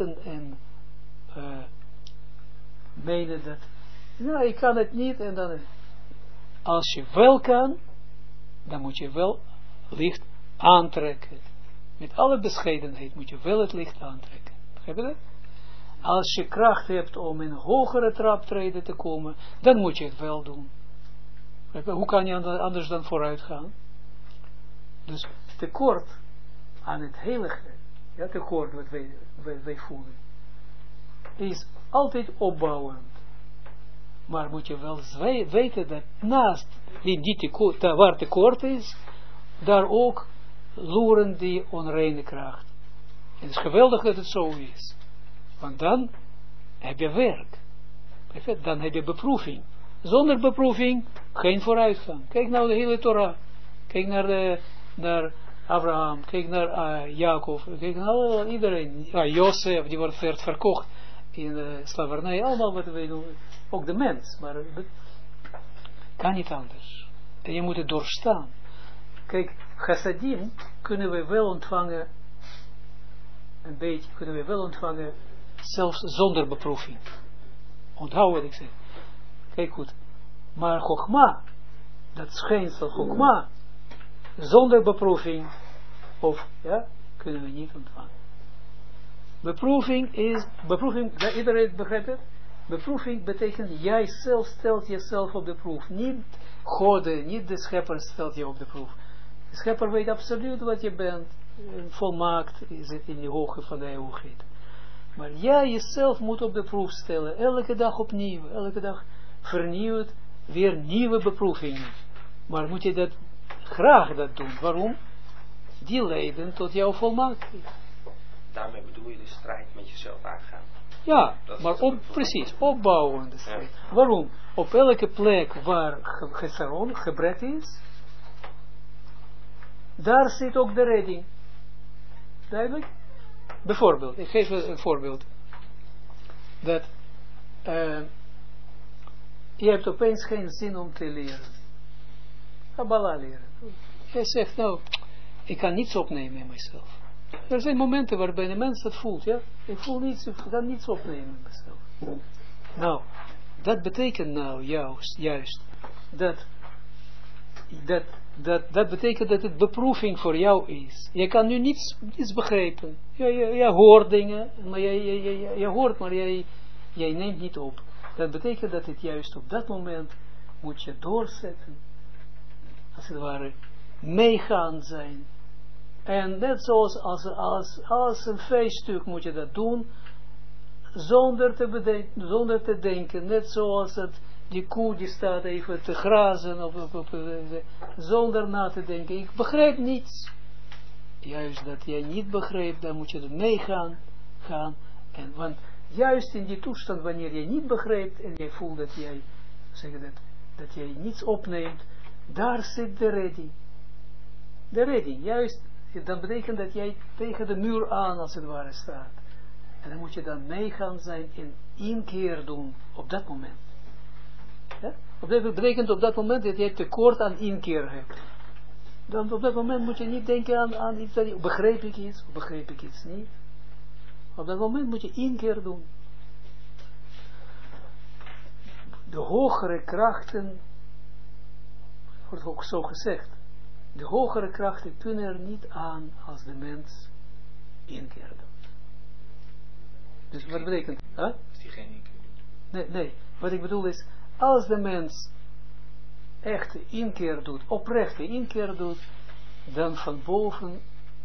menen dat, nou ik kan het niet. En dan, als je wel kan, dan moet je wel licht aantrekken. Met alle bescheidenheid moet je wel het licht aantrekken. Begrijp je dat? Als je kracht hebt om in een hogere traptreden te komen, dan moet je het wel doen. Hoe kan je anders dan vooruit gaan? Dus tekort aan het heilige, ja, tekort wat wij voelen, is altijd opbouwend. Maar moet je wel weten dat naast waar tekort is, daar ook loeren die onreine kracht. Het is geweldig dat het zo is. Want dan heb je werk. Dan heb je beproeving. Zonder beproeving, geen vooruitgang. Kijk nou de hele Torah. Kijk naar Abraham. Kijk naar Jacob. Kijk naar iedereen. Jozef, die werd verkocht in slavernij. Allemaal wat wij doen. Ook de mens. Maar het kan niet anders. En je moet het doorstaan. Kijk, chassadim kunnen we wel ontvangen. Een beetje kunnen we wel ontvangen. Zelfs zonder beproeving. Onthoud wat ik zeg. Kijk goed. Maar Chokma, dat schijnsel Chokma, zonder beproeving, kunnen we niet ontvangen. Beproeving, iedereen begrijpt het? Beproeving betekent, jij zelf stelt jezelf op de proef. Niet God, niet de schepper stelt je op de proef. De schepper weet absoluut wat je bent. Volmaakt is het in de hoogte van de eeuwigheid. Maar jij jezelf moet op de proef stellen. Elke dag opnieuw. Elke dag vernieuwd. Weer nieuwe beproevingen. Maar moet je dat graag dat doen. Waarom? Die leiden tot jouw volmaaktheid. Daarmee bedoel je de strijd met jezelf aangaan. Ja, maar precies. Opbouwen de strijd. Ja. Waarom? Op elke plek waar gebrek is. Daar zit ook de redding. Duidelijk? Bijvoorbeeld, ik geef een voorbeeld. Dat je hebt opeens geen zin om te leren. Kabbalah leren. Jij zegt, nou, ik kan niets opnemen in mezelf. Er zijn momenten waarbij de mens dat voelt, ja. Ik voel niets, ik kan niets opnemen in mezelf. Nou, dat betekent nou juist dat betekent dat het beproeving voor jou is. Je kan nu niets begrijpen. Je hoort dingen, maar je hoort, maar jij neemt niet op. Dat betekent dat het juist op dat moment moet je doorzetten. Als het ware, meegaan zijn. En net zoals als een feeststuk moet je dat doen, zonder te denken. Net zoals die koe die staat even te grazen, zonder na te denken. Ik begrijp niets. Juist dat jij niet begrijpt, dan moet je er meegaan. Want juist in die toestand, wanneer je niet begrijpt en je voelt dat jij, dat jij niets opneemt, daar zit de redding. De redding, juist, dat betekent dat jij tegen de muur aan als het ware staat. En dan moet je dan meegaan zijn en inkeer doen op dat moment. Ja? Dat betekent op dat moment dat je tekort aan inkeer hebt. Dan op dat moment moet je niet denken aan iets dat begreep ik iets of begreep ik iets niet. Op dat moment moet je inkeer doen. De hogere krachten, wordt ook zo gezegd, de hogere krachten kunnen er niet aan als de mens inkeer doet. Dus wat betekent? Als die geen inkeer doet. Nee, wat ik bedoel is, als de mens echte inkeer doet, oprechte inkeer doet, dan van boven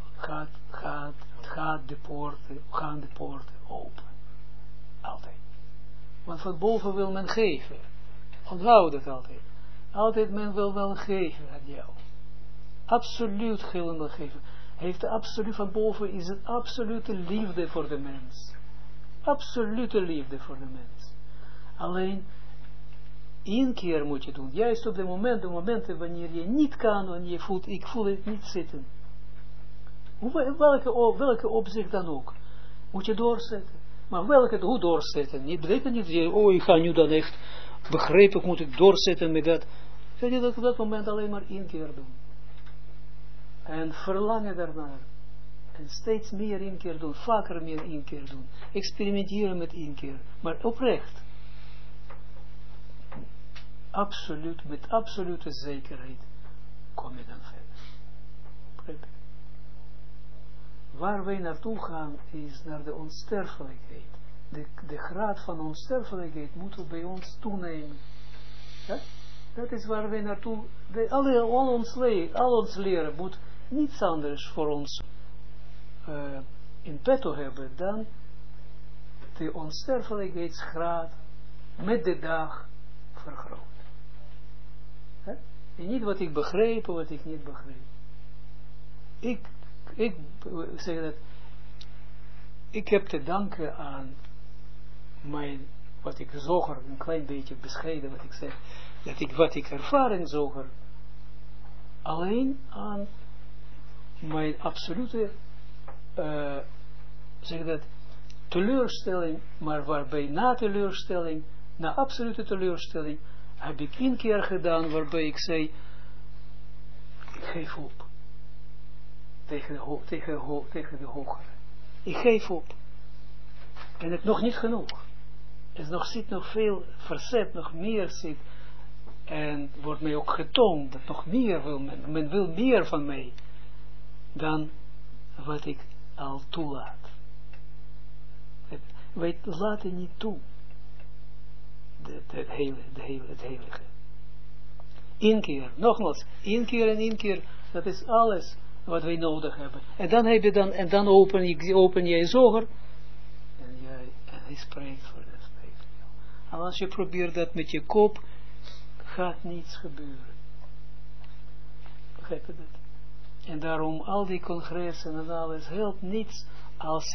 gaan de poorten open. Altijd. Want van boven wil men geven. Onthoud het altijd. Altijd men wil wel geven aan jou. Absoluut gillende geven. Heeft absoluut van boven is het absolute liefde voor de mens. Absolute liefde voor de mens. Alleen inkeer moet je doen. Juist op de momenten wanneer je niet kan, wanneer je voelt, ik voel het niet zitten. Welke opzicht dan ook. Moet je doorzetten. Maar hoe doorzetten? Niet betekent niet, ik ga nu dan echt begrepen, moet ik doorzetten met dat. Ga je dat op dat moment alleen maar inkeer doen. En verlangen daarnaar. En steeds meer inkeer doen, vaker meer inkeer doen. Experimenteren met inkeer. Maar oprecht. Absoluut, met absolute zekerheid kom je dan verder. Waar wij naartoe gaan is naar de onsterfelijkheid. De graad van onsterfelijkheid moet bij ons toenemen. Ja? Dat is waar wij naartoe, al ons leren moet niets anders voor ons in petto hebben dan de onsterfelijkheidsgraad met de dag vergroot. En niet wat ik begreep of wat ik niet begreep. Ik zeg dat ik heb te danken aan mijn wat ik zoger, een klein beetje bescheiden wat ik zeg, wat ik ervaar in zoger, alleen aan mijn absolute, zeg dat, teleurstelling, maar waarbij na absolute teleurstelling, heb ik 1 keer gedaan, waarbij ik zei, ik geef op. Tegen de hogere. Ik geef op. En het nog niet genoeg. Er zit nog veel verzet, nog meer zit. En wordt mij ook getoond dat nog meer wil men. Men wil meer van mij dan wat ik al toelaat. Wij laten niet toe. Het heilige. 1 keer, nogmaals, 1 keer en 1 keer, dat is alles wat wij nodig hebben. En dan heb je dan open je zoger en hij spreekt voor dat spreekt. En als je probeert dat met je kop, gaat niets gebeuren. Begrijp je dat? En daarom al die congressen en alles helpt niets als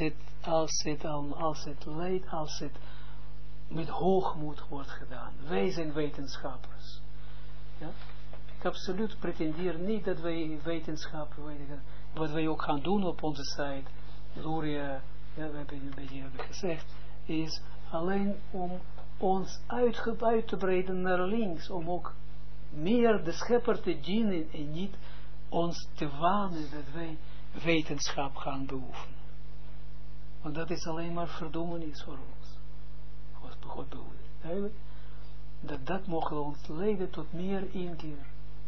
het met hoogmoed wordt gedaan. Wij zijn wetenschappers. Ja? Ik absoluut pretendeer niet dat wij wetenschappen, wat wij ook gaan doen op onze site, Luria, ja, we hebben een beetje gezegd, is alleen om ons uit te breiden naar links, om ook meer de schepper te dienen en niet ons te wanen dat wij wetenschap gaan beoefenen. Want dat is alleen maar verdoemenis voor ons. Wat God bedoelt. Dat mogen ons leiden tot meer inkeer.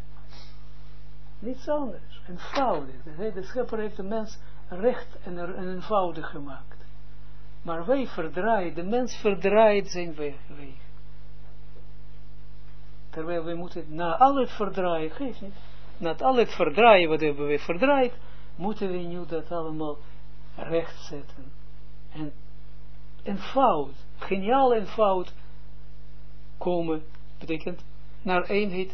Niets anders. Eenvoudig. De schepper heeft de mens recht en eenvoudig gemaakt. Maar wij verdraaien, de mens verdraait zijn weg. Terwijl we moeten na al het verdraaien, geeft niet. Na al het verdraaien wat hebben we verdraaid, moeten we nu dat allemaal recht zetten. En eenvoud, geniaal eenvoud komen, betekent naar eenheid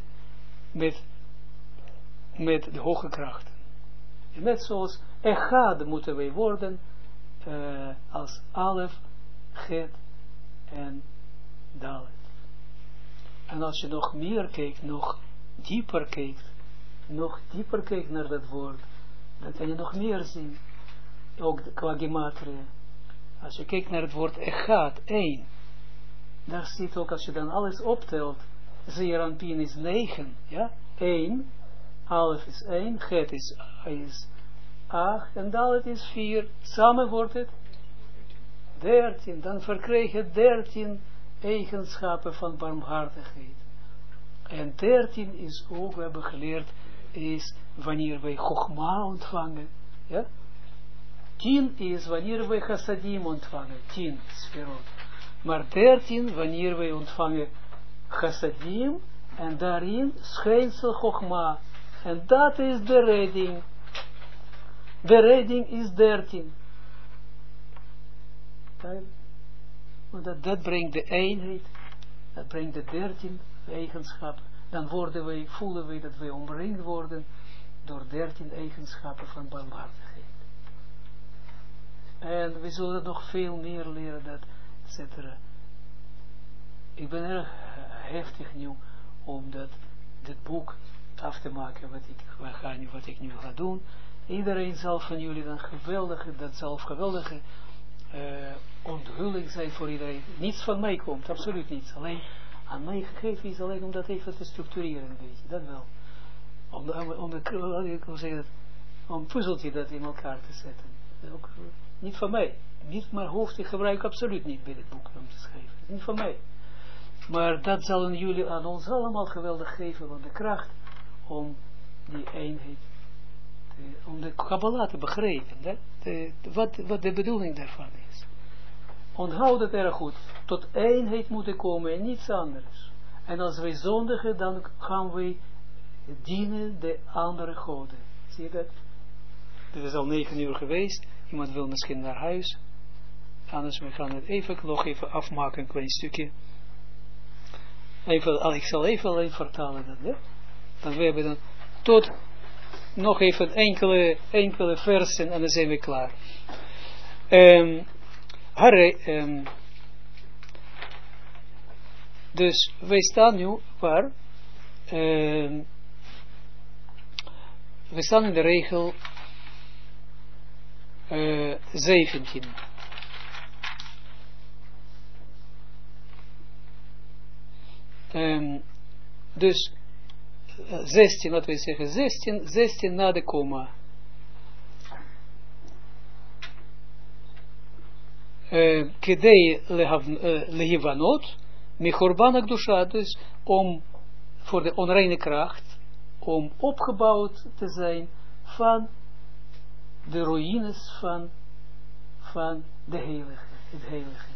met de hoge krachten. En net zoals echad moeten wij worden als alef, get en dalet. En als je nog meer kijkt, nog dieper kijkt naar dat woord, dan kan je nog meer zien. Ook qua gematria. Als je kijkt naar het woord echad, 1. Daar zit ook, als je dan alles optelt, Zeeranpien is 9, ja? 1, Alef is 1, Het is 8, en Dalet is 4. Samen wordt het 13. Dan verkrijg je 13 eigenschappen van barmhartigheid. En 13 is ook, we hebben geleerd, is wanneer wij Chogma ontvangen. Ja? 10 is wanneer wij Chassadim ontvangen. 10 sferot. Maar 13 wanneer wij ontvangen Chassadim en daarin schijnsel Chogma. En dat is de redding. De redding is 13. Want dat brengt de eenheid. Dat brengt de 13 eigenschappen. Dan voelen wij dat wij omringd worden door 13 eigenschappen van barmhartigheid. En we zullen nog veel meer leren dat, etc. Ik ben erg heftig nu om dit boek af te maken wat ik nu ga doen. Iedereen zal van jullie dan geweldige onthulling zijn voor iedereen. Niets van mij komt, absoluut niets. Alleen aan mij gegeven is alleen om dat even te structureren een beetje, dat wel. Om een puzzeltje dat in elkaar te zetten. Ook, niet van mij. Niet mijn hoofd, ik gebruik absoluut niet bij dit boek om te schrijven. Niet van mij. Maar dat zullen jullie aan ons allemaal geweldig geven, want de kracht om die eenheid, om de Kabbalah te begrijpen, wat de bedoeling daarvan is. Onthoud het erg goed. Tot eenheid moeten komen en niets anders. En als wij zondigen, dan gaan wij dienen de andere goden. Zie je dat? Dit is al 9 uur geweest. Iemand wil misschien naar huis. Anders we gaan het nog even afmaken, een klein stukje. Ik zal even alleen vertalen dat. Hè? Dan we hebben dan tot nog even enkele versen en dan zijn we klaar. Dus wij staan nu waar? We staan in de regel 17. Dus 16, laten we zeggen 16 na de komma. Kedei lehivanot, mechorban akdusha, dus om voor de onreine kracht, om opgebouwd te zijn van de ruïnes van de heilige, het heilige.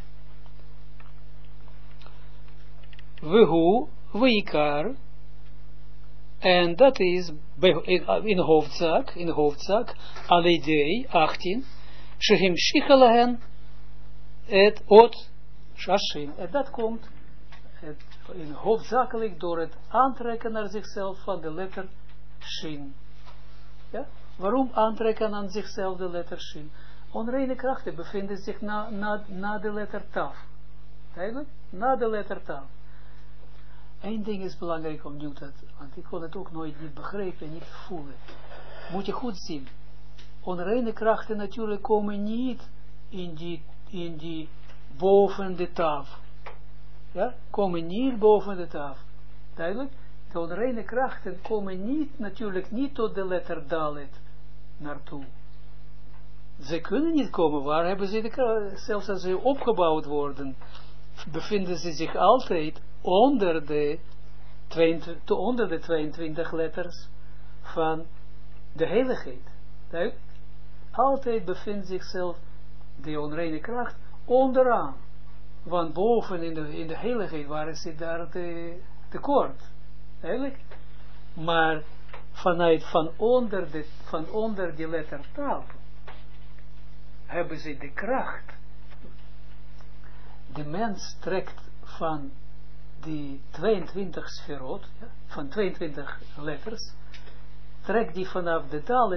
Wehu, weikar, en dat is in hoofdzaak, alidei, 18, shehim shichalahen, het ot shashin. En dat komt hoofdzakelijk door het aantrekken naar zichzelf van de letter shin. Ja? Waarom aantrekken aan zichzelf de letter shin? Onreine krachten bevinden zich na de letter taf. Eigenlijk? Na de letter taf. Eén ding is belangrijk om nu dat, want ik kon het ook nooit niet begrijpen, niet voelen. Moet je goed zien. Onreine krachten natuurlijk komen niet in die boven de taf. Ja, komen niet boven de taf. Duidelijk? De onreine krachten komen natuurlijk niet tot de letter dalet naartoe. Ze kunnen niet komen. Waar hebben ze de kracht? Zelfs als ze opgebouwd worden, bevinden ze zich altijd onder de 22 letters van de heiligheid. Duidelijk? Altijd bevindt zichzelf de onreine kracht onderaan. Want boven in de heiligheid waren ze daar tekort. Eigenlijk. Maar van onder die letter taal hebben ze de kracht. De mens trekt van die 22 sferot, ja, van 22 letters, trekt die vanaf de taal,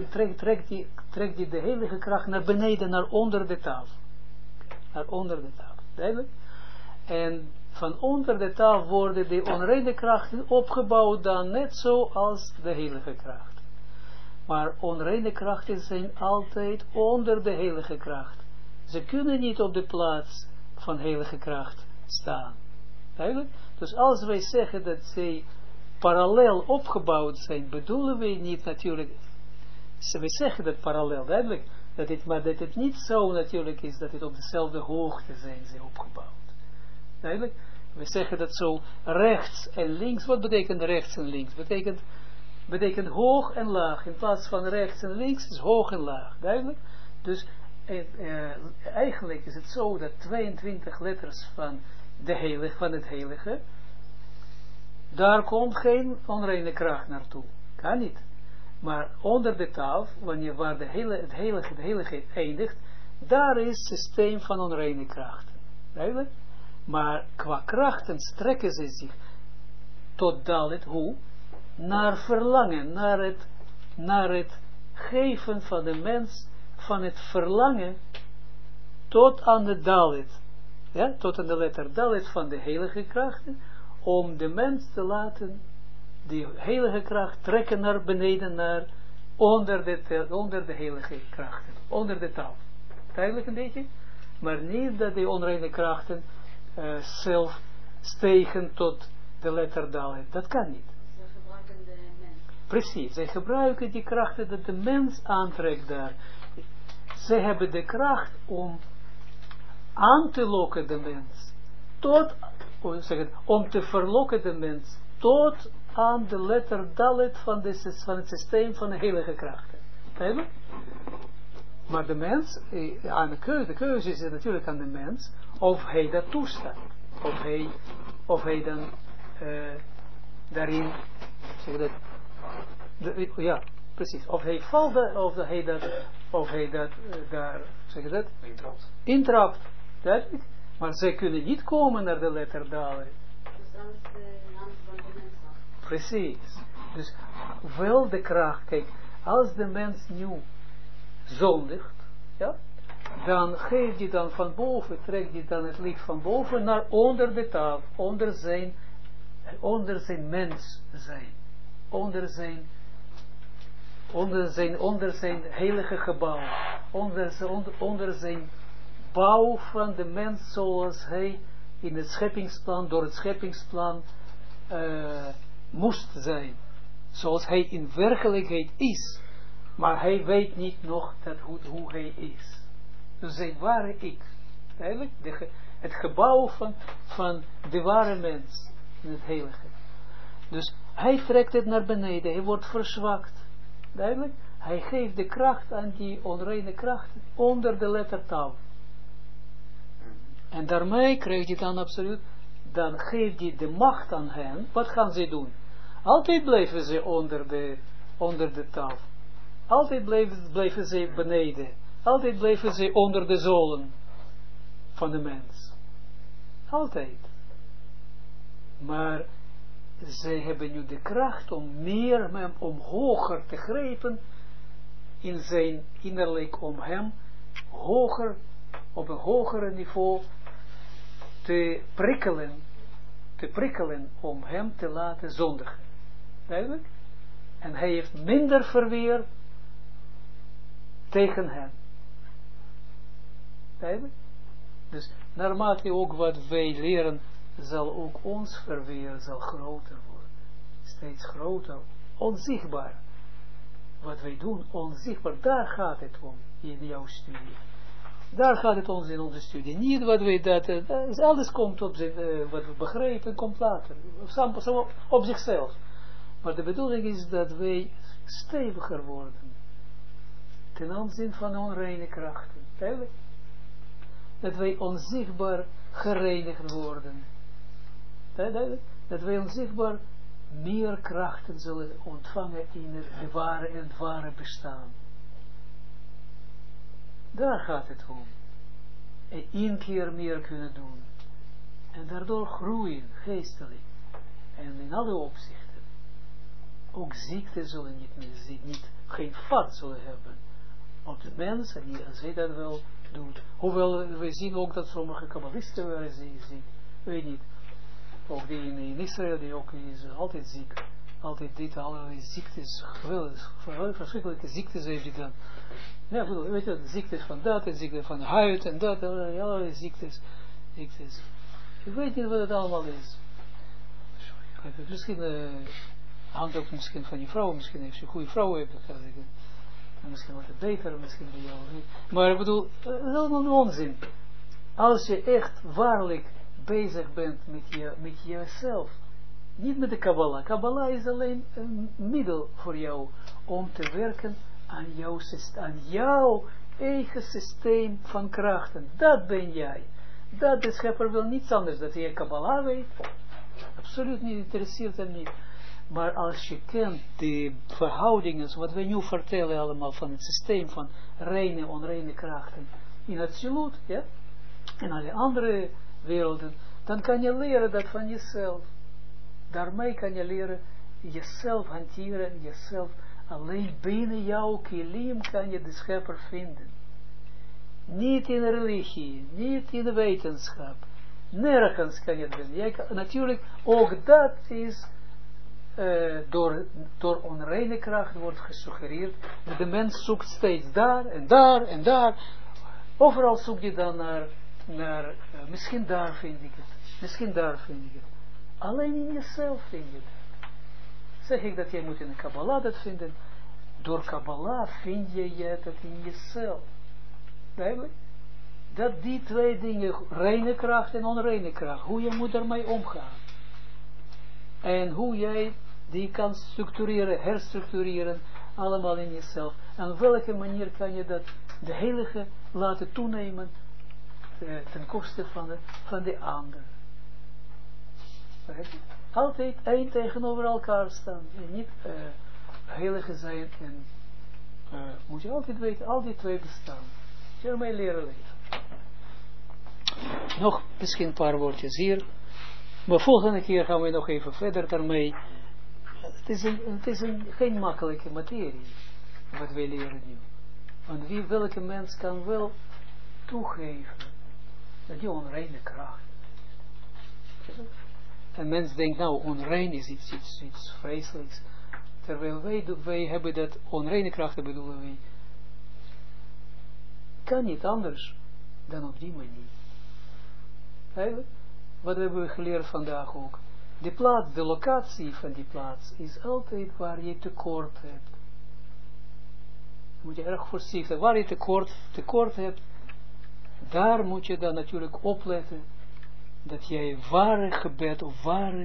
trekt die de heilige kracht naar beneden, naar onder de taal. Naar onder de taal. Duidelijk? En van onder de taal worden de onreine krachten opgebouwd dan net zo als de heilige kracht. Maar onreine krachten zijn altijd onder de heilige kracht. Ze kunnen niet op de plaats van heilige kracht staan. Duidelijk? Dus als wij zeggen dat zij parallel opgebouwd zijn, bedoelen wij niet natuurlijk, we zeggen dat parallel, duidelijk, maar dat het niet zo natuurlijk is dat het op dezelfde hoogte zijn ze opgebouwd. Duidelijk? We zeggen dat zo rechts en links. Wat betekent rechts en links? Betekent hoog en laag. In plaats van rechts en links is hoog en laag. Duidelijk? Dus eigenlijk is het zo dat 22 letters van het heilige, daar komt geen onreine kracht naartoe. Kan niet. Maar onder de taal, waar het heiligheid eindigt, daar is het systeem van onreine krachten. Duidelijk? Maar qua krachten strekken ze zich tot dalet, hoe? Naar verlangen, naar het geven van de mens, van het verlangen tot aan de dalet. Ja, tot aan de letter dalet van de heilige krachten, om de mens te laten die heilige kracht trekken naar beneden, naar onder de heilige krachten, onder de taal. Duidelijk een beetje? Maar niet dat die onreine krachten zelf stegen tot de letter dalet. Dat kan niet. Ze gebruiken de mens. Precies, zij gebruiken die krachten dat de mens aantrekt daar. Ze hebben de kracht om aan te lokken de mens, om te verlokken de mens, tot aan de letter dalet van het systeem van de heilige krachten. Begrijp? Maar de mens, de keuze is natuurlijk aan de mens, of hij dat toestaat. Of hij dan daarin, zeg dat, ja, precies. Of hij valt, of hij dat daar, zeg dat, intrapt. Duidelijk? Maar zij kunnen niet komen naar de letter dalet. Dus dan is de hand van de mens af. Precies. Dus wel de kracht, kijk, als de mens nu zondigt, ja, dan geeft hij dan van boven, trekt hij dan het licht van boven naar onder de tafel, onder zijn mens zijn, onder zijn heilige gebouw, onder zijn bouw van de mens zoals hij in het scheppingsplan, door het scheppingsplan moest zijn, zoals hij in werkelijkheid is, maar hij weet niet nog hoe hij is. Dus zijn ware ik, eigenlijk het gebouw van de ware mens in het heilige. Dus hij trekt het naar beneden, hij wordt verzwakt. Duidelijk? Hij geeft de kracht aan die onreine krachten onder de letter Tav. En daarmee krijgt hij dan absoluut, dan geeft hij de macht aan hen. Wat gaan ze doen? Altijd blijven ze onder de Tav. Altijd blijven ze beneden. Altijd blijven ze onder de zolen van de mens. Altijd. Maar zij hebben nu de kracht om hoger te grijpen in zijn innerlijk, om hem hoger, op een hogere niveau te prikkelen om hem te laten zondigen. Duidelijk? En hij heeft minder verweer tegen hen. Duidelijk? Dus naarmate ook wat wij leren, zal ook ons verweer groter worden. Steeds groter. Onzichtbaar. Wat wij doen, onzichtbaar. Daar gaat het om in jouw studie. Daar gaat het ons in onze studie. Niet wat wij alles komt op zijn, wat we begrijpen, komt later. Op zichzelf. Maar de bedoeling is dat wij steviger worden. Ten aanzien van onreine krachten. Duidelijk? Dat wij onzichtbaar gereinigd worden. Duidelijk? Dat wij onzichtbaar meer krachten zullen ontvangen in het ware bestaan. Daar gaat het om. En 1 keer meer kunnen doen. En daardoor groeien, geestelijk. En in alle opzichten. Ook ziekte zullen geen vat zullen hebben. Op de mens, en als hij dat wel doet. Hoewel, we zien ook dat sommige kabbalisten waren ziek. Weet niet. Ook die in Israël, die ook is altijd ziek. Altijd dit, allerlei ziektes, geweldig, verschrikkelijke ziektes heeft hij dan. Ja, weet je, ziektes van dat, en ziektes van huid, en dat, allerlei ziektes. Ik weet niet wat het allemaal is. Misschien hangt ook misschien van je vrouw, misschien heeft je een goede vrouw, misschien wordt het beter, misschien bij jou niet. Maar ik bedoel, dat is allemaal onzin. Als je echt waarlijk bezig bent met jezelf, niet met de Kabbalah. Kabbalah is alleen een middel voor jou om te werken aan jouw eigen systeem van krachten. Dat ben jij. Dat de schepper wil niets anders, dat je Kabbalah weet. Absoluut niet, interesseert hem niet. Maar als je kent de verhoudingen, wat wij nu vertellen allemaal van het systeem van reine, onreine krachten in het Absoluut, ja, en alle andere werelden, dan kan je leren dat van jezelf. Daarmee kan je leren jezelf hanteren, jezelf alleen binnen jouw kilim kan je de schepper vinden. Niet in religie, niet in de wetenschap. Nergens kan je het vinden. Natuurlijk, ook dat is door onreine kracht wordt gesuggereerd. Dat de mens zoekt steeds daar en daar en daar. Overal zoek je dan naar misschien daar vind ik het. Misschien daar vind ik het. Alleen in jezelf vind je het. Zeg ik dat jij moet in de Kabbalah dat vinden. Door Kabbalah vind je dat in jezelf. Duidelijk? Dat die 2 dingen, reine kracht en onreine kracht, hoe je moet ermee omgaan. En hoe jij die kan structureren, herstructureren, allemaal in jezelf. En op welke manier kan je dat de heilige laten toenemen ten koste van de ander. Altijd 1 tegenover elkaar staan. En niet heilige zijn en moet je altijd weten, al die 2 bestaan. Je ermee leren leven. Nog misschien een paar woordjes hier. Maar volgende keer gaan we nog even verder daarmee. Het is geen makkelijke materie. Wat wij leren nu. Want welke mens kan wel toegeven dat die onreine kracht. En mens denkt, nou, onrein is iets vreselijks. Terwijl wij hebben dat onreine krachten, bedoelen wij, kan niet anders dan op die manier. Eigenlijk, wat hebben we geleerd vandaag ook? De plaats, de locatie van die plaats is altijd waar je tekort hebt. Moet je erg voorzichtig zijn. Waar je tekort hebt, daar moet je dan natuurlijk opletten dat jij ware gebed of ware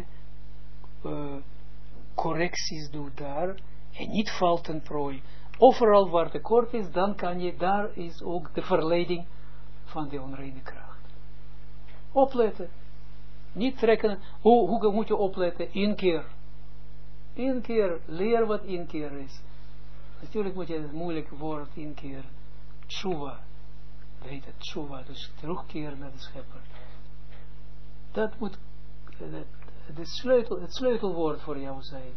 correcties doet daar en niet valt ten prooi. Overal waar tekort is, dan kan je, daar is ook de verleiding van de onreine kracht. Opletten. Niet trekken. Hoe moet je opletten? Inkeer. Inkeer. Leer wat inkeer is. Natuurlijk moet je het moeilijk woord inkeer. Tshuva. Weet het, tshuva. Dus terugkeer naar de schepper. Dat moet het sleutelwoord voor jou zijn.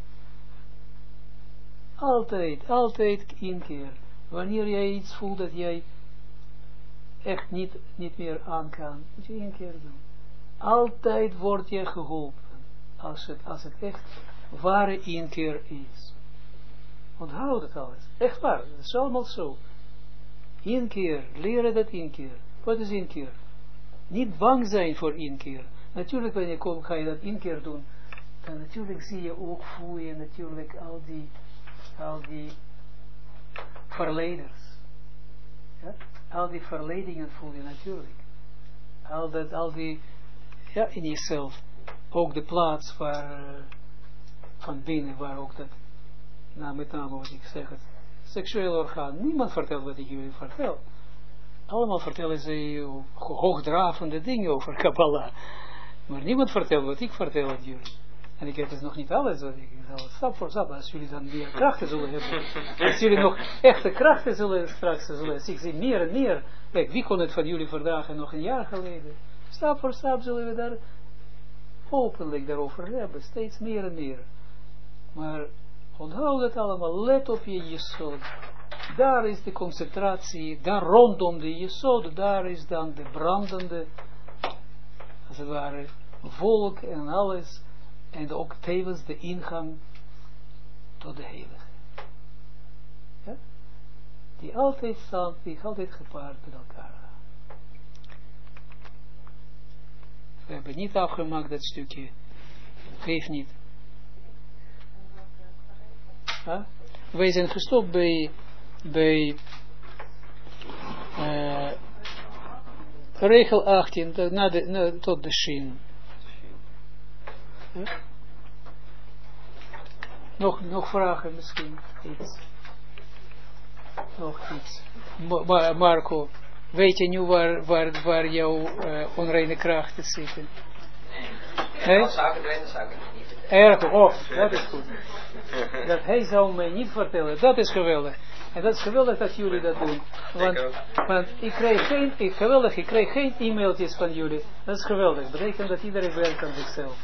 Altijd inkeer. Wanneer jij iets voelt dat jij echt niet meer aan kan, moet je inkeer doen. Altijd word je geholpen. Als het echt ware inkeer is. Onthoud het alles. Echt waar. Het is allemaal zo. Inkeer. Leren dat inkeer. Wat is inkeer? Niet bang zijn voor inkeer. Natuurlijk wanneer je komt, ga je dat inkeer doen. Dan natuurlijk zie je ook, voel je natuurlijk al die verleiders. Ja? Al die verleidingen voel je natuurlijk. Al die, ja, in jezelf. Ook de plaats waar, van binnen, waar ook dat, nou met name wat ik zeg, het seksuele orgaan. Niemand vertelt wat ik jullie vertel. Allemaal vertellen ze hoogdravende dingen over Kabbalah. Maar niemand vertelt wat ik vertel aan jullie. En ik heb dus nog niet alles wat ik zal stap voor stap. Als jullie dan meer krachten zullen hebben. Als jullie nog echte krachten zullen straks ik zie meer en meer. Kijk, wie kon het van jullie verdragen nog een jaar geleden? Stap voor stap zullen we daar openlijk daarover hebben. Steeds meer en meer. Maar onthoud het allemaal. Let op je jesod. Daar is de concentratie. Daar rondom de jesod. Daar is dan de brandende, als het ware, volk en alles. En ook tevens de ingang tot de heilige. Ja? Die altijd staan, die altijd gepaard met elkaar gaan. We hebben niet afgemaakt dat stukje. Geeft niet. Huh? Wij zijn gestopt bij regel 18 tot de shin. Ja? Nog vragen misschien? Iets. Nog iets. Marco, weet je nu waar jouw onreine krachten zitten? Nee? Zaken erin, zaken niet. Erg, dat is goed. Dat hij zou mij niet vertellen, dat is geweldig. En dat is geweldig dat jullie dat doen. Want ik krijg geen e-mailtjes van jullie. Dat is geweldig. Dat betekent dat iedereen werkt aan zichzelf.